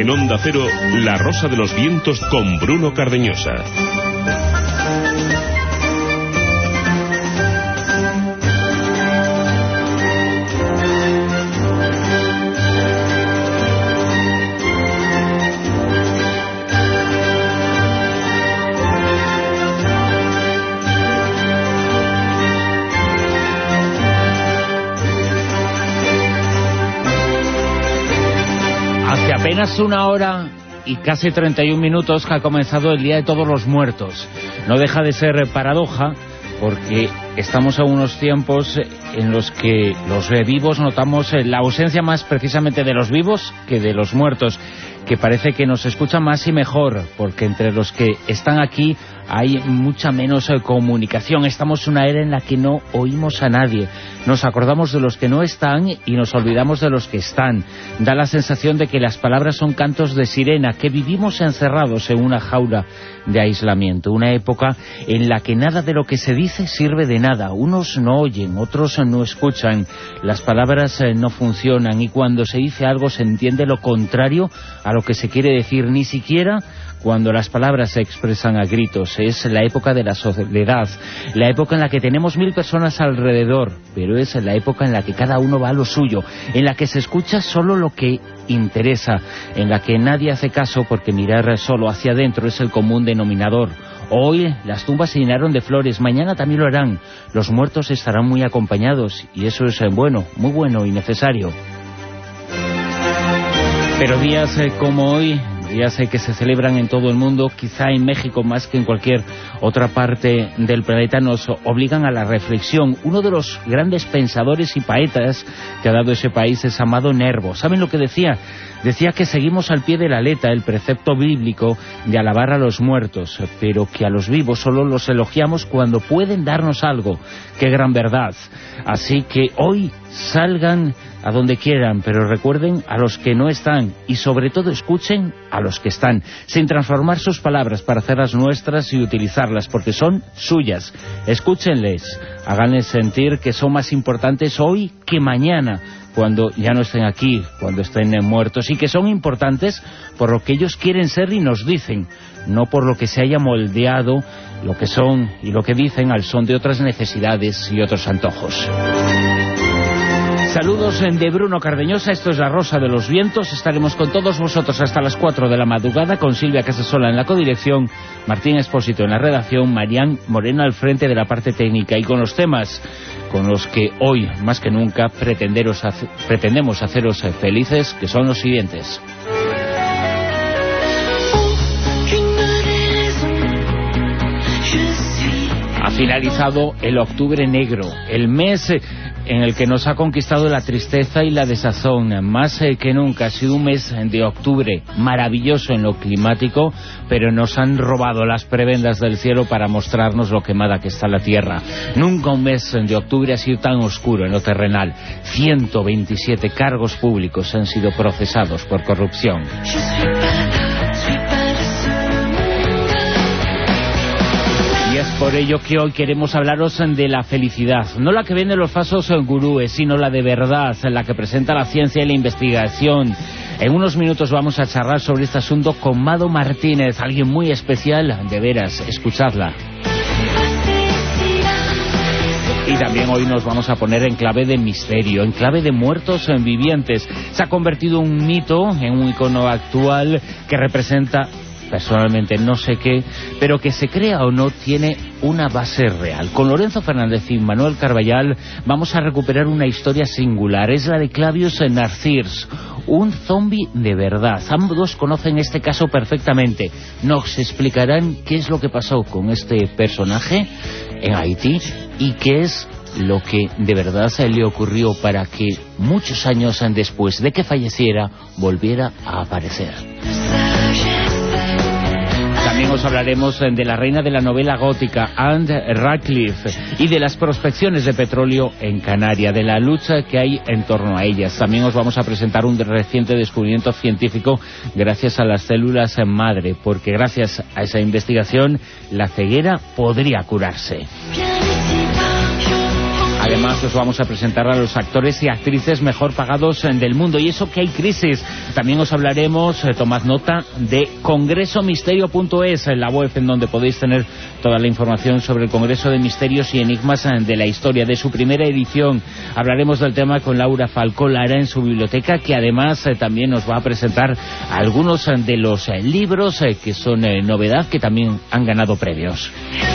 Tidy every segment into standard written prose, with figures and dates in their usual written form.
En Onda Cero, La Rosa de los Vientos con Bruno Cardeñosa. Apenas 1 hora y casi 31 minutos que ha comenzado el Día de Todos los Muertos. No deja de ser paradoja, porque estamos a unos tiempos en los que los vivos notamos la ausencia más precisamente de los vivos que de los muertos, que parece que nos escuchan más y mejor, porque entre los que están aquí hay mucha menos comunicación. Estamos en una era en la que no oímos a nadie. Nos acordamos de los que no están y nos olvidamos de los que están. Da la sensación de que las palabras son cantos de sirena, que vivimos encerrados en una jaula de aislamiento. Una época en la que nada de lo que se dice sirve de nada. Unos no oyen, otros no escuchan. Las palabras no funcionan y cuando se dice algo se entiende lo contrario a lo que se quiere decir. Ni siquiera cuando las palabras se expresan a gritos. Es la época de la soledad, la época en la que tenemos 1000 personas alrededor, pero es la época en la que cada uno va a lo suyo, en la que se escucha solo lo que interesa, en la que nadie hace caso porque mirar solo hacia adentro es el común denominador. Hoy las tumbas se llenaron de flores, mañana también lo harán. Los muertos estarán muy acompañados y eso es bueno, muy bueno y necesario. Pero días como hoy, días que se celebran en todo el mundo, quizá en México más que en cualquier otra parte del planeta, nos obligan a la reflexión. Uno de los grandes pensadores y poetas que ha dado ese país es Amado Nervo. ¿Saben lo que decía? Decía que seguimos al pie de la letra el precepto bíblico de alabar a los muertos, pero que a los vivos solo los elogiamos cuando pueden darnos algo. ¡Qué gran verdad! Así que hoy salgan a donde quieran, pero recuerden a los que no están y sobre todo escuchen a los que están, sin transformar sus palabras para hacerlas nuestras y utilizarlas, porque son suyas. Escúchenles, háganles sentir que son más importantes hoy que mañana, cuando ya no estén aquí, cuando estén muertos, y que son importantes por lo que ellos quieren ser y nos dicen, no por lo que se haya moldeado lo que son y lo que dicen al son de otras necesidades y otros antojos. Saludos de Bruno Cardeñosa, esto es La Rosa de los Vientos. Estaremos con todos vosotros hasta las 4 de la madrugada, con Silvia Casasola en la codirección, Martín Expósito en la redacción, Marián Moreno al frente de la parte técnica, y con los temas con los que hoy, más que nunca, pretendemos haceros felices, que son los siguientes. Ha finalizado el octubre negro, el mes en el que nos ha conquistado la tristeza y la desazón. Más que nunca ha sido un mes de octubre maravilloso en lo climático, pero nos han robado las prebendas del cielo para mostrarnos lo quemada que está la tierra. Nunca un mes de octubre ha sido tan oscuro en lo terrenal. 127 cargos públicos han sido procesados por corrupción. Y es por ello que hoy queremos hablaros de la felicidad, no la que venden los falsos gurúes, sino la de verdad, la que presenta la ciencia y la investigación. En unos minutos vamos a charlar sobre este asunto con Mado Martínez, alguien muy especial, de veras, escuchadla. Y también hoy nos vamos a poner en clave de misterio, en clave de muertos vivientes. Se ha convertido en un mito, en un icono actual que representa, personalmente no sé qué, pero que se crea o no tiene una base real. Con Lorenzo Fernández y Manuel Carballal vamos a recuperar una historia singular, es la de Clavius Narcirs, un zombi de verdad. Ambos conocen este caso perfectamente. Nos explicarán qué es lo que pasó con este personaje en Haití y qué es lo que de verdad se le ocurrió para que muchos años después de que falleciera volviera a aparecer. También os hablaremos de la reina de la novela gótica, Anne Radcliffe, y de las prospecciones de petróleo en Canarias, de la lucha que hay en torno a ellas. También os vamos a presentar un reciente descubrimiento científico gracias a las células madre, porque gracias a esa investigación la ceguera podría curarse. Además, Además, os vamos a presentar a los actores y actrices mejor pagados del mundo. Y eso que hay crisis. También os hablaremos, tomad nota, de congresomisterio.es, la web en donde podéis tener toda la información sobre el Congreso de Misterios y Enigmas de la Historia, de su primera edición. Hablaremos del tema con Laura Falcó Lara en su biblioteca, que además también nos va a presentar algunos de los libros que son novedad, que también han ganado premios.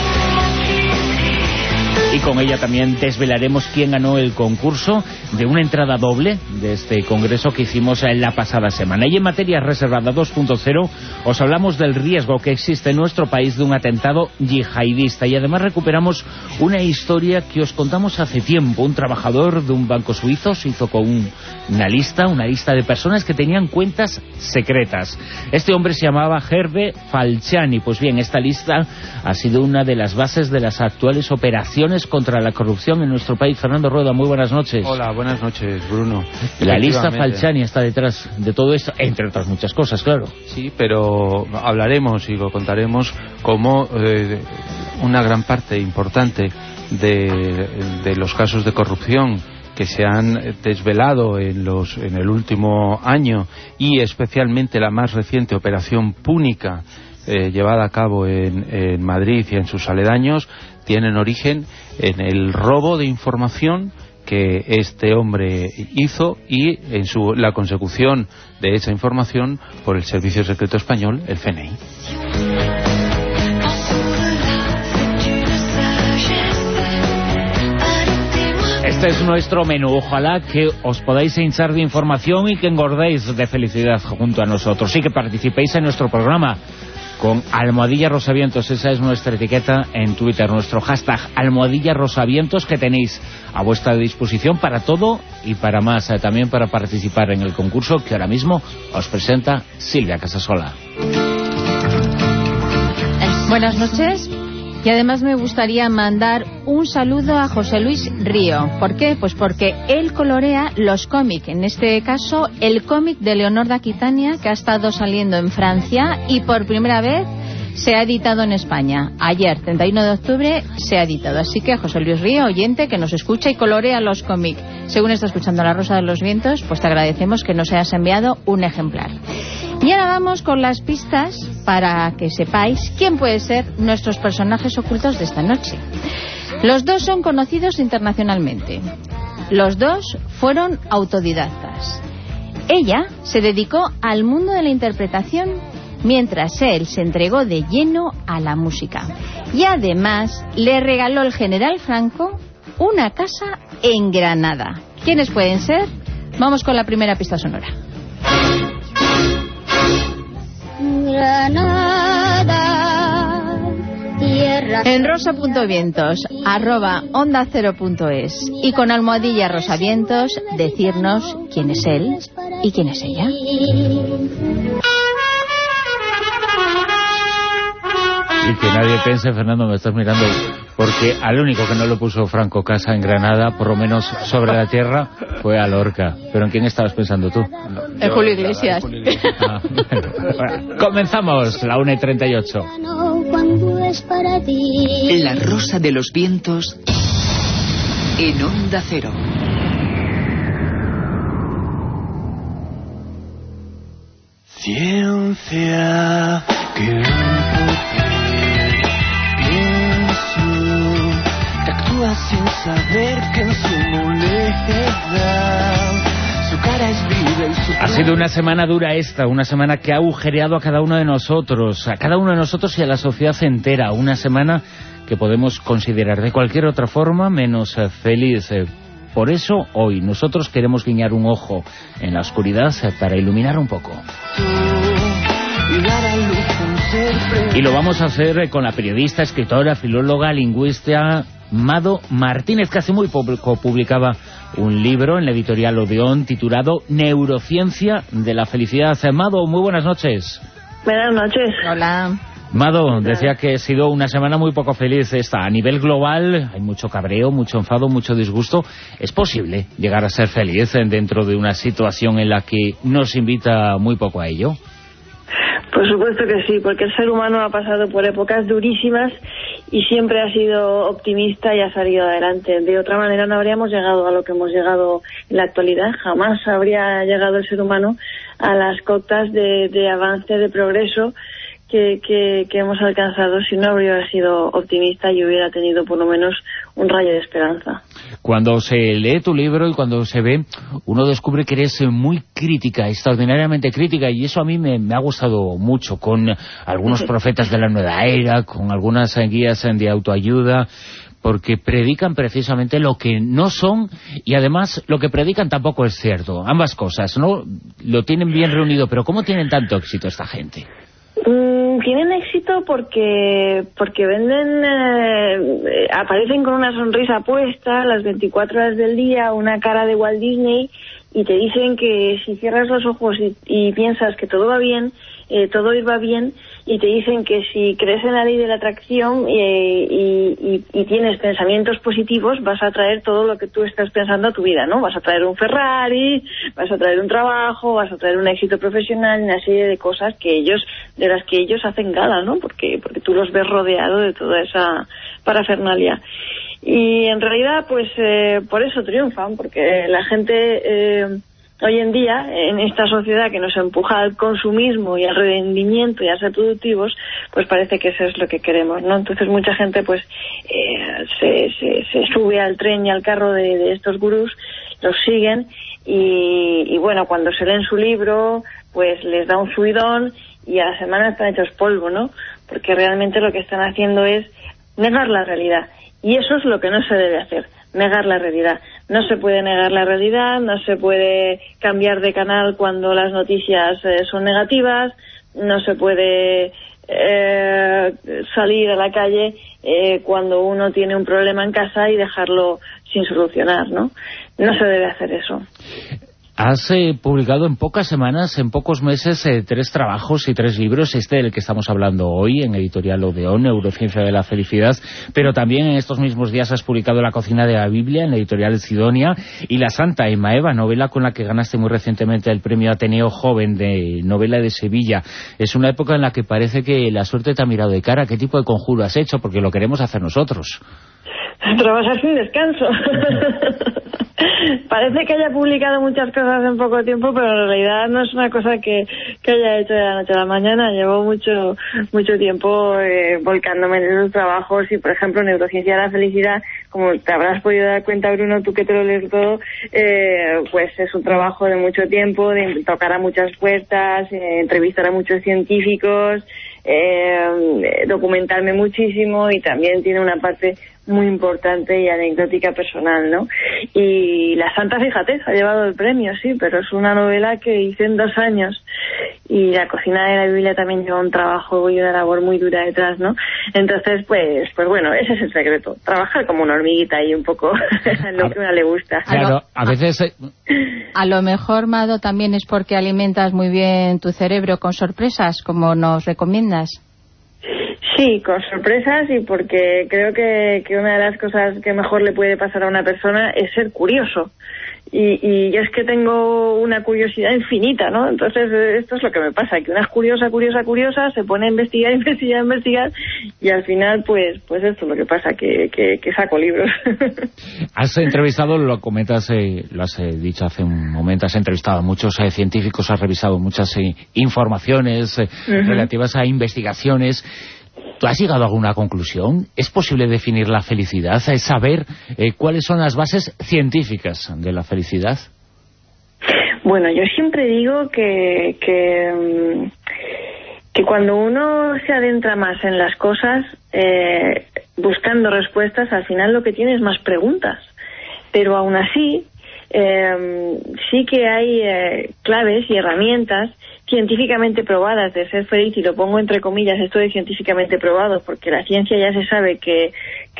Y con ella también desvelaremos quién ganó el concurso de una entrada doble de este congreso que hicimos la pasada semana. Y en materia reservada 2.0 os hablamos del riesgo que existe en nuestro país de un atentado yihadista. Y además recuperamos una historia que os contamos hace tiempo. Un trabajador de un banco suizo se hizo con una lista de personas que tenían cuentas secretas. Este hombre se llamaba Hervé Falciani. Pues bien, esta lista ha sido una de las bases de las actuales operaciones contra la corrupción en nuestro país. Fernando Rueda, muy buenas noches. Hola, buenas noches, Bruno. La lista Falciani está detrás de todo esto, entre otras muchas cosas, claro. Sí, pero hablaremos y lo contaremos como una gran parte importante de los casos de corrupción que se han desvelado en el último año, y especialmente la más reciente operación Púnica llevada a cabo en Madrid y en sus aledaños, tienen origen en el robo de información que este hombre hizo y en la consecución de esa información por el Servicio Secreto Español, el CNI. Este es nuestro menú. Ojalá que os podáis hinchar de información y que engordéis de felicidad junto a nosotros, y que participéis en nuestro programa con @rosavientos. Esa es nuestra etiqueta en Twitter, nuestro hashtag #rosavientos, que tenéis a vuestra disposición para todo y para más, también para participar en el concurso que ahora mismo os presenta Silvia Casasola. Buenas noches. Y además me gustaría mandar un saludo a José Luis Río. ¿Por qué? Pues porque él colorea los cómics, en este caso el cómic de Leonor de Aquitania, que ha estado saliendo en Francia y por primera vez se ha editado en España. Ayer, 31 de octubre, se ha editado. Así que José Luis Río, oyente, que nos escucha y colorea los cómics, según está escuchando La Rosa de los Vientos, pues te agradecemos que nos hayas enviado un ejemplar. Y ahora vamos con las pistas para que sepáis quién puede ser nuestros personajes ocultos de esta noche. Los dos son conocidos internacionalmente. Los dos fueron autodidactas. Ella se dedicó al mundo de la interpretación, mientras él se entregó de lleno a la música. Y además le regaló el general Franco una casa en Granada. ¿Quiénes pueden ser? Vamos con la primera pista sonora. Granada, tierra... En rosa.vientos @onda0.es y con @rosavientos decirnos quién es él y quién es ella. Y que nadie piense, Fernando, me estás mirando, porque al único que no lo puso Franco casa en Granada, por lo menos sobre la tierra, fue a Lorca. ¿Pero en quién estabas pensando tú? En Julio Iglesias. Bueno, comenzamos, la 1:38. Cuando es para ti. La Rosa de los Vientos en Onda Cero. Ciencia que un que actúa sin saber que en su moledad su cara es viva y su... Ha sido una semana dura esta, una semana que ha agujereado a cada uno de nosotros, y a la sociedad entera. Una semana que podemos considerar de cualquier otra forma menos feliz. Por eso hoy nosotros queremos guiñar un ojo en la oscuridad para iluminar un poco. Y lo vamos a hacer con la periodista, escritora, filóloga, lingüista Mado Martínez, que hace muy poco publicaba un libro en la editorial Odeón titulado Neurociencia de la Felicidad. Mado, muy buenas noches. Buenas noches. Hola. Mado, decía que ha sido una semana muy poco feliz esta. A nivel global hay mucho cabreo, mucho enfado, mucho disgusto. ¿Es posible llegar a ser feliz dentro de una situación en la que nos invita muy poco a ello? Por supuesto que sí, porque el ser humano ha pasado por épocas durísimas y siempre ha sido optimista y ha salido adelante. De otra manera no habríamos llegado a lo que hemos llegado en la actualidad. Jamás habría llegado el ser humano a las cotas de avance, de progreso que hemos alcanzado si no habría sido optimista y hubiera tenido por lo menos un rayo de esperanza. Cuando se lee tu libro y cuando se ve, uno descubre que eres muy crítica, extraordinariamente crítica, y eso a mí me ha gustado mucho, con algunos profetas de la nueva era, con algunas guías de autoayuda, porque predican precisamente lo que no son, y además lo que predican tampoco es cierto. Ambas cosas, ¿no? Lo tienen bien reunido, pero ¿cómo tienen tanto éxito esta gente? Tienen éxito porque venden, aparecen con una sonrisa puesta las 24 horas del día, una cara de Walt Disney, y te dicen que si cierras los ojos y piensas que todo va bien, todo irá bien, y te dicen que si crees en la ley de la atracción y tienes pensamientos positivos, vas a traer todo lo que tú estás pensando a tu vida, ¿no? Vas a traer un Ferrari, vas a traer un trabajo, vas a traer un éxito profesional, una serie de cosas de las que ellos hacen gala, ¿no? Porque tú los ves rodeado de toda esa parafernalia. Y en realidad, pues por eso triunfan, porque la gente hoy en día, en esta sociedad que nos empuja al consumismo y al rendimiento y a ser productivos, pues parece que eso es lo que queremos, ¿no? Entonces mucha gente pues se sube al tren y al carro de estos gurús, los siguen y bueno, cuando se leen su libro, pues les da un subidón y a la semana están hechos polvo, ¿no? Porque realmente lo que están haciendo es negar la realidad. Y eso es lo que no se debe hacer, negar la realidad. No se puede negar la realidad, no se puede cambiar de canal cuando las noticias son negativas, no se puede salir a la calle cuando uno tiene un problema en casa y dejarlo sin solucionar, ¿no? No se debe hacer eso. Has publicado en pocas semanas, en pocos meses, 3 trabajos y 3 libros, del que estamos hablando hoy, en Editorial Odeón, Neurociencia de la Felicidad, pero también en estos mismos días has publicado La cocina de la Biblia, en la Editorial Sidonia, y La Santa Emma Eva, novela con la que ganaste muy recientemente el premio Ateneo Joven de novela de Sevilla. Es una época en la que parece que la suerte te ha mirado de cara. ¿Qué tipo de conjuro has hecho? Porque lo queremos hacer nosotros. Trabajar sin descanso. Parece que haya publicado muchas cosas en poco tiempo, pero en realidad no es una cosa que haya hecho de la noche a la mañana. Llevo mucho tiempo volcándome en esos trabajos y, por ejemplo, Neurociencia de la Felicidad, como te habrás podido dar cuenta, Bruno, tú que te lo lees todo, pues es un trabajo de mucho tiempo, de tocar a muchas puertas, entrevistar a muchos científicos, documentarme muchísimo, y también tiene una parte muy importante y anecdótica personal, ¿no? Y La Santa, fíjate, ha llevado el premio, sí, pero es una novela que hice en 2 años, y La cocina de la Biblia también lleva un trabajo y una labor muy dura detrás, ¿no? Entonces, pues bueno, ese es el secreto, trabajar como una hormiguita y un poco lo que a uno le gusta. Claro, a veces... A lo mejor, Mado, también es porque alimentas muy bien tu cerebro con sorpresas, como nos recomiendas. Sí, con sorpresas, y porque creo que una de las cosas que mejor le puede pasar a una persona es ser curioso. Y yo es que tengo una curiosidad infinita, ¿no? Entonces esto es lo que me pasa, que una curiosa se pone a investigar, y al final pues esto es lo que pasa, que saco libros. Has entrevistado, lo comentas, lo has dicho hace un momento, has entrevistado a muchos científicos, has revisado muchas informaciones relativas a investigaciones. ¿Tú has llegado a alguna conclusión? ¿Es posible definir la felicidad? ¿Es saber cuáles son las bases científicas de la felicidad? Bueno, yo siempre digo que cuando uno se adentra más en las cosas, buscando respuestas, al final lo que tiene es más preguntas. Pero aún así, sí que hay claves y herramientas científicamente probadas de ser feliz, y lo pongo entre comillas esto de científicamente probado, porque la ciencia ya se sabe que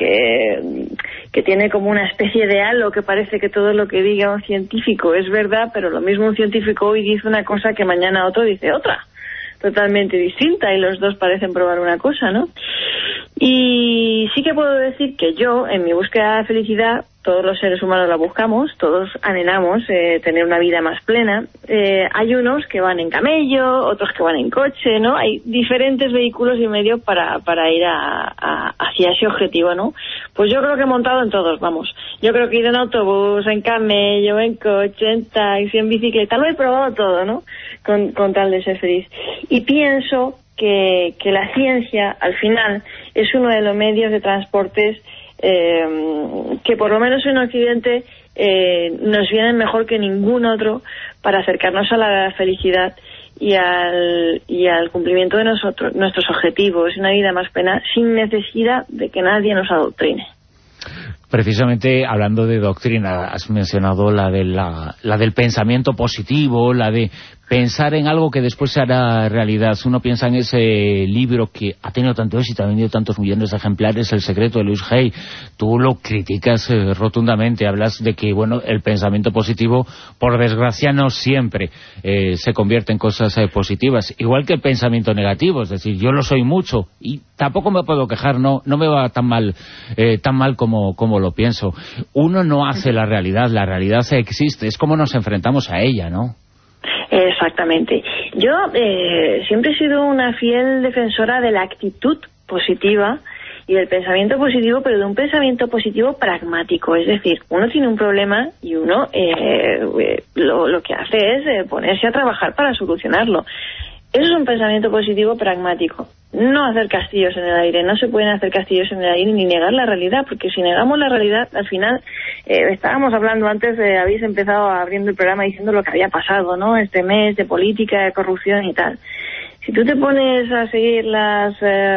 tiene como una especie de halo que parece que todo lo que diga un científico es verdad, pero lo mismo un científico hoy dice una cosa que mañana otro dice otra, totalmente distinta, y los dos parecen probar una cosa, ¿no? Y sí que puedo decir que yo, en mi búsqueda de felicidad, todos los seres humanos la buscamos, todos anhelamos tener una vida más plena. Hay unos que van en camello, otros que van en coche, ¿no? Hay diferentes vehículos y medios para ir hacia ese objetivo, ¿no? Pues yo creo que he montado en todos, vamos. Yo creo que he ido en autobús, en camello, en coche, en taxi, en bicicleta, lo he probado todo, ¿no? Con tal de ser feliz. Y pienso que la ciencia, al final, es uno de los medios de transportes que por lo menos en Occidente nos vienen mejor que ningún otro para acercarnos a la felicidad y al cumplimiento de nuestros objetivos, una vida más plena, sin necesidad de que nadie nos adoctrine. Precisamente hablando de doctrina, has mencionado la del pensamiento positivo, la de pensar en algo que después se hará realidad. Uno piensa en ese libro que ha tenido tanto éxito, ha vendido tantos millones de ejemplares, El secreto de Louise Hay. Tú lo criticas rotundamente, hablas de que bueno, el pensamiento positivo, por desgracia, no siempre se convierte en cosas positivas. Igual que el pensamiento negativo, es decir, yo lo soy mucho y tampoco me puedo quejar, no me va tan mal como lo pienso. Uno no hace la realidad existe, es como nos enfrentamos a ella, ¿no? Exactamente. Yo siempre he sido una fiel defensora de la actitud positiva y del pensamiento positivo, pero de un pensamiento positivo pragmático. Es decir, uno tiene un problema y uno lo que hace es ponerse a trabajar para solucionarlo. Eso es un pensamiento positivo pragmático. No hacer castillos en el aire. No se pueden hacer castillos en el aire ni negar la realidad, porque si negamos la realidad, al final, estábamos hablando antes, habéis empezado abriendo el programa diciendo lo que había pasado, ¿no? Este mes de política, de corrupción y tal. Si tú te pones a seguir las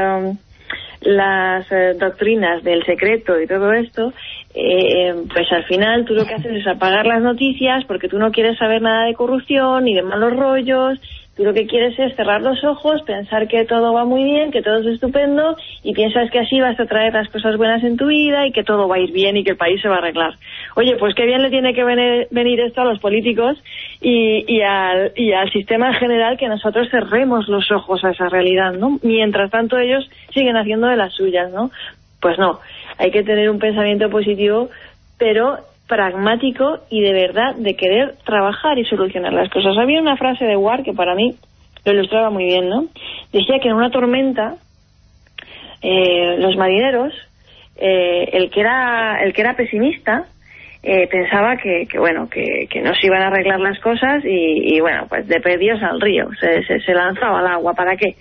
doctrinas del secreto y todo esto, pues al final tú lo que haces es apagar las noticias porque tú no quieres saber nada de corrupción ni de malos rollos. Tú lo que quieres es cerrar los ojos, pensar que todo va muy bien, que todo es estupendo, y piensas que así vas a traer las cosas buenas en tu vida y que todo va a ir bien y que el país se va a arreglar. Oye, pues qué bien le tiene que venir esto a los políticos y al sistema en general, que nosotros cerremos los ojos a esa realidad, ¿no? Mientras tanto ellos siguen haciendo de las suyas, ¿no? Pues no, hay que tener un pensamiento positivo, pero pragmático y de verdad de querer trabajar y solucionar las cosas. Había una frase de Ward que para mí lo ilustraba muy bien, ¿no? Decía que en una tormenta los marineros, el que era pesimista, pensaba que no se iban a arreglar las cosas y bueno, pues de perdidos al río, se lanzaba al agua. ¿Para qué?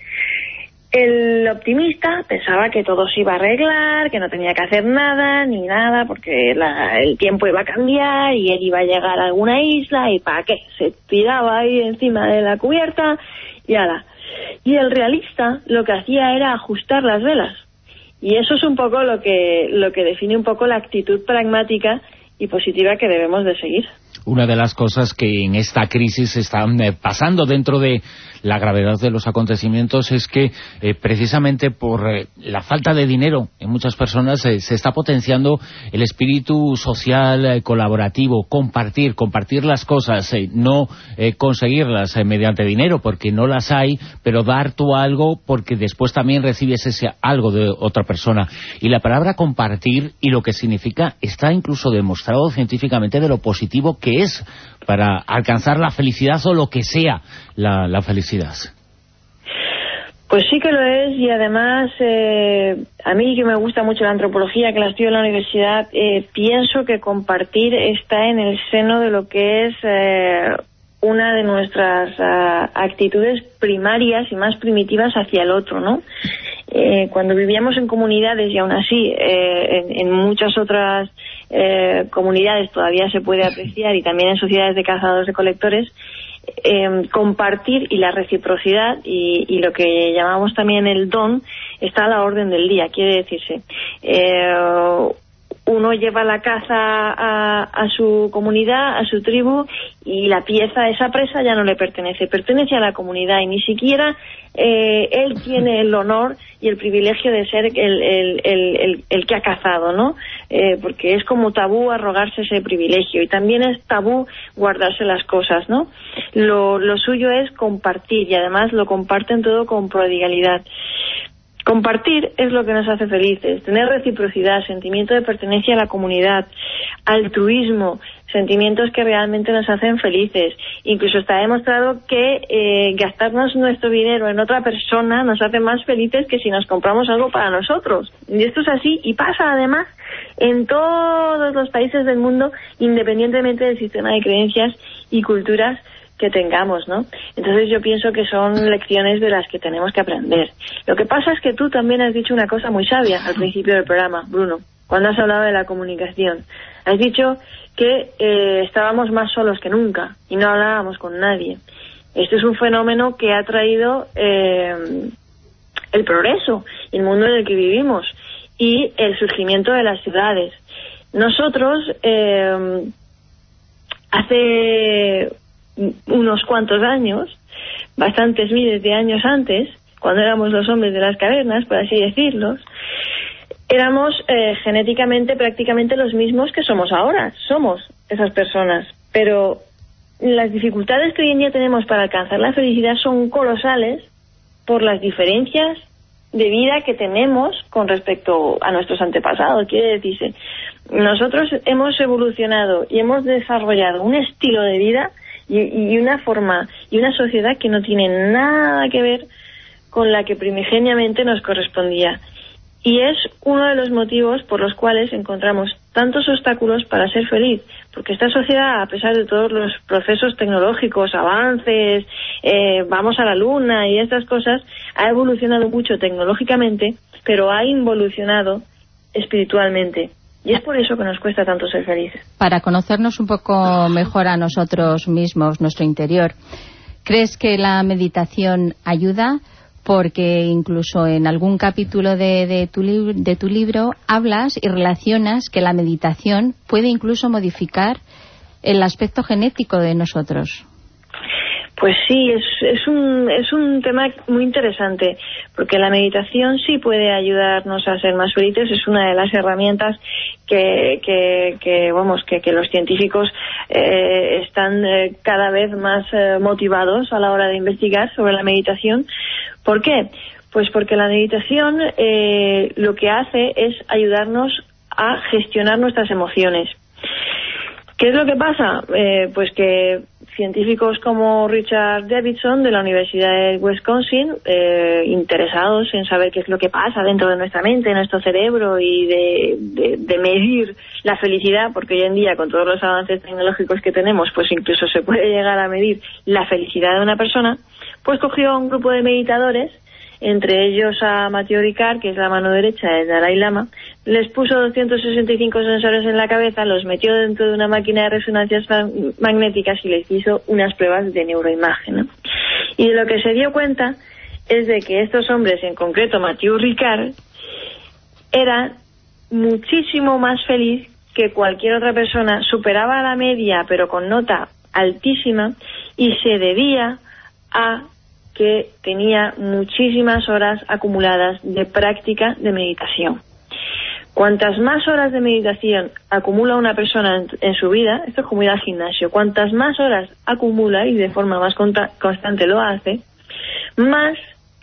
El optimista pensaba que todo se iba a arreglar, que no tenía que hacer nada, ni nada, porque el tiempo iba a cambiar y él iba a llegar a alguna isla y ¿para qué? Se tiraba ahí encima de la cubierta y ala. Y el realista lo que hacía era ajustar las velas. Y eso es un poco lo que define un poco la actitud pragmática y positiva que debemos de seguir. Una de las cosas que en esta crisis están pasando dentro de la gravedad de los acontecimientos es que precisamente por la falta de dinero en muchas personas se está potenciando el espíritu social, colaborativo, compartir las cosas, no conseguirlas mediante dinero porque no las hay, pero dar tú algo porque después también recibes ese algo de otra persona. Y la palabra compartir y lo que significa está incluso demostrado científicamente de lo positivo que es para alcanzar la felicidad o lo que sea la felicidad. Pues sí que lo es, y además a mí, que me gusta mucho la antropología, que la estudio en la universidad, pienso que compartir está en el seno de lo que es una de nuestras actitudes primarias y más primitivas hacia el otro, ¿no? Cuando vivíamos en comunidades, y aún así en muchas otras comunidades todavía se puede apreciar, y también en sociedades de cazadores-recolectores, compartir y la reciprocidad y lo que llamamos también el don está a la orden del día. Quiere decirse, uno lleva la caza a su comunidad, a su tribu, y esa presa ya no le pertenece a la comunidad, y ni siquiera él tiene el honor y el privilegio de ser el que ha cazado, ¿no? Porque es como tabú arrogarse ese privilegio, y también es tabú guardarse las cosas, ¿no? Lo suyo es compartir, y además lo comparten todo con prodigalidad. Compartir es lo que nos hace felices, tener reciprocidad, sentimiento de pertenencia a la comunidad, altruismo, sentimientos que realmente nos hacen felices. Incluso está demostrado que gastarnos nuestro dinero en otra persona nos hace más felices que si nos compramos algo para nosotros. Y esto es así, y pasa además en todos los países del mundo, independientemente del sistema de creencias y culturas que tengamos, ¿no? Entonces yo pienso que son lecciones de las que tenemos que aprender. Lo que pasa es que tú también has dicho una cosa muy sabia al principio del programa, Bruno, cuando has hablado de la comunicación. Has dicho que estábamos más solos que nunca y no hablábamos con nadie. Esto es un fenómeno que ha traído el progreso, el mundo en el que vivimos y el surgimiento de las ciudades. Nosotros, hace unos cuantos años, bastantes miles de años antes, cuando éramos los hombres de las cavernas, por así decirlo, éramos genéticamente prácticamente los mismos que somos ahora. Somos esas personas, pero las dificultades que hoy en día tenemos para alcanzar la felicidad son colosales por las diferencias de vida que tenemos con respecto a nuestros antepasados. Quiere decirse, nosotros hemos evolucionado y hemos desarrollado un estilo de vida y una forma y una sociedad que no tiene nada que ver con la que primigeniamente nos correspondía. Y es uno de los motivos por los cuales encontramos tantos obstáculos para ser feliz, porque esta sociedad, a pesar de todos los procesos tecnológicos, avances, vamos a la luna y estas cosas, ha evolucionado mucho tecnológicamente, pero ha involucionado espiritualmente. Y es por eso que nos cuesta tanto ser felices. Para conocernos un poco mejor a nosotros mismos, nuestro interior, ¿crees que la meditación ayuda? Porque incluso en algún capítulo de tu libro hablas y relacionas que la meditación puede incluso modificar el aspecto genético de nosotros. Pues sí, es un tema muy interesante, porque la meditación sí puede ayudarnos a ser más felices. Es una de las herramientas que los científicos están cada vez más motivados a la hora de investigar sobre la meditación. ¿Por qué? Pues porque la meditación lo que hace es ayudarnos a gestionar nuestras emociones. ¿Qué es lo que pasa? Pues que científicos como Richard Davidson de la Universidad de Wisconsin, interesados en saber qué es lo que pasa dentro de nuestra mente, de nuestro cerebro y de medir la felicidad, porque hoy en día con todos los avances tecnológicos que tenemos, pues incluso se puede llegar a medir la felicidad de una persona, pues cogió a un grupo de meditadores, entre ellos a Mathieu Ricard, que es la mano derecha del Dalai Lama, les puso 265 sensores en la cabeza, los metió dentro de una máquina de resonancias magnéticas y les hizo unas pruebas de neuroimagen, ¿no? Y de lo que se dio cuenta es de que estos hombres, en concreto Mathieu Ricard, eran muchísimo más feliz que cualquier otra persona, superaba la media pero con nota altísima, y se debía a que tenía muchísimas horas acumuladas de práctica de meditación. Cuantas más horas de meditación acumula una persona en su vida, esto es como ir al gimnasio, cuantas más horas acumula y de forma más constante lo hace, más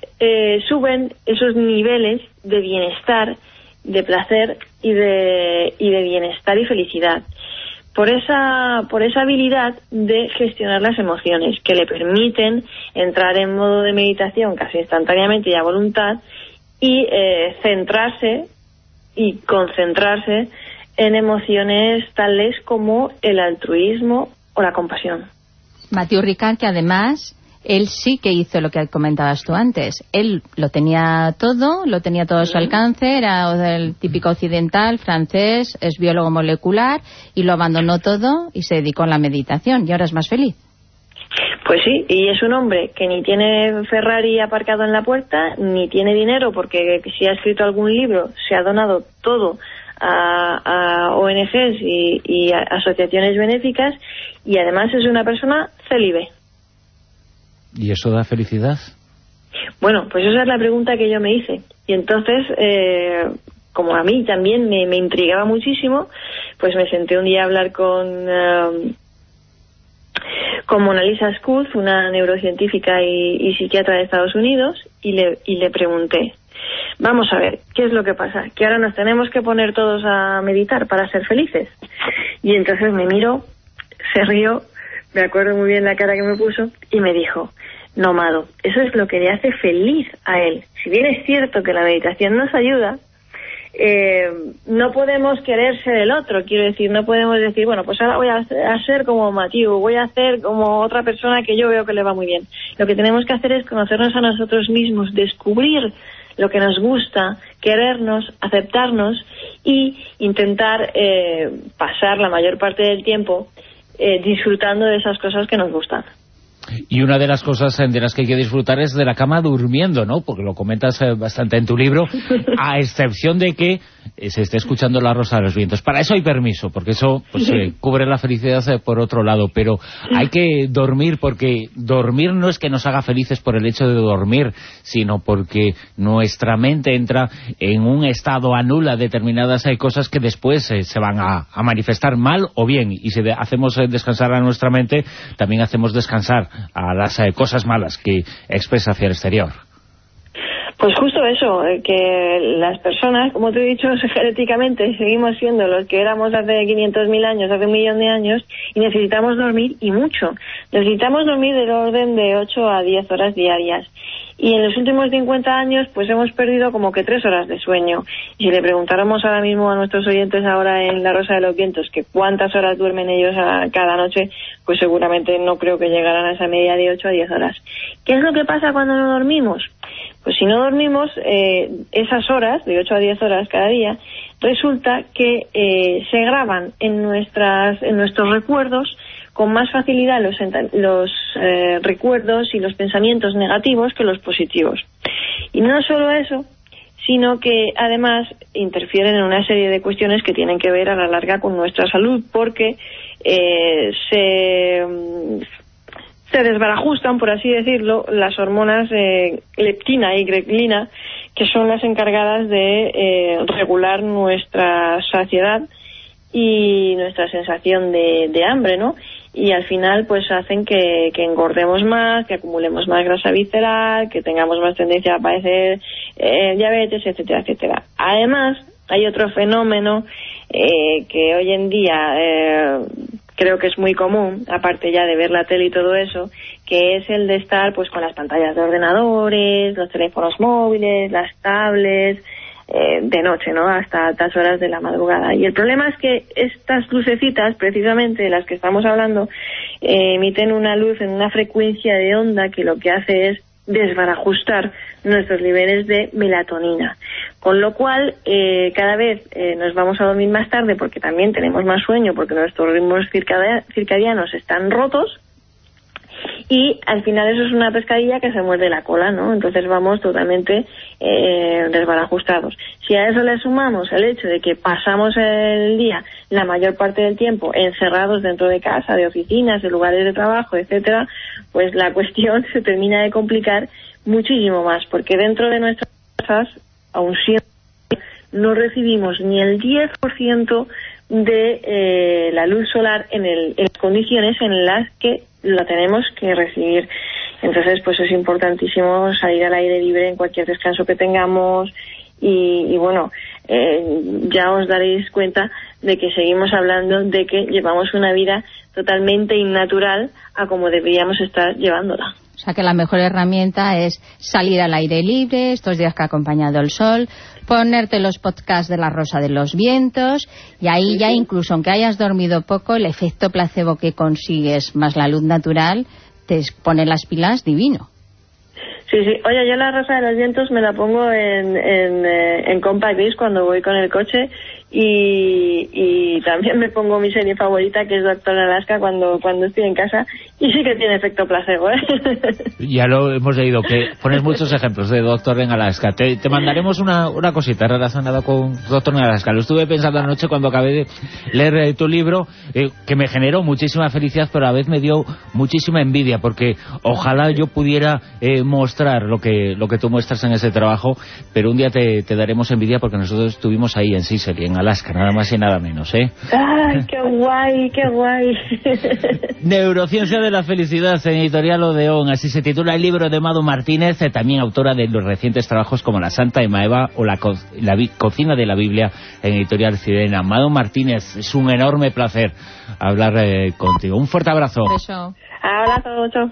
suben esos niveles de bienestar, de placer y de bienestar y felicidad. Por esa habilidad de gestionar las emociones, que le permiten entrar en modo de meditación casi instantáneamente y a voluntad, y centrarse y concentrarse en emociones tales como el altruismo o la compasión. Mathieu Ricard, que además él sí que hizo lo que comentabas tú antes. Él lo tenía todo a su alcance, era el típico occidental, francés, es biólogo molecular, y lo abandonó todo y se dedicó a la meditación, y ahora es más feliz. Pues sí, y es un hombre que ni tiene Ferrari aparcado en la puerta, ni tiene dinero, porque si ha escrito algún libro, se ha donado todo a ONGs y a asociaciones benéficas, y además es una persona célibe. ¿Y eso da felicidad? Bueno, pues esa es la pregunta que yo me hice. Y entonces, como a mí también me intrigaba muchísimo, pues me senté un día a hablar con con Mona Lisa Skutz, una neurocientífica y psiquiatra de Estados Unidos, y le pregunté, vamos a ver, ¿qué es lo que pasa? Que ahora nos tenemos que poner todos a meditar para ser felices. Y entonces me miró, se rió, me acuerdo muy bien la cara que me puso, y me dijo, no, Mado, eso es lo que le hace feliz a él. Si bien es cierto que la meditación nos ayuda, no podemos querer ser el otro, quiero decir, no podemos decir, bueno, pues ahora voy a ser como Mathieu, voy a hacer como otra persona que yo veo que le va muy bien. Lo que tenemos que hacer es conocernos a nosotros mismos, descubrir lo que nos gusta, querernos, aceptarnos y intentar pasar la mayor parte del tiempo disfrutando de esas cosas que nos gustan. Y una de las cosas de las que hay que disfrutar es de la cama durmiendo, ¿no? Porque lo comentas bastante en tu libro, a excepción de que se esté escuchando La Rosa de los Vientos. Para eso hay permiso, porque eso pues cubre la felicidad por otro lado, pero hay que dormir, porque dormir no es que nos haga felices por el hecho de dormir, sino porque nuestra mente entra en un estado, anula determinadas cosas que después se van a manifestar mal o bien, y si hacemos descansar a nuestra mente, también hacemos descansar a las cosas malas que expresa hacia el exterior. Pues justo eso, que las personas, como te he dicho, genéticamente seguimos siendo los que éramos hace 500.000 años, hace 1 millón de años, y necesitamos dormir, y mucho. Necesitamos dormir del orden de 8 a 10 horas diarias. Y en los últimos 50 años, pues hemos perdido como que 3 horas de sueño. Y si le preguntáramos ahora mismo a nuestros oyentes ahora en La Rosa de los Vientos que cuántas horas duermen ellos cada noche, pues seguramente no creo que llegaran a esa media de 8 a 10 horas. ¿Qué es lo que pasa cuando no dormimos? Pues si no dormimos esas horas, de 8 a 10 horas cada día, resulta que se graban en nuestros recuerdos con más facilidad los recuerdos y los pensamientos negativos que los positivos. Y no solo eso, sino que además interfieren en una serie de cuestiones que tienen que ver a la larga con nuestra salud, porque se desbarajustan, por así decirlo, las hormonas leptina y grelina, que son las encargadas de regular nuestra saciedad y nuestra sensación de hambre, ¿no? Y al final pues hacen que engordemos más, que acumulemos más grasa visceral, que tengamos más tendencia a padecer diabetes, etcétera, etcétera. Además, hay otro fenómeno que hoy en día creo que es muy común, aparte ya de ver la tele y todo eso, que es el de estar pues con las pantallas de ordenadores, los teléfonos móviles, las tablets, de noche, ¿no?, hasta altas horas de la madrugada. Y el problema es que estas lucecitas, precisamente de las que estamos hablando, emiten una luz en una frecuencia de onda que lo que hace es desbarajustar nuestros niveles de melatonina, con lo cual cada vez nos vamos a dormir más tarde porque también tenemos más sueño, porque nuestros ritmos circadianos están rotos, y al final eso es una pescadilla que se muerde la cola, ¿no? Entonces vamos totalmente desbarajustados. Si a eso le sumamos el hecho de que pasamos el día, la mayor parte del tiempo, encerrados dentro de casa, de oficinas, de lugares de trabajo, etcétera, pues la cuestión se termina de complicar muchísimo más, porque dentro de nuestras casas, aún siempre, no recibimos ni el 10% de la luz solar en las condiciones en las que la tenemos que recibir. Entonces pues es importantísimo salir al aire libre en cualquier descanso que tengamos y bueno, ya os daréis cuenta de que seguimos hablando de que llevamos una vida totalmente innatural a como deberíamos estar llevándola. O sea que la mejor herramienta es salir al aire libre, estos días que ha acompañado el sol, ponerte los podcasts de La Rosa de los Vientos, y ahí ya incluso aunque hayas dormido poco, el efecto placebo que consigues más la luz natural te pone las pilas divino. Sí. Oye, yo La Rosa de los Vientos me la pongo en compact disc cuando voy con el coche, y también me pongo mi serie favorita, que es Doctor en Alaska, cuando estoy en casa, y sí que tiene efecto placebo, ¿eh? Ya lo hemos leído, que pones muchos ejemplos de Doctor en Alaska. Te mandaremos una cosita relacionada con Doctor en Alaska. Lo estuve pensando anoche cuando acabé de leer tu libro, que me generó muchísima felicidad, pero a la vez me dio muchísima envidia, porque ojalá yo pudiera mostrar lo que tú muestras en ese trabajo, pero un día te daremos envidia porque nosotros estuvimos ahí en Sicily, en Alaska, nada más y nada menos, ¿eh? ¡Ay, qué guay, qué guay! Neurociencia de de la felicidad en Editorial Odeón, así se titula el libro de Mado Martínez, también autora de los recientes trabajos como La Santa Emma Eva o la Cocina de la Biblia en Editorial Sirena. Mado Martínez, es un enorme placer hablar contigo. Un fuerte abrazo. Eso. Abrazo mucho.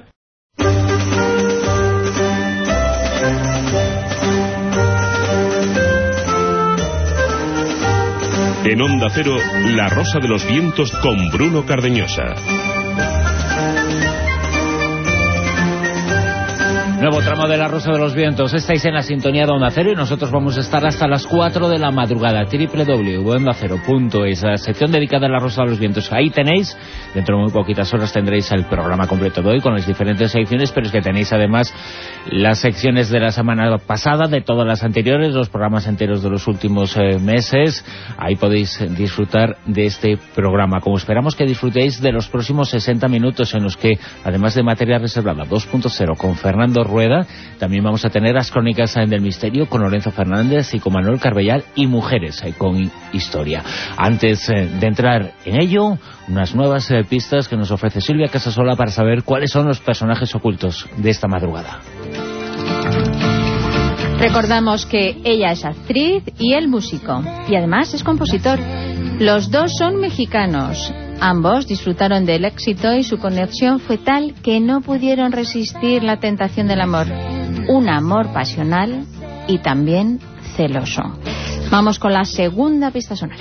En Onda Cero, La Rosa de los Vientos con Bruno Cardeñosa. Nuevo tramo de La Rosa de los Vientos. Estáis en la sintonía de Onda Cero y nosotros vamos a estar hasta las 4 de la madrugada. www.ondacero.es, la sección dedicada a La Rosa de los Vientos. Ahí tenéis, dentro de muy poquitas horas tendréis el programa completo de hoy con las diferentes secciones, pero es que tenéis además las secciones de la semana pasada, de todas las anteriores, los programas enteros de los últimos meses. Ahí podéis disfrutar de este programa, como esperamos que disfrutéis de los próximos 60 minutos en los que, además de Materia Reservada 2.0 con Fernando Rueda, también vamos a tener las crónicas del misterio con Lorenzo Fernández y con Manuel Carbellal, y mujeres con historia. Antes de entrar en ello, unas nuevas pistas que nos ofrece Silvia Casasola para saber cuáles son los personajes ocultos de esta madrugada. Recordamos que ella es actriz y él músico, y además es compositor. Los dos son mexicanos. Ambos disfrutaron del éxito y su conexión fue tal que no pudieron resistir la tentación del amor. Un amor pasional y también celoso. Vamos con la segunda pista sonora.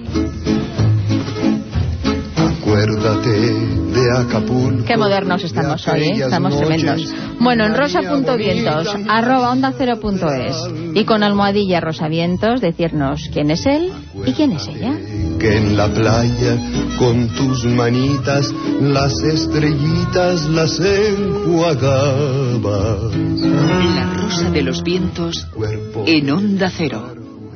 Acuérdate de Acapulco. Qué modernos estamos hoy, ¿eh? Estamos tremendos. Bueno, en rosa.vientos, @onda0.es y con almohadilla rosavientos decirnos quién es él y quién es ella. Que en la playa con tus manitas las estrellitas las enjuagabas. La Rosa de los Vientos en Onda Cero.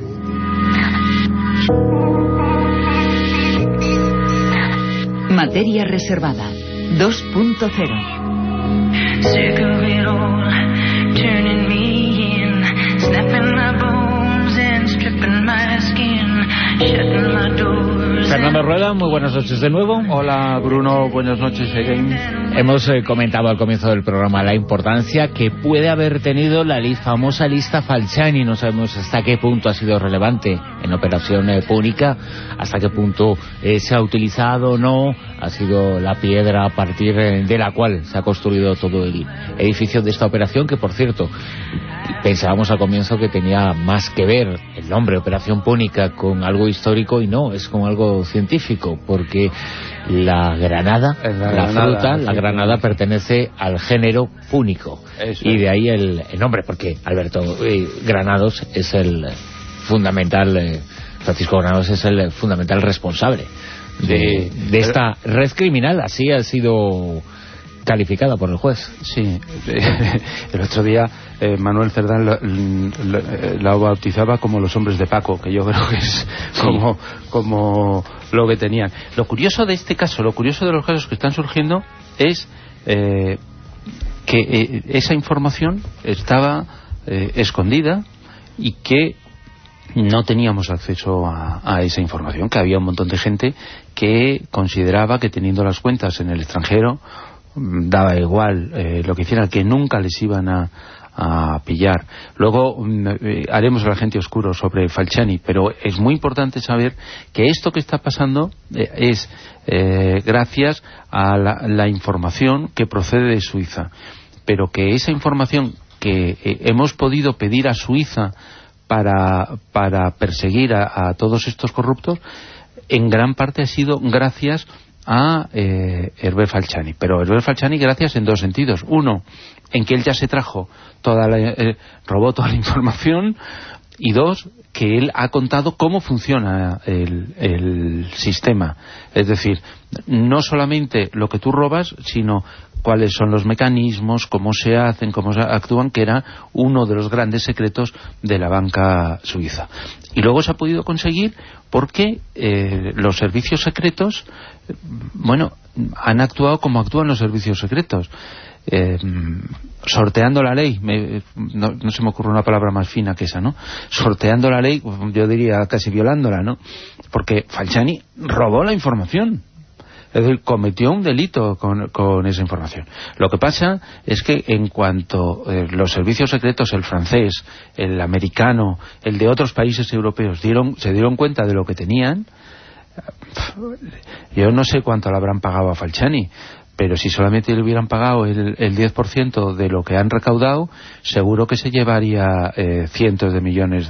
Materia Reservada 2.0. Sick of it all, turning me in, snapping my bones and stripping my skin, shutting my doors. Fernando Rueda, muy buenas noches de nuevo. Hola Bruno, buenas noches again. Hemos comentado al comienzo del programa la importancia que puede haber tenido la famosa lista Falciani. No sabemos hasta qué punto ha sido relevante en Operación Púnica, hasta qué punto se ha utilizado o no, ha sido la piedra a partir de la cual se ha construido todo el edificio de esta operación, que por cierto, pensábamos al comienzo que tenía más que ver el nombre Operación Púnica con algo histórico, y no, es con algo científico, porque la granada, la fruta, la granada pertenece al género púnico. Eso. Y de ahí el nombre, porque Alberto Granados es el fundamental, Francisco Granados es el fundamental responsable de esta red criminal. Así ha sido calificada por el juez. Sí, el otro día Manuel Cerdán la bautizaba como los hombres de Paco, que yo creo que es como lo que tenían. Lo curioso de este caso, lo curioso de los casos que están surgiendo es que esa información estaba escondida y que no teníamos acceso a esa información, que había un montón de gente que consideraba que teniendo las cuentas en el extranjero daba igual lo que hicieran, que nunca les iban a pillar. Luego haremos el agente oscuro sobre Falciani, pero es muy importante saber que esto que está pasando es gracias a la información que procede de Suiza, pero que esa información que hemos podido pedir a Suiza para perseguir a todos estos corruptos, en gran parte ha sido gracias a Hervé Falciani. Pero Hervé Falciani gracias en dos sentidos. Uno, en que él ya se trajo robó toda la información, y dos, que él ha contado cómo funciona el sistema. Es decir, no solamente lo que tú robas, sino cuáles son los mecanismos, cómo se hacen, cómo se actúan, que era uno de los grandes secretos de la banca suiza. Y luego se ha podido conseguir porque los servicios secretos, han actuado como actúan los servicios secretos. Sorteando la ley, no se me ocurre una palabra más fina que esa, ¿no? Sorteando la ley, yo diría casi violándola, ¿no? Porque Falciani robó la información. Es decir, cometió un delito con esa información. Lo que pasa es que en cuanto los servicios secretos, el francés, el americano, el de otros países europeos, se dieron cuenta de lo que tenían, yo no sé cuánto le habrán pagado a Falciani, pero si solamente le hubieran pagado el 10% de lo que han recaudado, seguro que se llevaría cientos de millones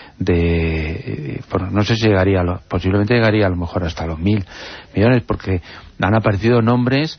no sé si posiblemente llegaría a lo mejor hasta los 1.000 millones, porque han aparecido nombres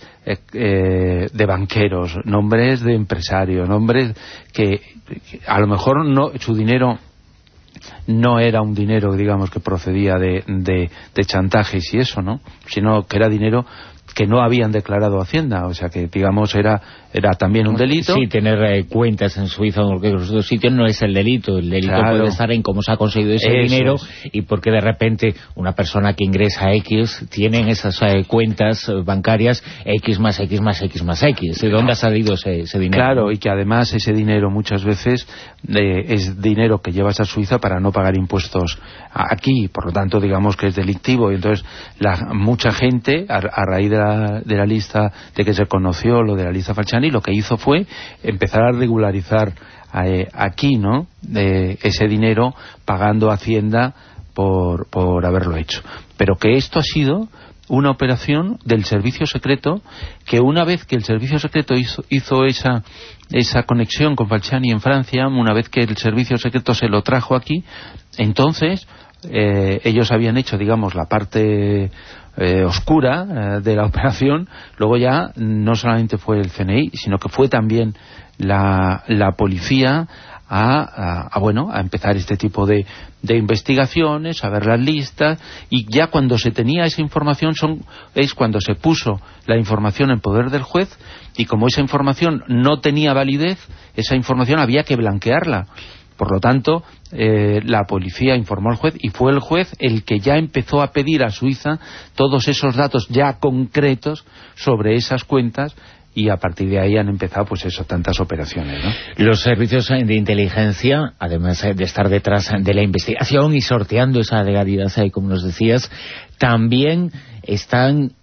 de banqueros, nombres de empresarios, nombres que a lo mejor su dinero no era un dinero, digamos, que procedía de chantajes y eso, ¿no? Sino que era dinero que no habían declarado a Hacienda, o sea que, digamos, era también un delito. Sí, tener cuentas en Suiza o en otros sitios no es el delito. El delito puede estar en cómo se ha conseguido ese dinero y porque de repente una persona que ingresa X tiene en esas cuentas bancarias X más X más X más X. ¿De dónde ha salido ese dinero? Claro, y que además ese dinero muchas veces es dinero que llevas a Suiza para no pagar impuestos aquí, por lo tanto, digamos que es delictivo, y entonces mucha gente, a raíz de la lista de que se conoció lo de la lista Falciani, lo que hizo fue empezar a regularizar aquí, ¿no?, ese dinero, pagando a Hacienda por haberlo hecho. Pero que esto ha sido una operación del servicio secreto, que una vez que el servicio secreto hizo esa conexión con Falciani en Francia, una vez que el servicio secreto se lo trajo aquí, entonces ellos habían hecho, digamos, la parte oscura de la operación. Luego ya no solamente fue el CNI, sino que fue también la policía a empezar este tipo de investigaciones, a ver las listas, y ya cuando se tenía esa información es cuando se puso la información en poder del juez, y como esa información no tenía validez, esa información había que blanquearla. Por lo tanto, la policía informó al juez, y fue el juez el que ya empezó a pedir a Suiza todos esos datos ya concretos sobre esas cuentas, y a partir de ahí han empezado tantas operaciones, ¿no? Los servicios de inteligencia, además de estar detrás de la investigación y sorteando esa legalidad, como nos decías, también están...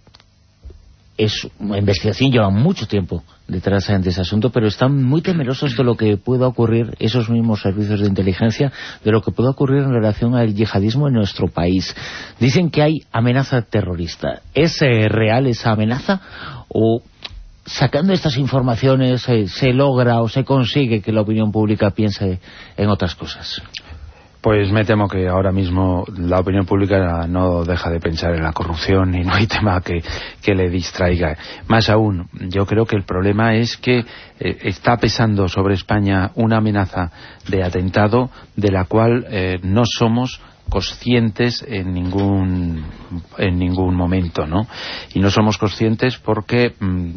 Es una investigación, lleva mucho tiempo detrás de ese asunto, pero están muy temerosos de lo que pueda ocurrir, esos mismos servicios de inteligencia, de lo que pueda ocurrir en relación al yihadismo en nuestro país. Dicen que hay amenaza terrorista. ¿Es real esa amenaza? ¿O sacando estas informaciones se logra o se consigue que la opinión pública piense en otras cosas? Pues me temo que ahora mismo la opinión pública no deja de pensar en la corrupción, y no hay tema que le distraiga. Más aún, yo creo que el problema es que está pesando sobre España una amenaza de atentado de la cual no somos conscientes en ningún momento, ¿no? Y no somos conscientes porque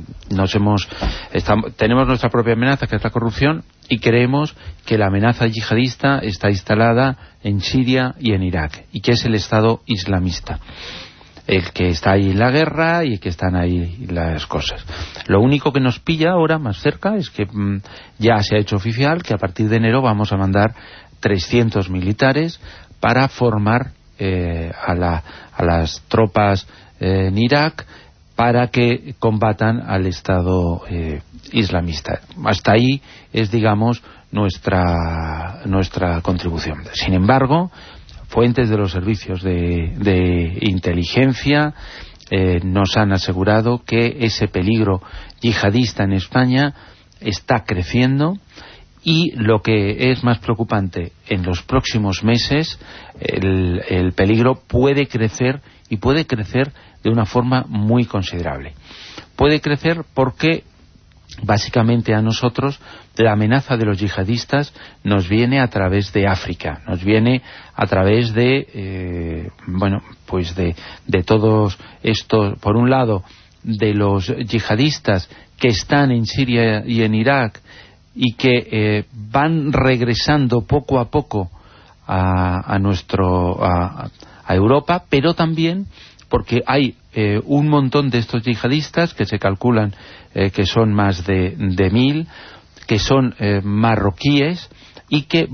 tenemos nuestra propia amenaza, que es la corrupción, y creemos que la amenaza yihadista está instalada en Siria y en Irak, y que es el Estado islamista el que está ahí en la guerra y que están ahí las cosas. Lo único que nos pilla ahora más cerca es que ya se ha hecho oficial que a partir de enero vamos a mandar 300 militares para formar a las tropas en Irak para que combatan al Estado islamista. Hasta ahí es, digamos, nuestra contribución. Sin embargo, fuentes de los servicios de inteligencia nos han asegurado que ese peligro yihadista en España está creciendo. Y lo que es más preocupante, en los próximos meses el peligro puede crecer, y puede crecer de una forma muy considerable. Puede crecer porque básicamente a nosotros la amenaza de los yihadistas nos viene a través de África, nos viene a través de de todos estos, por un lado, de los yihadistas que están en Siria y en Irak, y que van regresando poco a poco a Europa, pero también porque hay un montón de estos yihadistas que se calculan que son más de 1.000, que son marroquíes, y que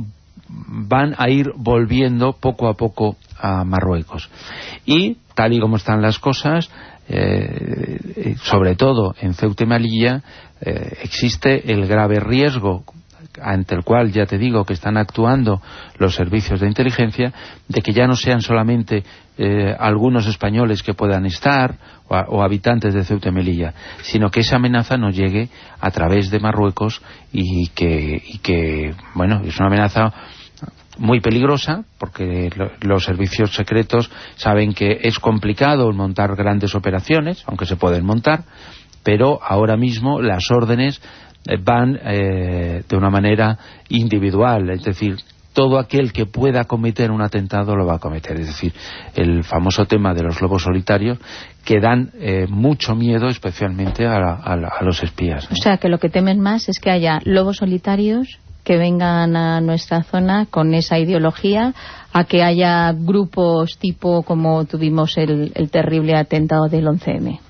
van a ir volviendo poco a poco a Marruecos. Y, tal y como están las cosas, sobre todo en Ceuta y Melilla, existe el grave riesgo, ante el cual ya te digo que están actuando los servicios de inteligencia, de que ya no sean solamente algunos españoles que puedan estar o habitantes de Ceuta y Melilla, sino que esa amenaza nos llegue a través de Marruecos y que bueno, es una amenaza muy peligrosa, porque los servicios secretos saben que es complicado montar grandes operaciones, aunque se pueden montar, pero ahora mismo las órdenes van de una manera individual, es decir, todo aquel que pueda cometer un atentado lo va a cometer, es decir, el famoso tema de los lobos solitarios, que dan mucho miedo especialmente a los espías, ¿no? O sea, que lo que temen más es que haya lobos solitarios que vengan a nuestra zona con esa ideología, a que haya grupos tipo como tuvimos el terrible atentado del 11M.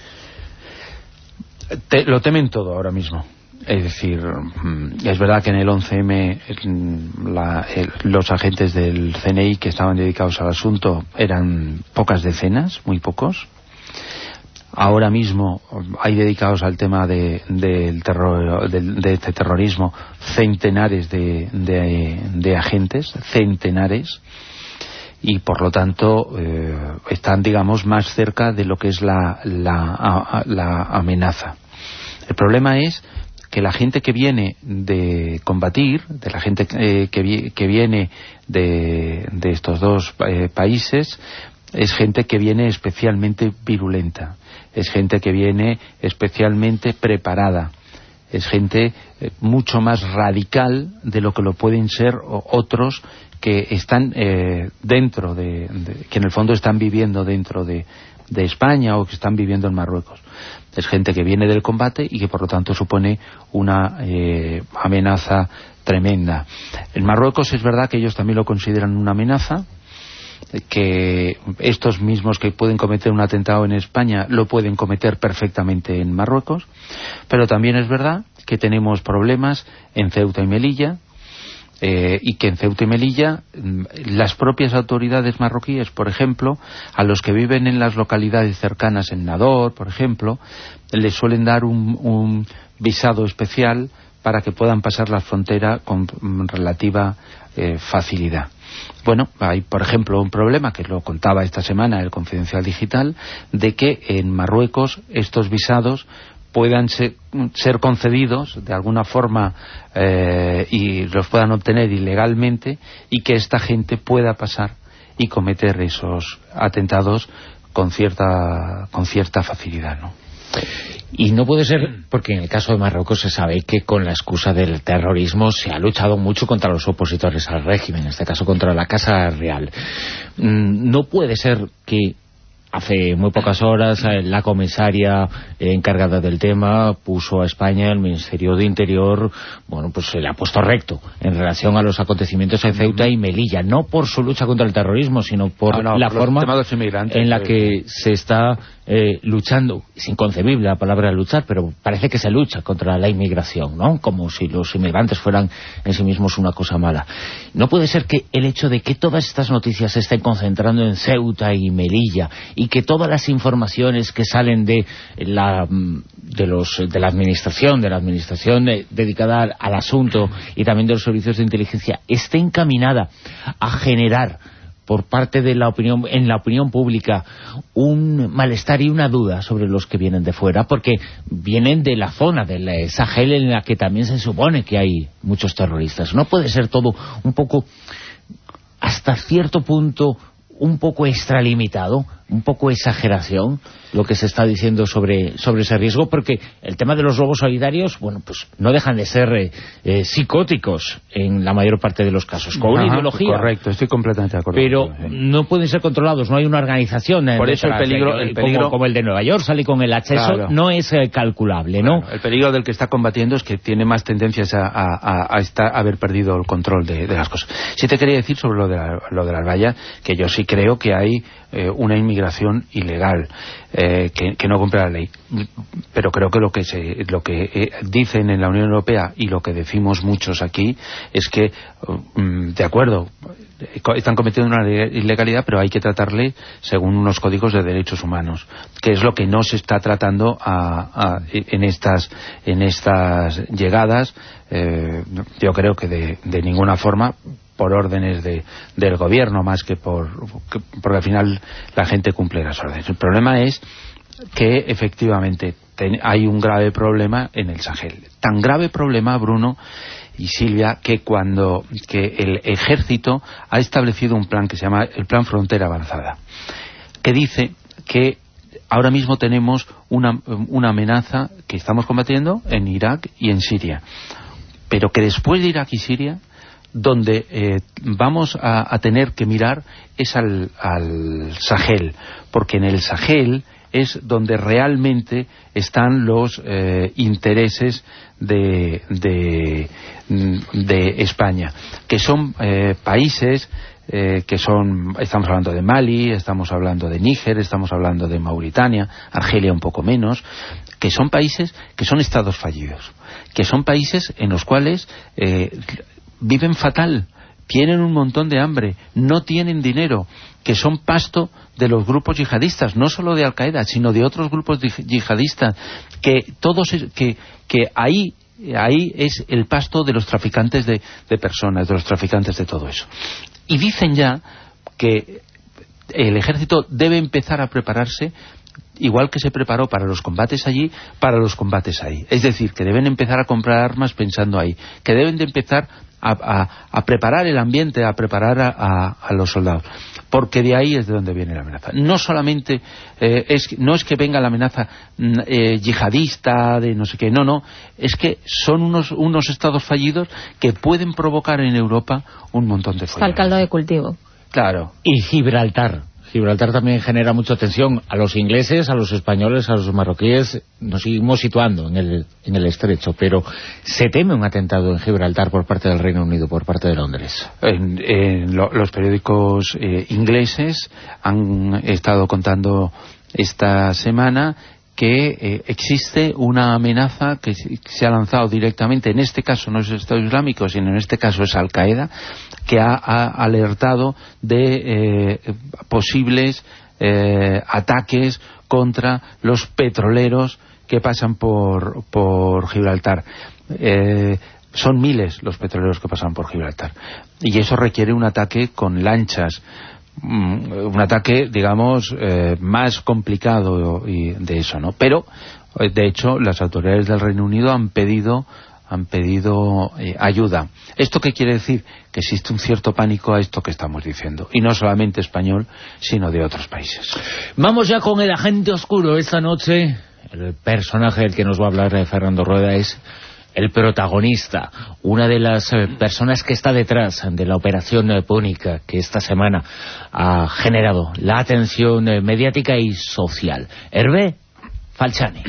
Lo temen todo ahora mismo. Es decir, es verdad que en el 11M los agentes del CNI que estaban dedicados al asunto eran pocas decenas, muy pocos. Ahora mismo hay dedicados al tema de este terrorismo centenares de agentes, centenares, y por lo tanto están, digamos, más cerca de lo que es la amenaza. El problema es que la gente que viene de combatir, de la gente que viene de estos dos países, es gente que viene especialmente virulenta, es gente que viene especialmente preparada, es gente mucho más radical de lo que lo pueden ser otros que están dentro que en el fondo están viviendo dentro de España o que están viviendo en Marruecos. Es gente que viene del combate y que por lo tanto supone una amenaza tremenda. En Marruecos es verdad que ellos también lo consideran una amenaza, que estos mismos que pueden cometer un atentado en España lo pueden cometer perfectamente en Marruecos, pero también es verdad que tenemos problemas en Ceuta y Melilla, y que en Ceuta y Melilla las propias autoridades marroquíes, por ejemplo, a los que viven en las localidades cercanas, en Nador, por ejemplo, les suelen dar un visado especial para que puedan pasar la frontera con relativa facilidad. Bueno, hay por ejemplo un problema que lo contaba esta semana el Confidencial Digital, de que en Marruecos estos visados puedan ser concedidos de alguna forma y los puedan obtener ilegalmente, y que esta gente pueda pasar y cometer esos atentados con cierta facilidad, ¿no? Y no puede ser, porque en el caso de Marruecos se sabe que con la excusa del terrorismo se ha luchado mucho contra los opositores al régimen, en este caso contra la Casa Real. No puede ser que hace muy pocas horas la comisaria encargada del tema puso a España, el Ministerio de Interior, bueno, pues se le ha puesto recto en relación a los acontecimientos en Ceuta y Melilla, no por su lucha contra el terrorismo, sino por la forma en la que se está luchando. Es inconcebible la palabra luchar, pero parece que se lucha contra la inmigración, ¿no? Como si los inmigrantes fueran en sí mismos una cosa mala. No puede ser que el hecho de que todas estas noticias se estén concentrando en Ceuta y Melilla, y que todas las informaciones que salen de la administración dedicada al asunto y también de los servicios de inteligencia esté encaminada a generar por parte de la opinión, en la opinión pública, un malestar y una duda sobre los que vienen de fuera, porque vienen de la zona del Sahel, en la que también se supone que hay muchos terroristas. No puede ser todo un poco, hasta cierto punto, un poco extralimitado, un poco exageración lo que se está diciendo sobre ese riesgo, porque el tema de los lobos solidarios, bueno, pues no dejan de ser psicóticos en la mayor parte de los casos, con una ideología. Correcto, estoy completamente de acuerdo. Pero no pueden ser controlados, no hay una organización. Por eso el peligro como el de Nueva York, sale con el acceso, claro, no es calculable, ¿no? Claro, el peligro del que está combatiendo es que tiene más tendencias a haber perdido el control de las cosas. Sí te quería decir sobre lo de las vallas, que yo sí creo que hay una inmigración ilegal que no cumple la ley. Pero creo que lo que dicen en la Unión Europea y lo que decimos muchos aquí es que, de acuerdo, están cometiendo una ilegalidad, pero hay que tratarle según unos códigos de derechos humanos, que es lo que no se está tratando en estas llegadas. Yo creo que de ninguna forma, por órdenes del gobierno, más que porque al final la gente cumple las órdenes. El problema es que efectivamente hay un grave problema en el Sahel. Tan grave problema, Bruno y Silvia, que el ejército ha establecido un plan que se llama el Plan Frontera Avanzada, que dice que ahora mismo tenemos una amenaza que estamos combatiendo en Irak y en Siria, pero que después de Irak y Siria, donde vamos a tener que mirar es al Sahel, porque en el Sahel es donde realmente están los intereses de España, que son países estamos hablando de Mali, estamos hablando de Níger, estamos hablando de Mauritania, Argelia un poco menos, que son países que son estados fallidos, que son países en los cuales viven fatal, tienen un montón de hambre, no tienen dinero, que son pasto de los grupos yihadistas, no solo de Al-Qaeda, sino de otros grupos yihadistas, que ahí es el pasto de los traficantes de personas, de los traficantes de todo eso. Y dicen ya que el ejército debe empezar a prepararse igual que se preparó para los combates allí, para los combates ahí. Es decir, que deben empezar a comprar armas pensando ahí, que deben de empezar a preparar el ambiente, a preparar a los soldados, porque de ahí es de donde viene la amenaza. No solamente no es que venga la amenaza yihadista de no sé qué, no, es que son unos estados fallidos que pueden provocar en Europa un montón de Está el caldo de cultivo. Claro. Y Gibraltar también genera mucha tensión. A los ingleses, a los españoles, a los marroquíes nos seguimos situando en el estrecho, pero se teme un atentado en Gibraltar por parte del Reino Unido, por parte de Londres. Los periódicos ingleses han estado contando esta semana que existe una amenaza que se ha lanzado directamente, en este caso no es el Estado Islámico, sino en este caso es Al-Qaeda, que ha alertado de posibles ataques contra los petroleros que pasan por Gibraltar. Son miles los petroleros que pasan por Gibraltar, y eso requiere un ataque con lanchas, un ataque, digamos, más complicado y de eso, ¿no? Pero, de hecho, las autoridades del Reino Unido han pedido ayuda. ¿Esto qué quiere decir? Que existe un cierto pánico a esto que estamos diciendo, y no solamente español, sino de otros países. Vamos ya con el agente oscuro. Esta noche, el personaje del que nos va a hablar Fernando Rueda es el protagonista, una de las personas que está detrás de la operación Púnica, que esta semana ha generado la atención mediática y social. Hervé Falciani.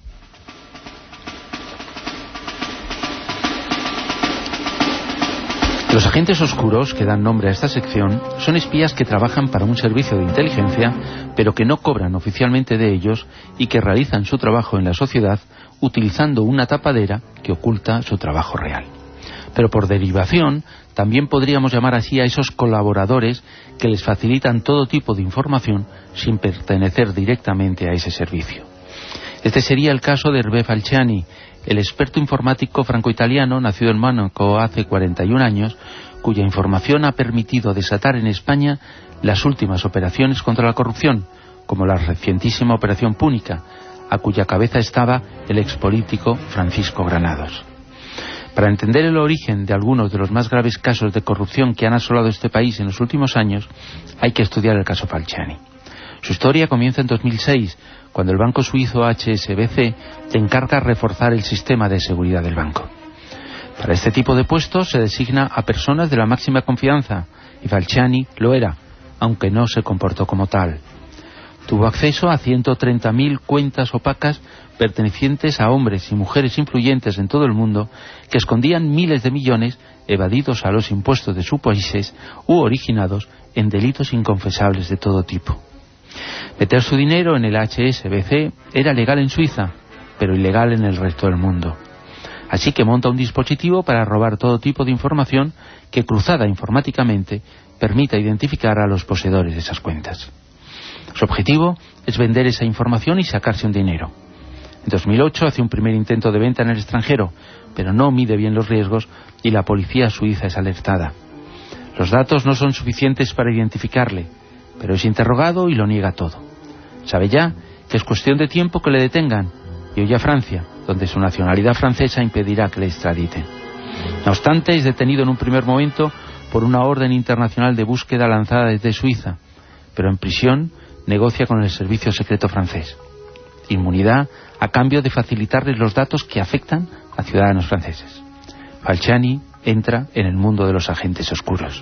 Los agentes oscuros que dan nombre a esta sección son espías que trabajan para un servicio de inteligencia, pero que no cobran oficialmente de ellos y que realizan su trabajo en la sociedad utilizando una tapadera que oculta su trabajo real. Pero por derivación, también podríamos llamar así a esos colaboradores que les facilitan todo tipo de información sin pertenecer directamente a ese servicio. Este sería el caso de Hervé Falciani, el experto informático franco-italiano nacido en Mónaco hace 41 años, cuya información ha permitido desatar en España las últimas operaciones contra la corrupción, como la recientísima Operación Púnica, a cuya cabeza estaba el expolítico Francisco Granados. Para entender el origen de algunos de los más graves casos de corrupción que han asolado este país en los últimos años, hay que estudiar el caso Falciani. Su historia comienza en 2006, cuando el banco suizo HSBC te encarga reforzar el sistema de seguridad del banco. Para este tipo de puestos se designa a personas de la máxima confianza, y Falciani lo era, aunque no se comportó como tal. Tuvo acceso a 130.000 cuentas opacas pertenecientes a hombres y mujeres influyentes en todo el mundo que escondían miles de millones evadidos a los impuestos de sus países u originados en delitos inconfesables de todo tipo. Meter su dinero en el HSBC era legal en Suiza, pero ilegal en el resto del mundo. Así que monta un dispositivo para robar todo tipo de información que, cruzada informáticamente, permita identificar a los poseedores de esas cuentas. Su objetivo es vender esa información y sacarse un dinero. En 2008 hace un primer intento de venta en el extranjero, pero no mide bien los riesgos y la policía suiza es alertada. Los datos no son suficientes para identificarle, pero es interrogado y lo niega todo. Sabe ya que es cuestión de tiempo que le detengan y huye a Francia, donde su nacionalidad francesa impedirá que le extraditen. No obstante, es detenido en un primer momento por una orden internacional de búsqueda lanzada desde Suiza, pero en prisión negocia con el servicio secreto francés. Inmunidad a cambio de facilitarles los datos que afectan a ciudadanos franceses. Falciani entra en el mundo de los agentes oscuros.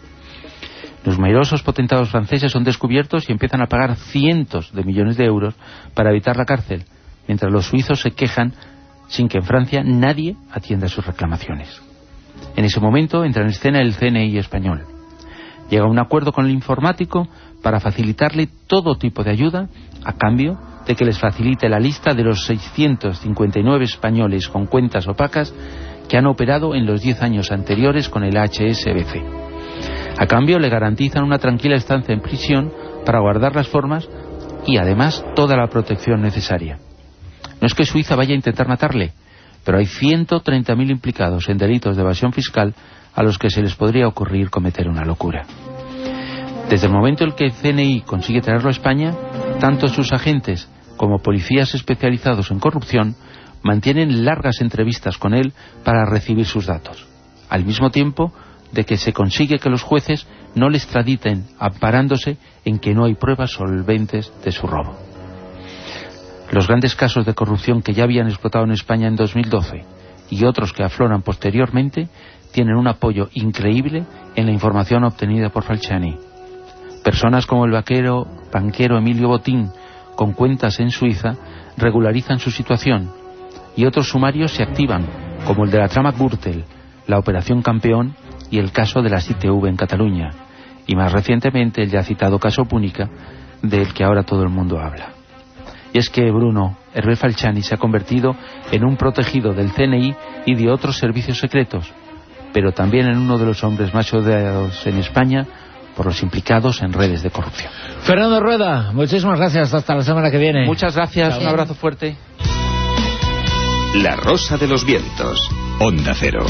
Los numerosos potentados franceses son descubiertos y empiezan a pagar cientos de millones de euros para evitar la cárcel, mientras los suizos se quejan sin que en Francia nadie atienda sus reclamaciones. En ese momento entra en escena el CNI español. Llega a un acuerdo con el informático para facilitarle todo tipo de ayuda a cambio de que les facilite la lista de los 659 españoles con cuentas opacas que han operado en los 10 años anteriores con el HSBC. A cambio le garantizan una tranquila estancia en prisión para guardar las formas y además toda la protección necesaria. No es que Suiza vaya a intentar matarle, pero hay 130.000 implicados en delitos de evasión fiscal a los que se les podría ocurrir cometer una locura. Desde el momento en que el CNI consigue traerlo a España, tanto sus agentes como policías especializados en corrupción mantienen largas entrevistas con él para recibir sus datos, al mismo tiempo de que se consigue que los jueces no le extraditen, amparándose en que no hay pruebas solventes de su robo. Los grandes casos de corrupción que ya habían explotado en España en 2012 y otros que afloran posteriormente tienen un apoyo increíble en la información obtenida por Falciani. Personas como el banquero Emilio Botín, con cuentas en Suiza, regularizan su situación, y otros sumarios se activan, como el de la trama Gürtel, la Operación Campeón y el caso de las ITV en Cataluña, y más recientemente el ya citado caso Púnica, del que ahora todo el mundo habla. Y es que Bruno, Hervé Falciani, se ha convertido en un protegido del CNI y de otros servicios secretos, pero también en uno de los hombres más odiados en España por los implicados en redes de corrupción. Fernando Rueda, muchísimas gracias, hasta la semana que viene. Muchas gracias, Chao. Un abrazo fuerte. La Rosa de los Vientos, Onda Cero.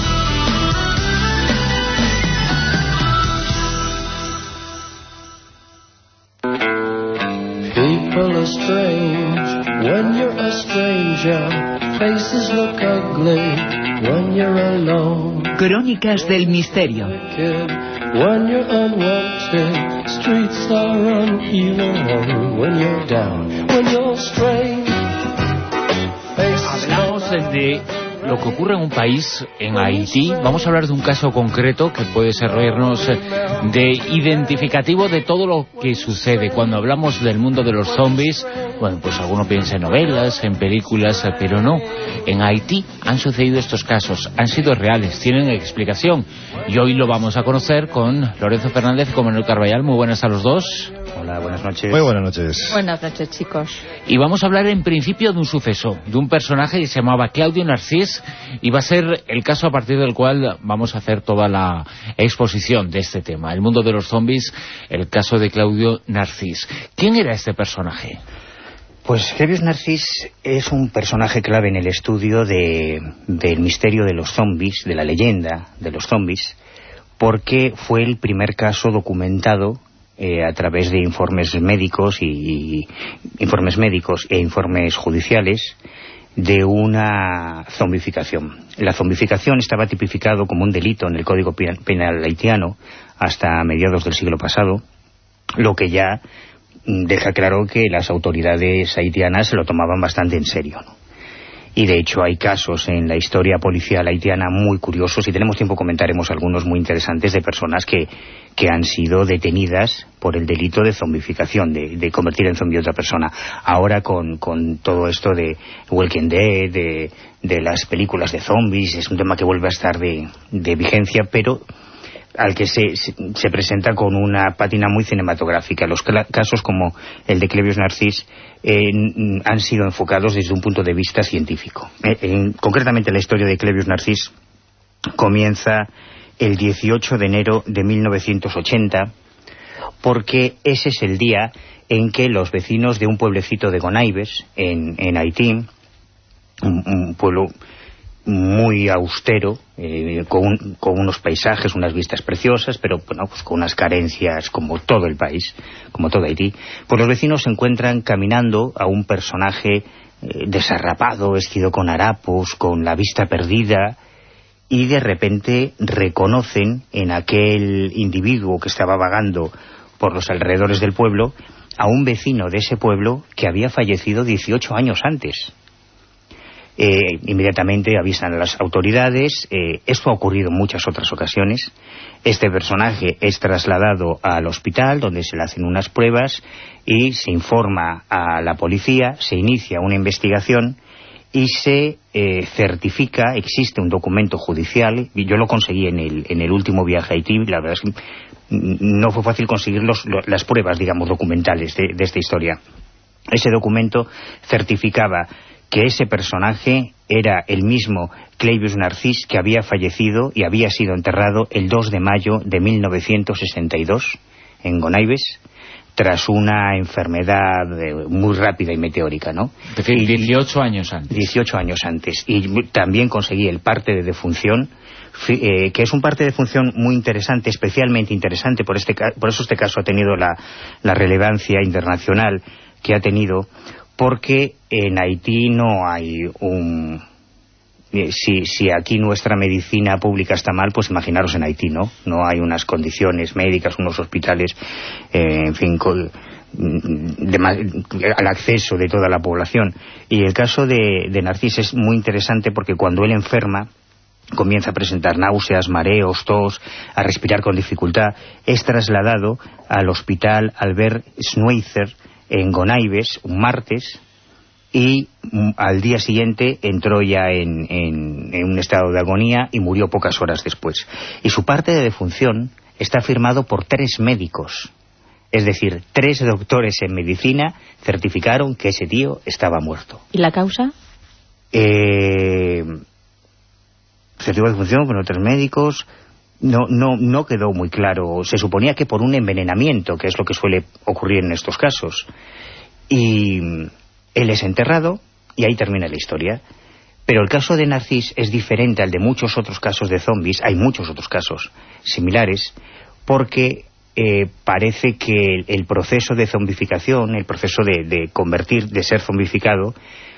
People are strange when you're a stranger. Faces look ugly when you're alone. Crónicas del misterio. When you're unwanted, streets are uneven. When you're down, when you're strange. Hablamos de lo que ocurre en un país, en Haití. Vamos a hablar de un caso concreto que puede servirnos de identificativo de todo lo que sucede. Cuando hablamos del mundo de los zombies, bueno, pues alguno piensa en novelas, en películas, pero no. En Haití han sucedido estos casos, han sido reales, tienen explicación. Y hoy lo vamos a conocer con Lorenzo Fernández y con Manuel Carballal. Muy buenas a los dos. Hola, buenas noches. Muy buenas noches. Buenas noches, chicos. Y vamos a hablar en principio de un suceso, de un personaje que se llamaba Claudio Narcís, y va a ser el caso a partir del cual vamos a hacer toda la exposición de este tema. El mundo de los zombies, el caso de Claudio Narcís. ¿Quién era este personaje? Pues Claudio Narcís es un personaje clave en el estudio del misterio de los zombies, de la leyenda de los zombies, porque fue el primer caso documentado a través de informes médicos e informes judiciales de una zombificación. La zombificación estaba tipificado como un delito en el Código Penal haitiano hasta mediados del siglo pasado, lo que ya deja claro que las autoridades haitianas se lo tomaban bastante en serio, ¿no? Y de hecho hay casos en la historia policial haitiana muy curiosos, si tenemos tiempo comentaremos algunos muy interesantes, de personas que han sido detenidas por el delito de zombificación, de convertir en zombi a otra persona. Ahora con todo esto de Walking Dead, de las películas de zombies, es un tema que vuelve a estar de vigencia, pero al que se presenta con una pátina muy cinematográfica. Los casos como el de Clevius Narcís han sido enfocados desde un punto de vista científico. Concretamente la historia de Clevius Narcís comienza el 18 de enero de 1980, porque ese es el día en que los vecinos de un pueblecito de Gonaives, en Haití, un pueblo muy austero, con unos paisajes, unas vistas preciosas, pero bueno, pues con unas carencias como todo el país, como todo Haití, pues los vecinos se encuentran caminando a un personaje desarrapado, vestido con harapos, con la vista perdida, y de repente reconocen en aquel individuo que estaba vagando por los alrededores del pueblo a un vecino de ese pueblo que había fallecido 18 años antes. Inmediatamente avisan a las autoridades. Esto ha ocurrido en muchas otras ocasiones. Este personaje es trasladado al hospital, donde se le hacen unas pruebas y se informa a la policía, se inicia una investigación y se certifica. Existe un documento judicial, y yo lo conseguí en el último viaje a Haití. La verdad es que no fue fácil conseguir las pruebas, digamos, documentales de esta historia. Ese documento certificaba que ese personaje era el mismo Clevius Narcís que había fallecido y había sido enterrado el 2 de mayo de 1962 en Gonaives, tras una enfermedad muy rápida y meteórica, ¿no? Es decir, 18 años antes. 18 años antes. Y también conseguí el parte de defunción, que es un parte de defunción muy interesante, especialmente interesante, por eso este caso ha tenido la relevancia internacional que ha tenido, porque en Haití no hay si aquí nuestra medicina pública está mal, pues imaginaros en Haití, ¿no? No hay unas condiciones médicas, unos hospitales, en fin, al acceso de toda la población. Y el caso de Narcís es muy interesante porque cuando él enferma, comienza a presentar náuseas, mareos, tos, a respirar con dificultad, es trasladado al hospital Albert Schweitzer en Gonaives un martes, y al día siguiente entró ya en un estado de agonía y murió pocas horas después. Y su parte de defunción está firmado por 3 médicos, es decir, 3 doctores en medicina certificaron que ese tío estaba muerto. ¿Y la causa? Certificado de defunción con 3 médicos. No quedó muy claro. Se suponía que por un envenenamiento, que es lo que suele ocurrir en estos casos. Y él es enterrado y ahí termina la historia. Pero el caso de Narcís es diferente al de muchos otros casos de zombies. Hay muchos otros casos similares, porque parece que el proceso de zombificación, el proceso de convertir, de ser zombificado,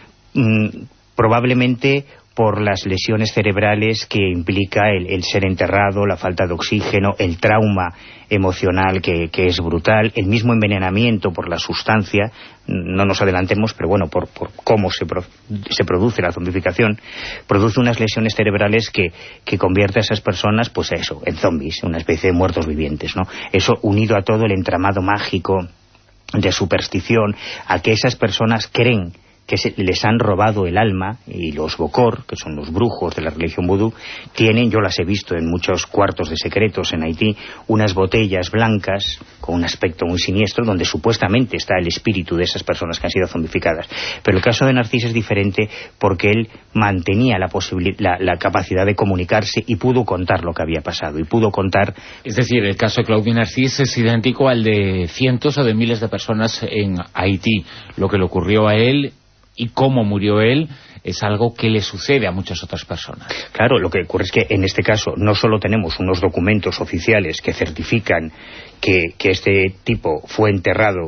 probablemente por las lesiones cerebrales que implica el ser enterrado, la falta de oxígeno, el trauma emocional que es brutal, el mismo envenenamiento por la sustancia, no nos adelantemos, pero bueno, por cómo se produce la zombificación, produce unas lesiones cerebrales que convierte a esas personas, pues eso, en zombies, una especie de muertos vivientes, ¿no? Eso unido a todo el entramado mágico de superstición, a que esas personas creen que les han robado el alma, y los Bokor, que son los brujos de la religión vudú, tienen, yo las he visto en muchos cuartos de secretos en Haití, unas botellas blancas con un aspecto muy siniestro, donde supuestamente está el espíritu de esas personas que han sido zombificadas. Pero el caso de Narcís es diferente porque él mantenía la capacidad de comunicarse y pudo contar lo que había pasado, y pudo contar... Es decir, el caso de Claudio Narcís es idéntico al de cientos o de miles de personas en Haití. Lo que le ocurrió a él y cómo murió él es algo que le sucede a muchas otras personas. Claro, lo que ocurre es que en este caso no solo tenemos unos documentos oficiales que certifican que este tipo fue enterrado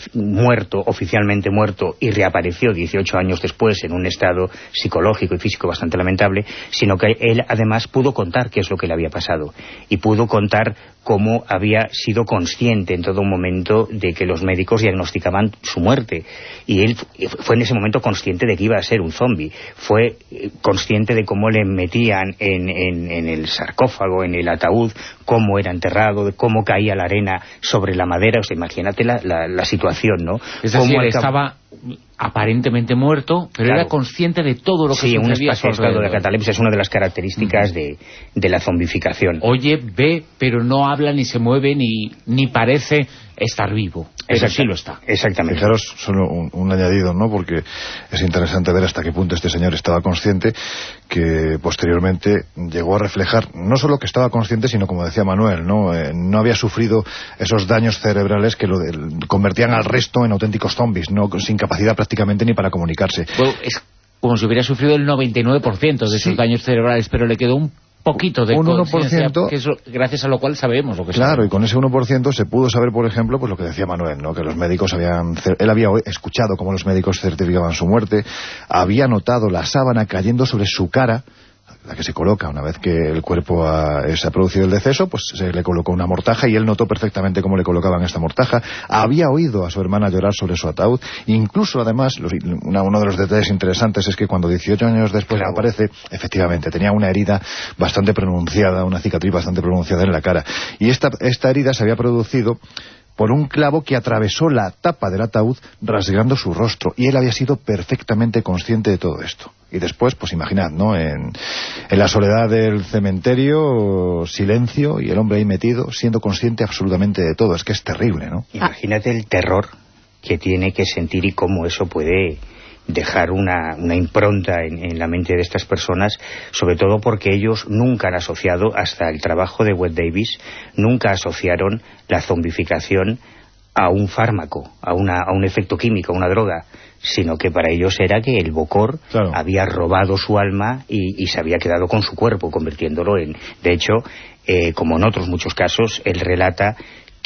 muerto, oficialmente muerto, y reapareció 18 años después en un estado psicológico y físico bastante lamentable, sino que él además pudo contar qué es lo que le había pasado, y pudo contar cómo había sido consciente en todo momento de que los médicos diagnosticaban su muerte, y él fue en ese momento consciente de que iba a ser un zombie, fue consciente de cómo le metían en el sarcófago, en el ataúd, cómo era enterrado, de cómo caía la arena sobre la madera. O sea, imagínate la situación, ¿no? Es decir, estaba aparentemente muerto, pero claro, era consciente de todo lo que sucedía. Sí, un estado de catalepsia es una de las características de la zombificación. Oye, ve, pero no habla, ni se mueve, ni parece estar vivo. Pero sí lo está. Exactamente. Fijaros, solo un añadido, ¿no? Porque es interesante ver hasta qué punto este señor estaba consciente, que posteriormente llegó a reflejar no solo que estaba consciente, sino, como decía Manuel, no había sufrido esos daños cerebrales que lo convertían al resto en auténticos zombies, no sin capacidad prácticamente ni para comunicarse. Bueno, es como si hubiera sufrido el 99% de esos daños cerebrales, pero le quedó un poquito de conciencia, que es gracias a lo cual sabemos lo que claro, sabemos. Y con ese 1% se pudo saber, por ejemplo, pues lo que decía Manuel, ¿no? Que los médicos él había escuchado cómo los médicos certificaban su muerte, había notado la sábana cayendo sobre su cara, la que se coloca una vez que el cuerpo se ha producido el deceso, pues se le colocó una mortaja, y él notó perfectamente cómo le colocaban esta mortaja. Había oído a su hermana llorar sobre su ataúd. Incluso, además, uno de los detalles interesantes es que cuando 18 años después aparece, efectivamente, tenía una herida bastante pronunciada, una cicatriz bastante pronunciada en la cara. Y esta herida se había producido por un clavo que atravesó la tapa del ataúd, rasgando su rostro, y él había sido perfectamente consciente de todo esto. Y después, pues imaginad, ¿no? En la soledad del cementerio, silencio, y el hombre ahí metido, siendo consciente absolutamente de todo. Es que es terrible, ¿no? Imagínate el terror que tiene que sentir y cómo eso puede dejar una impronta en la mente de estas personas, sobre todo porque ellos nunca han asociado, hasta el trabajo de Wade Davis, nunca asociaron la zombificación a un fármaco, a un efecto químico, a una droga, sino que para ellos era que el Bokor había robado su alma y se había quedado con su cuerpo, convirtiéndolo en... De hecho, como en otros muchos casos, él relata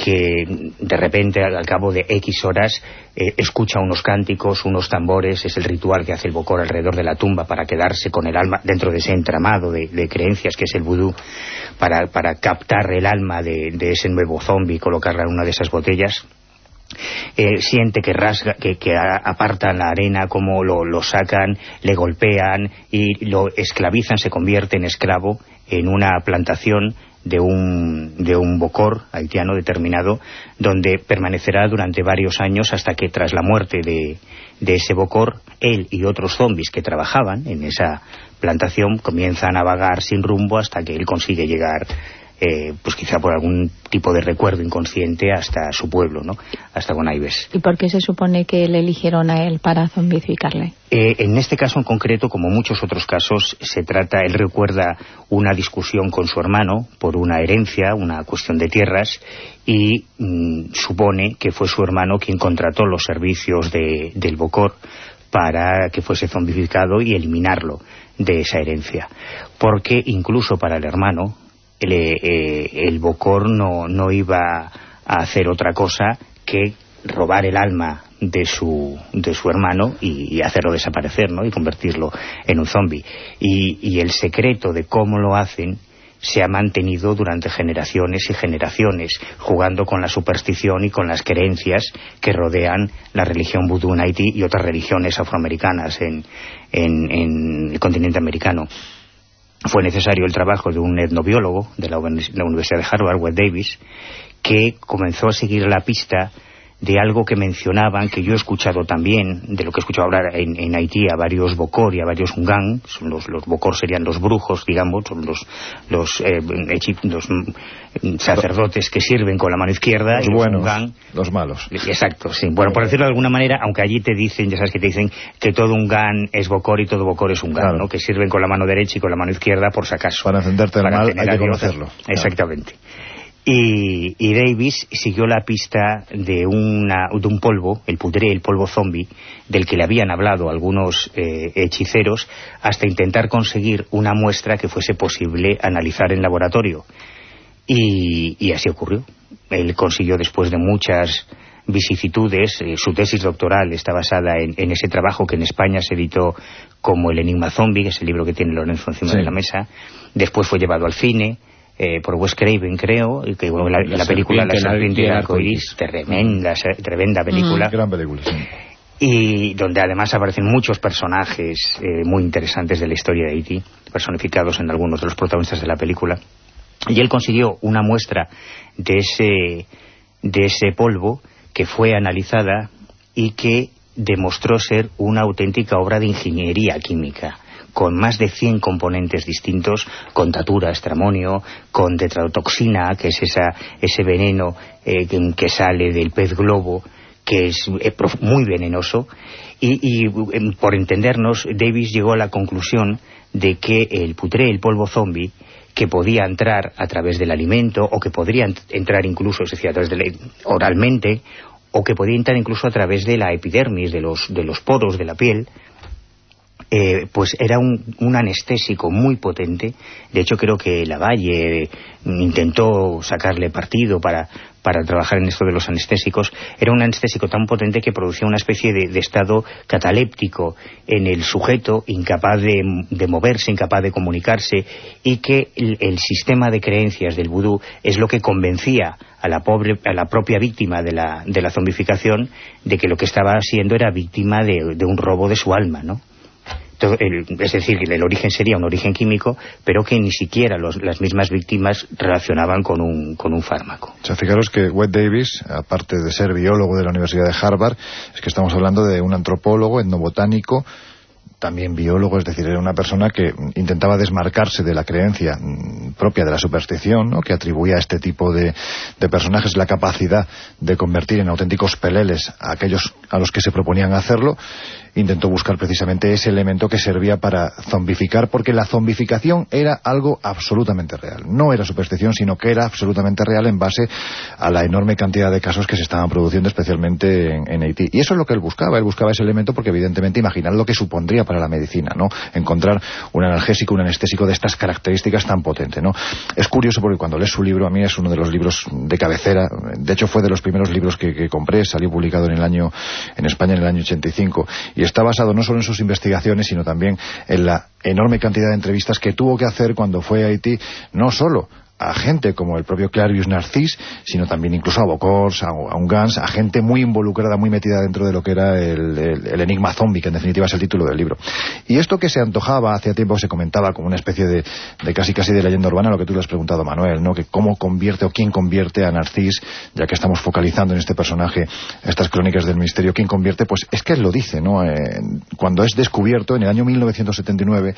que de repente, al cabo de X horas, escucha unos cánticos, unos tambores. Es el ritual que hace el Bokor alrededor de la tumba para quedarse con el alma dentro de ese entramado de creencias que es el vudú, para captar el alma de ese nuevo zombie y colocarla en una de esas botellas. Siente que rasga, que apartan la arena, como lo sacan, le golpean y lo esclavizan, se convierte en esclavo en una plantación de un Bokor haitiano determinado, donde permanecerá durante varios años, hasta que tras la muerte de ese Bokor, él y otros zombies que trabajaban en esa plantación comienzan a vagar sin rumbo, hasta que él consigue llegar, pues quizá por algún tipo de recuerdo inconsciente, hasta su pueblo, ¿no? Hasta Gonaives. ¿Y por qué se supone que le eligieron a él para zombificarle? En este caso en concreto, como muchos otros casos, él recuerda una discusión con su hermano por una herencia, una cuestión de tierras, y supone que fue su hermano quien contrató los servicios del Bokor para que fuese zombificado y eliminarlo de esa herencia. Porque incluso para el hermano, el Bokor no iba a hacer otra cosa que robar el alma de su hermano y hacerlo desaparecer, ¿no? Y convertirlo en un zombie. Y el secreto de cómo lo hacen se ha mantenido durante generaciones y generaciones, jugando con la superstición y con las creencias que rodean la religión vudú en Haití y otras religiones afroamericanas en el continente americano. Fue necesario el trabajo de un etnobiólogo de la Universidad de Harvard, Wade Davis, que comenzó a seguir la pista de algo que mencionaban, que yo he escuchado también, de lo que he escuchado hablar en Haití, a varios Bokor y a varios Ungan. Los Bokor serían los brujos, digamos, son los sacerdotes que sirven con la mano izquierda, los y buenos, los Ungan, los malos. Exacto, sí. Bueno, por decirlo de alguna manera, aunque allí te dicen, ya sabes que te dicen que todo Ungan es Bokor y todo Bokor es Ungan, claro, ¿no? Que sirven con la mano derecha y con la mano izquierda por si acaso. Para encenderte el mal hay que conocerlo. Exactamente. Y Davis siguió la pista de un polvo, el pudré, el polvo zombie, del que le habían hablado algunos hechiceros, hasta intentar conseguir una muestra que fuese posible analizar en laboratorio. Y así ocurrió. Él consiguió, después de muchas vicisitudes. Su tesis doctoral está basada en ese trabajo que en España se editó como El enigma zombie, que es el libro que tiene Lorenzo encima de la mesa. Después fue llevado al cine por Wes Craven, creo, y que la película La serpiente del arcoíris, tremenda película. Gran película, sí. Y donde además aparecen muchos personajes muy interesantes de la historia de Haití, personificados en algunos de los protagonistas de la película. Y él consiguió una muestra de ese polvo que fue analizada y que demostró ser una auténtica obra de ingeniería química, con más de 100 componentes distintos, con datura, estramonio, con tetrodotoxina, que es ese veneno que sale del pez globo, que es muy venenoso, y por entendernos, Davis llegó a la conclusión de que el putré, el polvo zombie, que podía entrar a través del alimento, o que podría entrar incluso, es decir, a través oralmente, o que podía entrar incluso a través de la epidermis, de los poros de la piel, pues era un anestésico muy potente. De hecho, creo que Lavalle intentó sacarle partido para trabajar en esto de los anestésicos. Era un anestésico tan potente que producía una especie de estado cataléptico en el sujeto, incapaz de moverse, incapaz de comunicarse, y que el sistema de creencias del vudú es lo que convencía a la propia víctima de la zombificación de que lo que estaba siendo era víctima de un robo de su alma, ¿no? Es decir, el origen sería un origen químico, pero que ni siquiera las mismas víctimas relacionaban con un fármaco. O sea, fijaros que Wade Davis, aparte de ser biólogo de la Universidad de Harvard, es que estamos hablando de un antropólogo, etnobotánico, también biólogo, es decir, era una persona que intentaba desmarcarse de la creencia propia de la superstición, ¿no?, que atribuía a este tipo de personajes la capacidad de convertir en auténticos peleles a aquellos a los que se proponían hacerlo. Intentó buscar precisamente ese elemento que servía para zombificar, porque la zombificación era algo absolutamente real. No era superstición, sino que era absolutamente real en base a la enorme cantidad de casos que se estaban produciendo, especialmente en Haití. Y eso es lo que él buscaba ese elemento, porque evidentemente imaginar lo que supondría para la medicina, ¿no?, encontrar un analgésico, un anestésico de estas características tan potente, ¿no? Es curioso porque cuando lees su libro, a mí es uno de los libros de cabecera. De hecho, fue de los primeros libros que compré. Salió publicado en España en el año 85, y está basado no solo en sus investigaciones, sino también en la enorme cantidad de entrevistas que tuvo que hacer cuando fue a Haití, no solo a gente como el propio Clairvius Narcís, sino también incluso a Bocors, a Ungans, a gente muy involucrada, muy metida dentro de lo que era el enigma zombie, que en definitiva es el título del libro. Y esto que se antojaba, hacía tiempo se comentaba como una especie de casi de leyenda urbana, lo que tú le has preguntado, Manuel, ¿no?, que cómo convierte o quién convierte a Narcís, ya que estamos focalizando en este personaje, estas crónicas del misterio, quién convierte, pues es que él lo dice, ¿no? Cuando es descubierto, en el año 1979,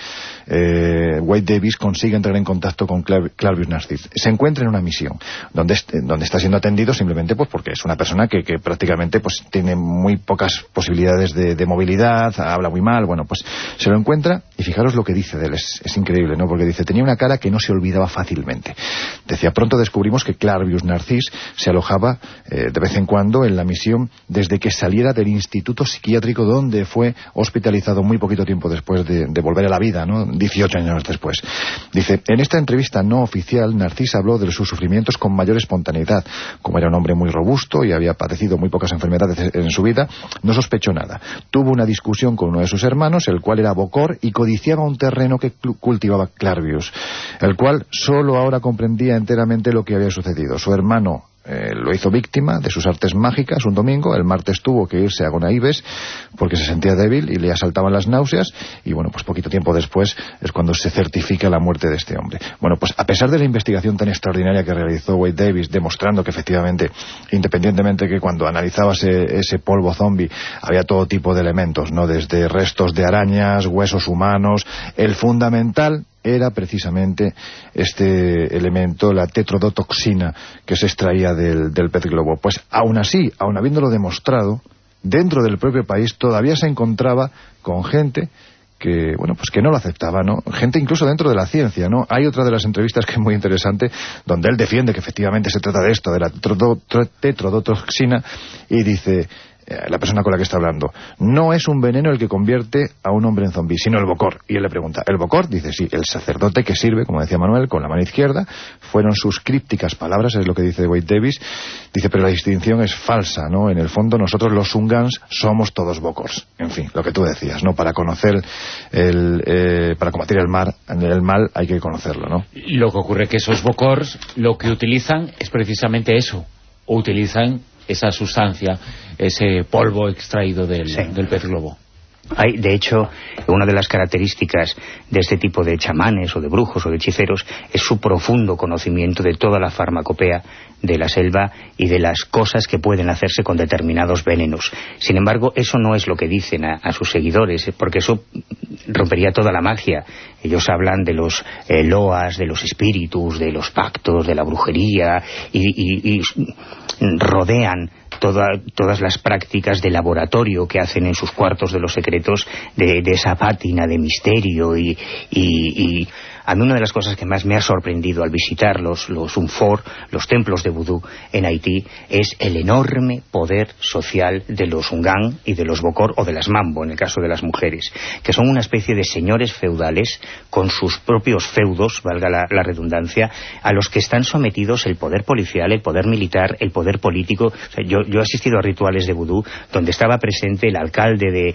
Wade Davis consigue entrar en contacto con Clairvius Narcís. Se encuentra en una misión donde está siendo atendido simplemente pues porque es una persona que prácticamente pues tiene muy pocas posibilidades de movilidad, habla muy mal. Bueno, pues se lo encuentra, y fijaros lo que dice de él, es increíble, ¿no?, porque dice: tenía una cara que no se olvidaba fácilmente. Decía: pronto descubrimos que Clairvius Narcís se alojaba de vez en cuando en la misión desde que saliera del instituto psiquiátrico donde fue hospitalizado muy poquito tiempo después de volver a la vida, ¿no?, 18 años después. Dice: en esta entrevista no oficial, Narcís habló de sus sufrimientos con mayor espontaneidad. Como era un hombre muy robusto y había padecido muy pocas enfermedades en su vida, no sospechó nada. Tuvo una discusión con uno de sus hermanos, el cual era Bocor, y codiciaba un terreno que cultivaba Clairvius, el cual solo ahora comprendía enteramente lo que había sucedido. Su hermano lo hizo víctima de sus artes mágicas un domingo. El martes tuvo que irse a Gonaibes porque se sentía débil y le asaltaban las náuseas, y bueno, pues poquito tiempo después es cuando se certifica la muerte de este hombre. Bueno, pues a pesar de la investigación tan extraordinaria que realizó Wade Davis, demostrando que efectivamente, independientemente que cuando analizaba ese polvo zombie había todo tipo de elementos, ¿no?, desde restos de arañas, huesos humanos, el fundamental era precisamente este elemento, la tetrodotoxina, que se extraía del pez globo. Pues aún así, aún habiéndolo demostrado, dentro del propio país todavía se encontraba con gente que, bueno, pues que no lo aceptaba, ¿no? Gente incluso dentro de la ciencia, ¿no? Hay otra de las entrevistas que es muy interesante, donde él defiende que efectivamente se trata de esto, de la tetrodotoxina, y dice: la persona con la que está hablando, no es un veneno el que convierte a un hombre en zombi, sino el bocor. Y él le pregunta, ¿el bocor? Dice, sí, el sacerdote que sirve, como decía Manuel, con la mano izquierda, fueron sus crípticas palabras, es lo que dice Wade Davis. Dice, pero la distinción es falsa, ¿no? En el fondo nosotros los Ungans somos todos bocors. En fin, lo que tú decías, ¿no? Para conocer para combatir el mal hay que conocerlo, ¿no? Lo que ocurre es que esos bocors lo que utilizan es precisamente eso, utilizan esa sustancia, ese polvo extraído del pez globo. De hecho, una de las características de este tipo de chamanes o de brujos o de hechiceros es su profundo conocimiento de toda la farmacopea de la selva y de las cosas que pueden hacerse con determinados venenos. Sin embargo, eso no es lo que dicen a sus seguidores, porque eso rompería toda la magia. Ellos hablan de los loas, de los espíritus, de los pactos, de la brujería y rodean todas las prácticas de laboratorio que hacen en sus cuartos de los secretos de esa pátina de misterio y a mí una de las cosas que más me ha sorprendido al visitar los Unfor, los templos de vudú en Haití, es el enorme poder social de los Ungan y de los Bokor o de las Mambo, en el caso de las mujeres, que son una especie de señores feudales con sus propios feudos, valga la redundancia, a los que están sometidos el poder policial, el poder militar, el poder político. O sea, yo he asistido a rituales de vudú donde estaba presente el alcalde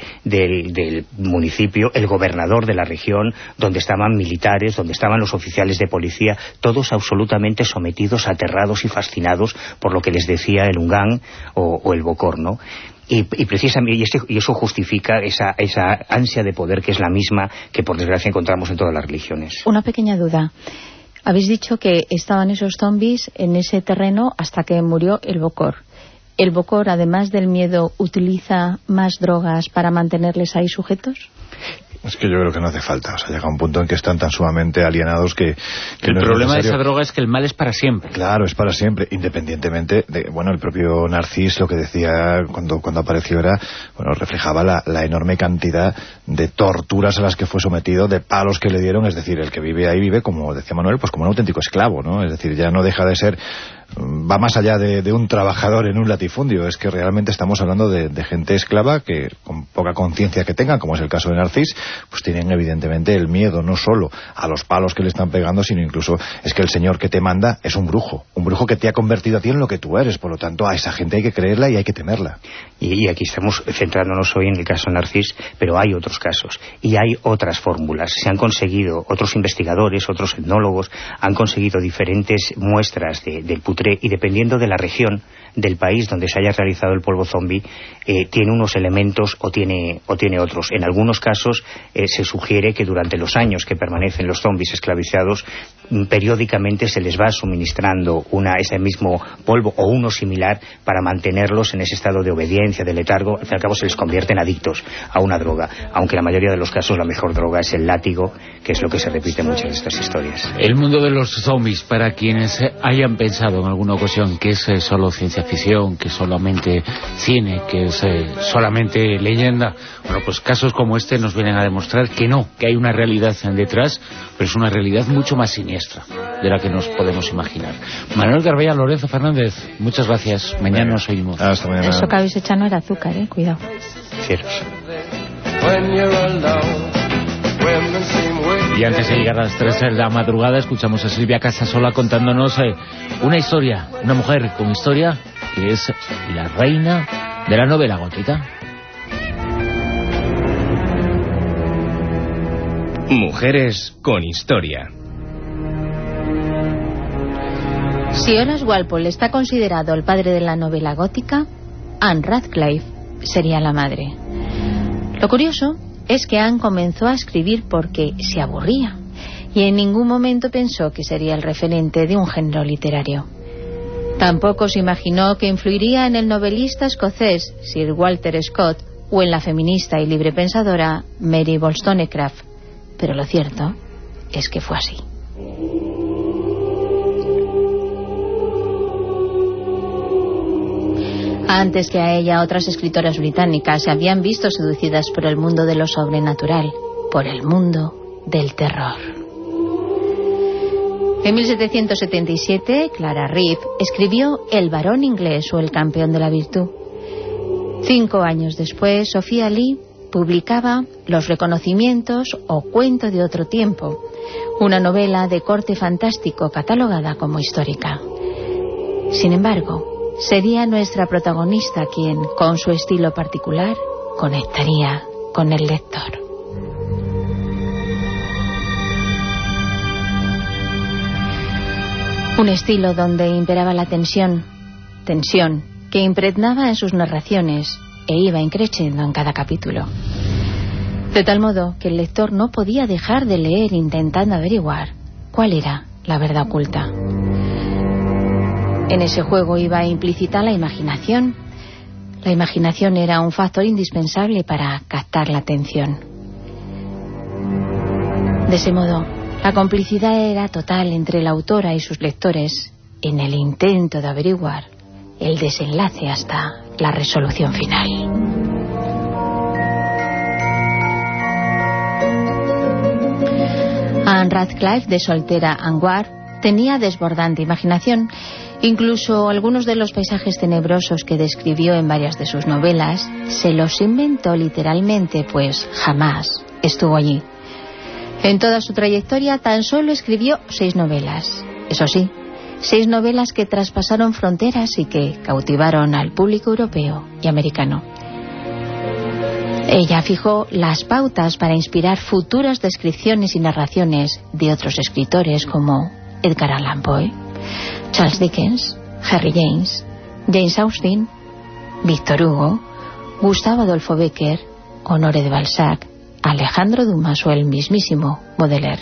del municipio, el gobernador de la región, donde estaban militares, donde estaban los oficiales de policía, todos absolutamente sometidos, aterrados y fascinados por lo que les decía el Ungan o el Bokor, ¿no? Y precisamente eso justifica esa ansia de poder que es la misma que por desgracia encontramos en todas las religiones. Una pequeña duda. Habéis dicho que estaban esos zombies en ese terreno hasta que murió el Bokor. ¿El Bokor, además del miedo, utiliza más drogas para mantenerles ahí sujetos? Es que yo creo que no hace falta. O sea, llega un punto en que están tan sumamente alienados que el no problema es de esa droga es que el mal es para siempre. Claro, es para siempre, independientemente de... Bueno, el propio Narcís lo que decía cuando apareció era... Bueno, reflejaba la enorme cantidad de torturas a las que fue sometido, de palos que le dieron. Es decir, el que vive ahí vive, como decía Manuel, pues como un auténtico esclavo, ¿no? Es decir, ya no deja de ser... Va más allá de un trabajador en un latifundio. Es que realmente estamos hablando de gente esclava que, con poca conciencia que tengan, como es el caso de Narcís, pues tienen evidentemente el miedo no solo a los palos que le están pegando, sino incluso es que el señor que te manda es un brujo que te ha convertido a ti en lo que tú eres. Por lo tanto, a esa gente hay que creerla y hay que temerla. Y aquí estamos centrándonos hoy en el caso de Narcís, pero hay otros casos y hay otras fórmulas. Se han conseguido, otros investigadores, otros etnólogos han conseguido diferentes muestras del putré, y dependiendo de la región del país donde se haya realizado el polvo zombie, tiene unos elementos o tiene otros. En algunos casos se sugiere que durante los años que permanecen los zombies esclavizados, periódicamente se les va suministrando ese mismo polvo o uno similar para mantenerlos en ese estado de obediencia, de letargo. Al fin y al cabo se les convierte en adictos a una droga, aunque en la mayoría de los casos la mejor droga es el látigo, que es lo que se repite en muchas de estas historias. El mundo de los zombies, para quienes hayan pensado en alguna ocasión que es solo ciencia ficción, que es solamente cine, que es solamente leyenda, bueno, pues casos como este nos vienen a demostrar que no, que hay una realidad detrás, pero es una realidad mucho más siniestra de la que nos podemos imaginar. Manuel Garbella, Lorenzo Fernández, muchas gracias. Mañana nos oímos. Hasta mañana. Eso que habéis echado no era azúcar, cuidado. Cielos. Y antes de llegar a las 3 de la madrugada escuchamos a Silvia Casasola contándonos una historia, una mujer con historia que es la reina de la novela gótica. Mujeres con historia. Si Horace Walpole está considerado el padre de la novela gótica, Anne Radcliffe sería la madre. Lo curioso es que Anne comenzó a escribir porque se aburría y en ningún momento pensó que sería el referente de un género literario. Tampoco se imaginó que influiría en el novelista escocés Sir Walter Scott o en la feminista y librepensadora Mary Wollstonecraft, pero lo cierto es que fue así. Antes que a ella, otras escritoras británicas se habían visto seducidas por el mundo de lo sobrenatural, por el mundo del terror. En 1777, Clara Reeve escribió El varón inglés o El campeón de la virtud. 5 años después, Sophia Lee publicaba Los reconocimientos o Cuento de otro tiempo, una novela de corte fantástico catalogada como histórica. Sin embargo, sería nuestra protagonista quien, con su estilo particular, conectaría con el lector. Un estilo donde imperaba la tensión que impregnaba en sus narraciones e iba increciendo en cada capítulo. De tal modo que el lector no podía dejar de leer intentando averiguar cuál era la verdad oculta. En ese juego iba implícita la imaginación. La imaginación era un factor indispensable para captar la atención. De ese modo, la complicidad era total entre la autora y sus lectores en el intento de averiguar el desenlace hasta la resolución final. Anne Radcliffe, de soltera Angouar, tenía desbordante imaginación. Incluso algunos de los paisajes tenebrosos que describió en varias de sus novelas se los inventó literalmente, pues jamás estuvo allí. En toda su trayectoria tan solo escribió 6 novelas. Eso sí, 6 novelas que traspasaron fronteras y que cautivaron al público europeo y americano. Ella fijó las pautas para inspirar futuras descripciones y narraciones de otros escritores como Edgar Allan Poe, Charles Dickens, Henry James, James Austen, Victor Hugo, Gustave Adolphe Becker, Honoré de Balzac, Alejandro Dumas o el mismísimo Baudelaire.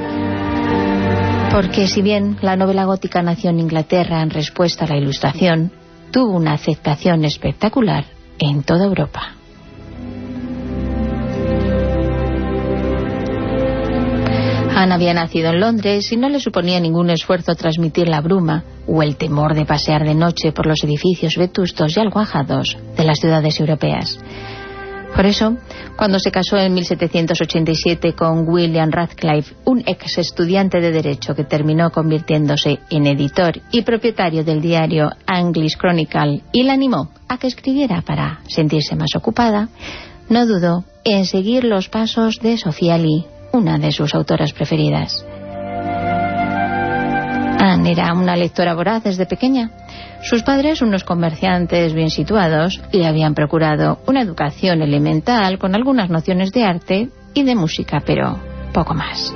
Porque si bien la novela gótica nació en Inglaterra en respuesta a la Ilustración, tuvo una aceptación espectacular en toda Europa. Anne había nacido en Londres y no le suponía ningún esfuerzo transmitir la bruma o el temor de pasear de noche por los edificios vetustos y algo ajados de las ciudades europeas. Por eso, cuando se casó en 1787 con William Radcliffe, un ex estudiante de Derecho que terminó convirtiéndose en editor y propietario del diario English Chronicle y la animó a que escribiera para sentirse más ocupada, no dudó en seguir los pasos de Sophia Lee, una de sus autoras preferidas. Anne era una lectora voraz desde pequeña. Sus padres, unos comerciantes bien situados, le habían procurado una educación elemental con algunas nociones de arte y de música, pero poco más.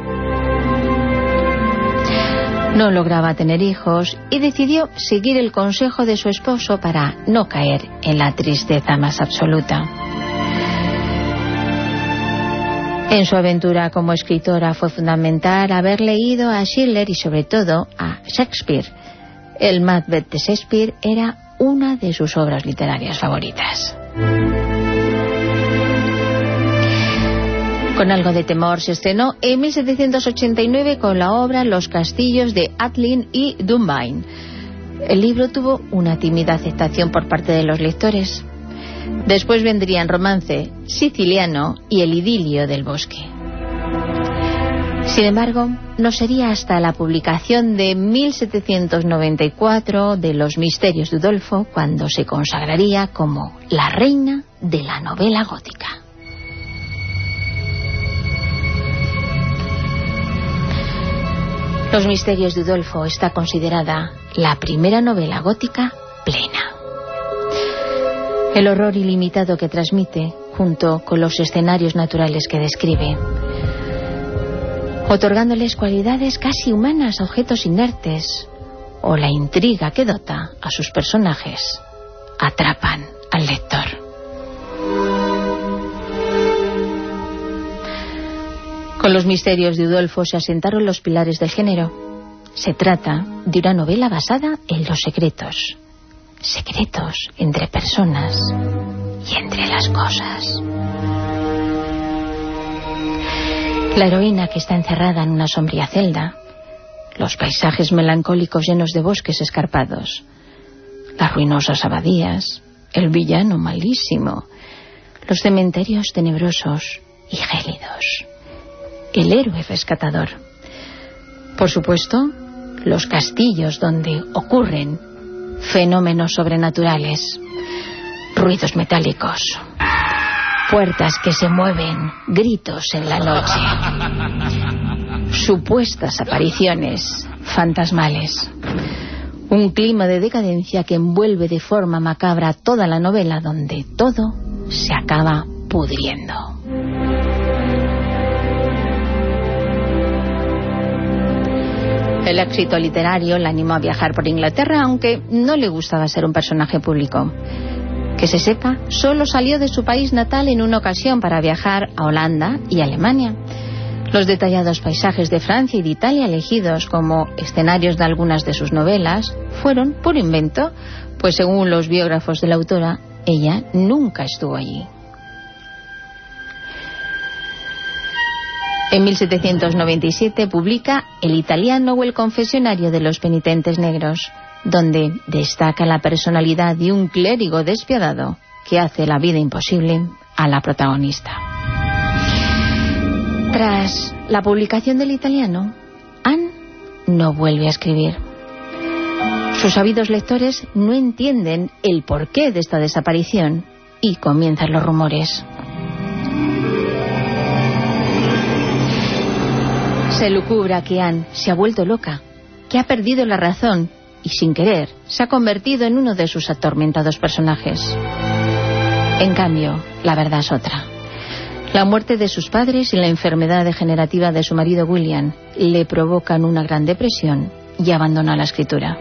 No lograba tener hijos y decidió seguir el consejo de su esposo para no caer en la tristeza más absoluta. En su aventura como escritora fue fundamental haber leído a Schiller y sobre todo a Shakespeare. El Macbeth de Shakespeare era una de sus obras literarias favoritas. Con algo de temor se estrenó en 1789 con la obra Los castillos de Atlin y Dunbayne. El libro tuvo una tímida aceptación por parte de los lectores. Después vendrían Romance siciliano y El idilio del bosque. Sin embargo, no sería hasta la publicación de 1794 de Los misterios de Udolfo cuando se consagraría como la reina de la novela gótica. Los misterios de Udolfo está considerada la primera novela gótica plena. El horror ilimitado que transmite, junto con los escenarios naturales que describe, otorgándoles cualidades casi humanas a objetos inertes, o la intriga que dota a sus personajes, atrapan al lector. Con Los misterios de Udolfo se asentaron los pilares del género. Se trata de una novela basada en los secretos. Secretos entre personas y entre las cosas. La heroína que está encerrada en una sombría celda, los paisajes melancólicos llenos de bosques escarpados, las ruinosas abadías, el villano malísimo, los cementerios tenebrosos y gélidos, el héroe rescatador. Por supuesto, los castillos donde ocurren fenómenos sobrenaturales. ruidos metálicos, puertas que se mueven, gritos en la noche, supuestas apariciones fantasmales. Un clima de decadencia que envuelve de forma macabra toda la novela, donde todo se acaba pudriendo. El éxito literario la animó a viajar por Inglaterra, aunque no le gustaba ser un personaje público. Que se sepa, solo salió de su país natal en una ocasión para viajar a Holanda y Alemania. Los detallados paisajes de Francia y de Italia elegidos como escenarios de algunas de sus novelas fueron puro invento, pues según los biógrafos de la autora, ella nunca estuvo allí. En 1797 publica El italiano o el confesionario de los penitentes negros, donde destaca la personalidad de un clérigo despiadado que hace la vida imposible a la protagonista. Tras la publicación del italiano, Anne no vuelve a escribir. Sus ávidos lectores no entienden el porqué de esta desaparición y comienzan los rumores. Se lucubra que Anne se ha vuelto loca, que ha perdido la razón y sin querer se ha convertido en uno de sus atormentados personajes. En cambio, la verdad es otra. La muerte de sus padres y la enfermedad degenerativa de su marido William le provocan una gran depresión y abandona la escritura.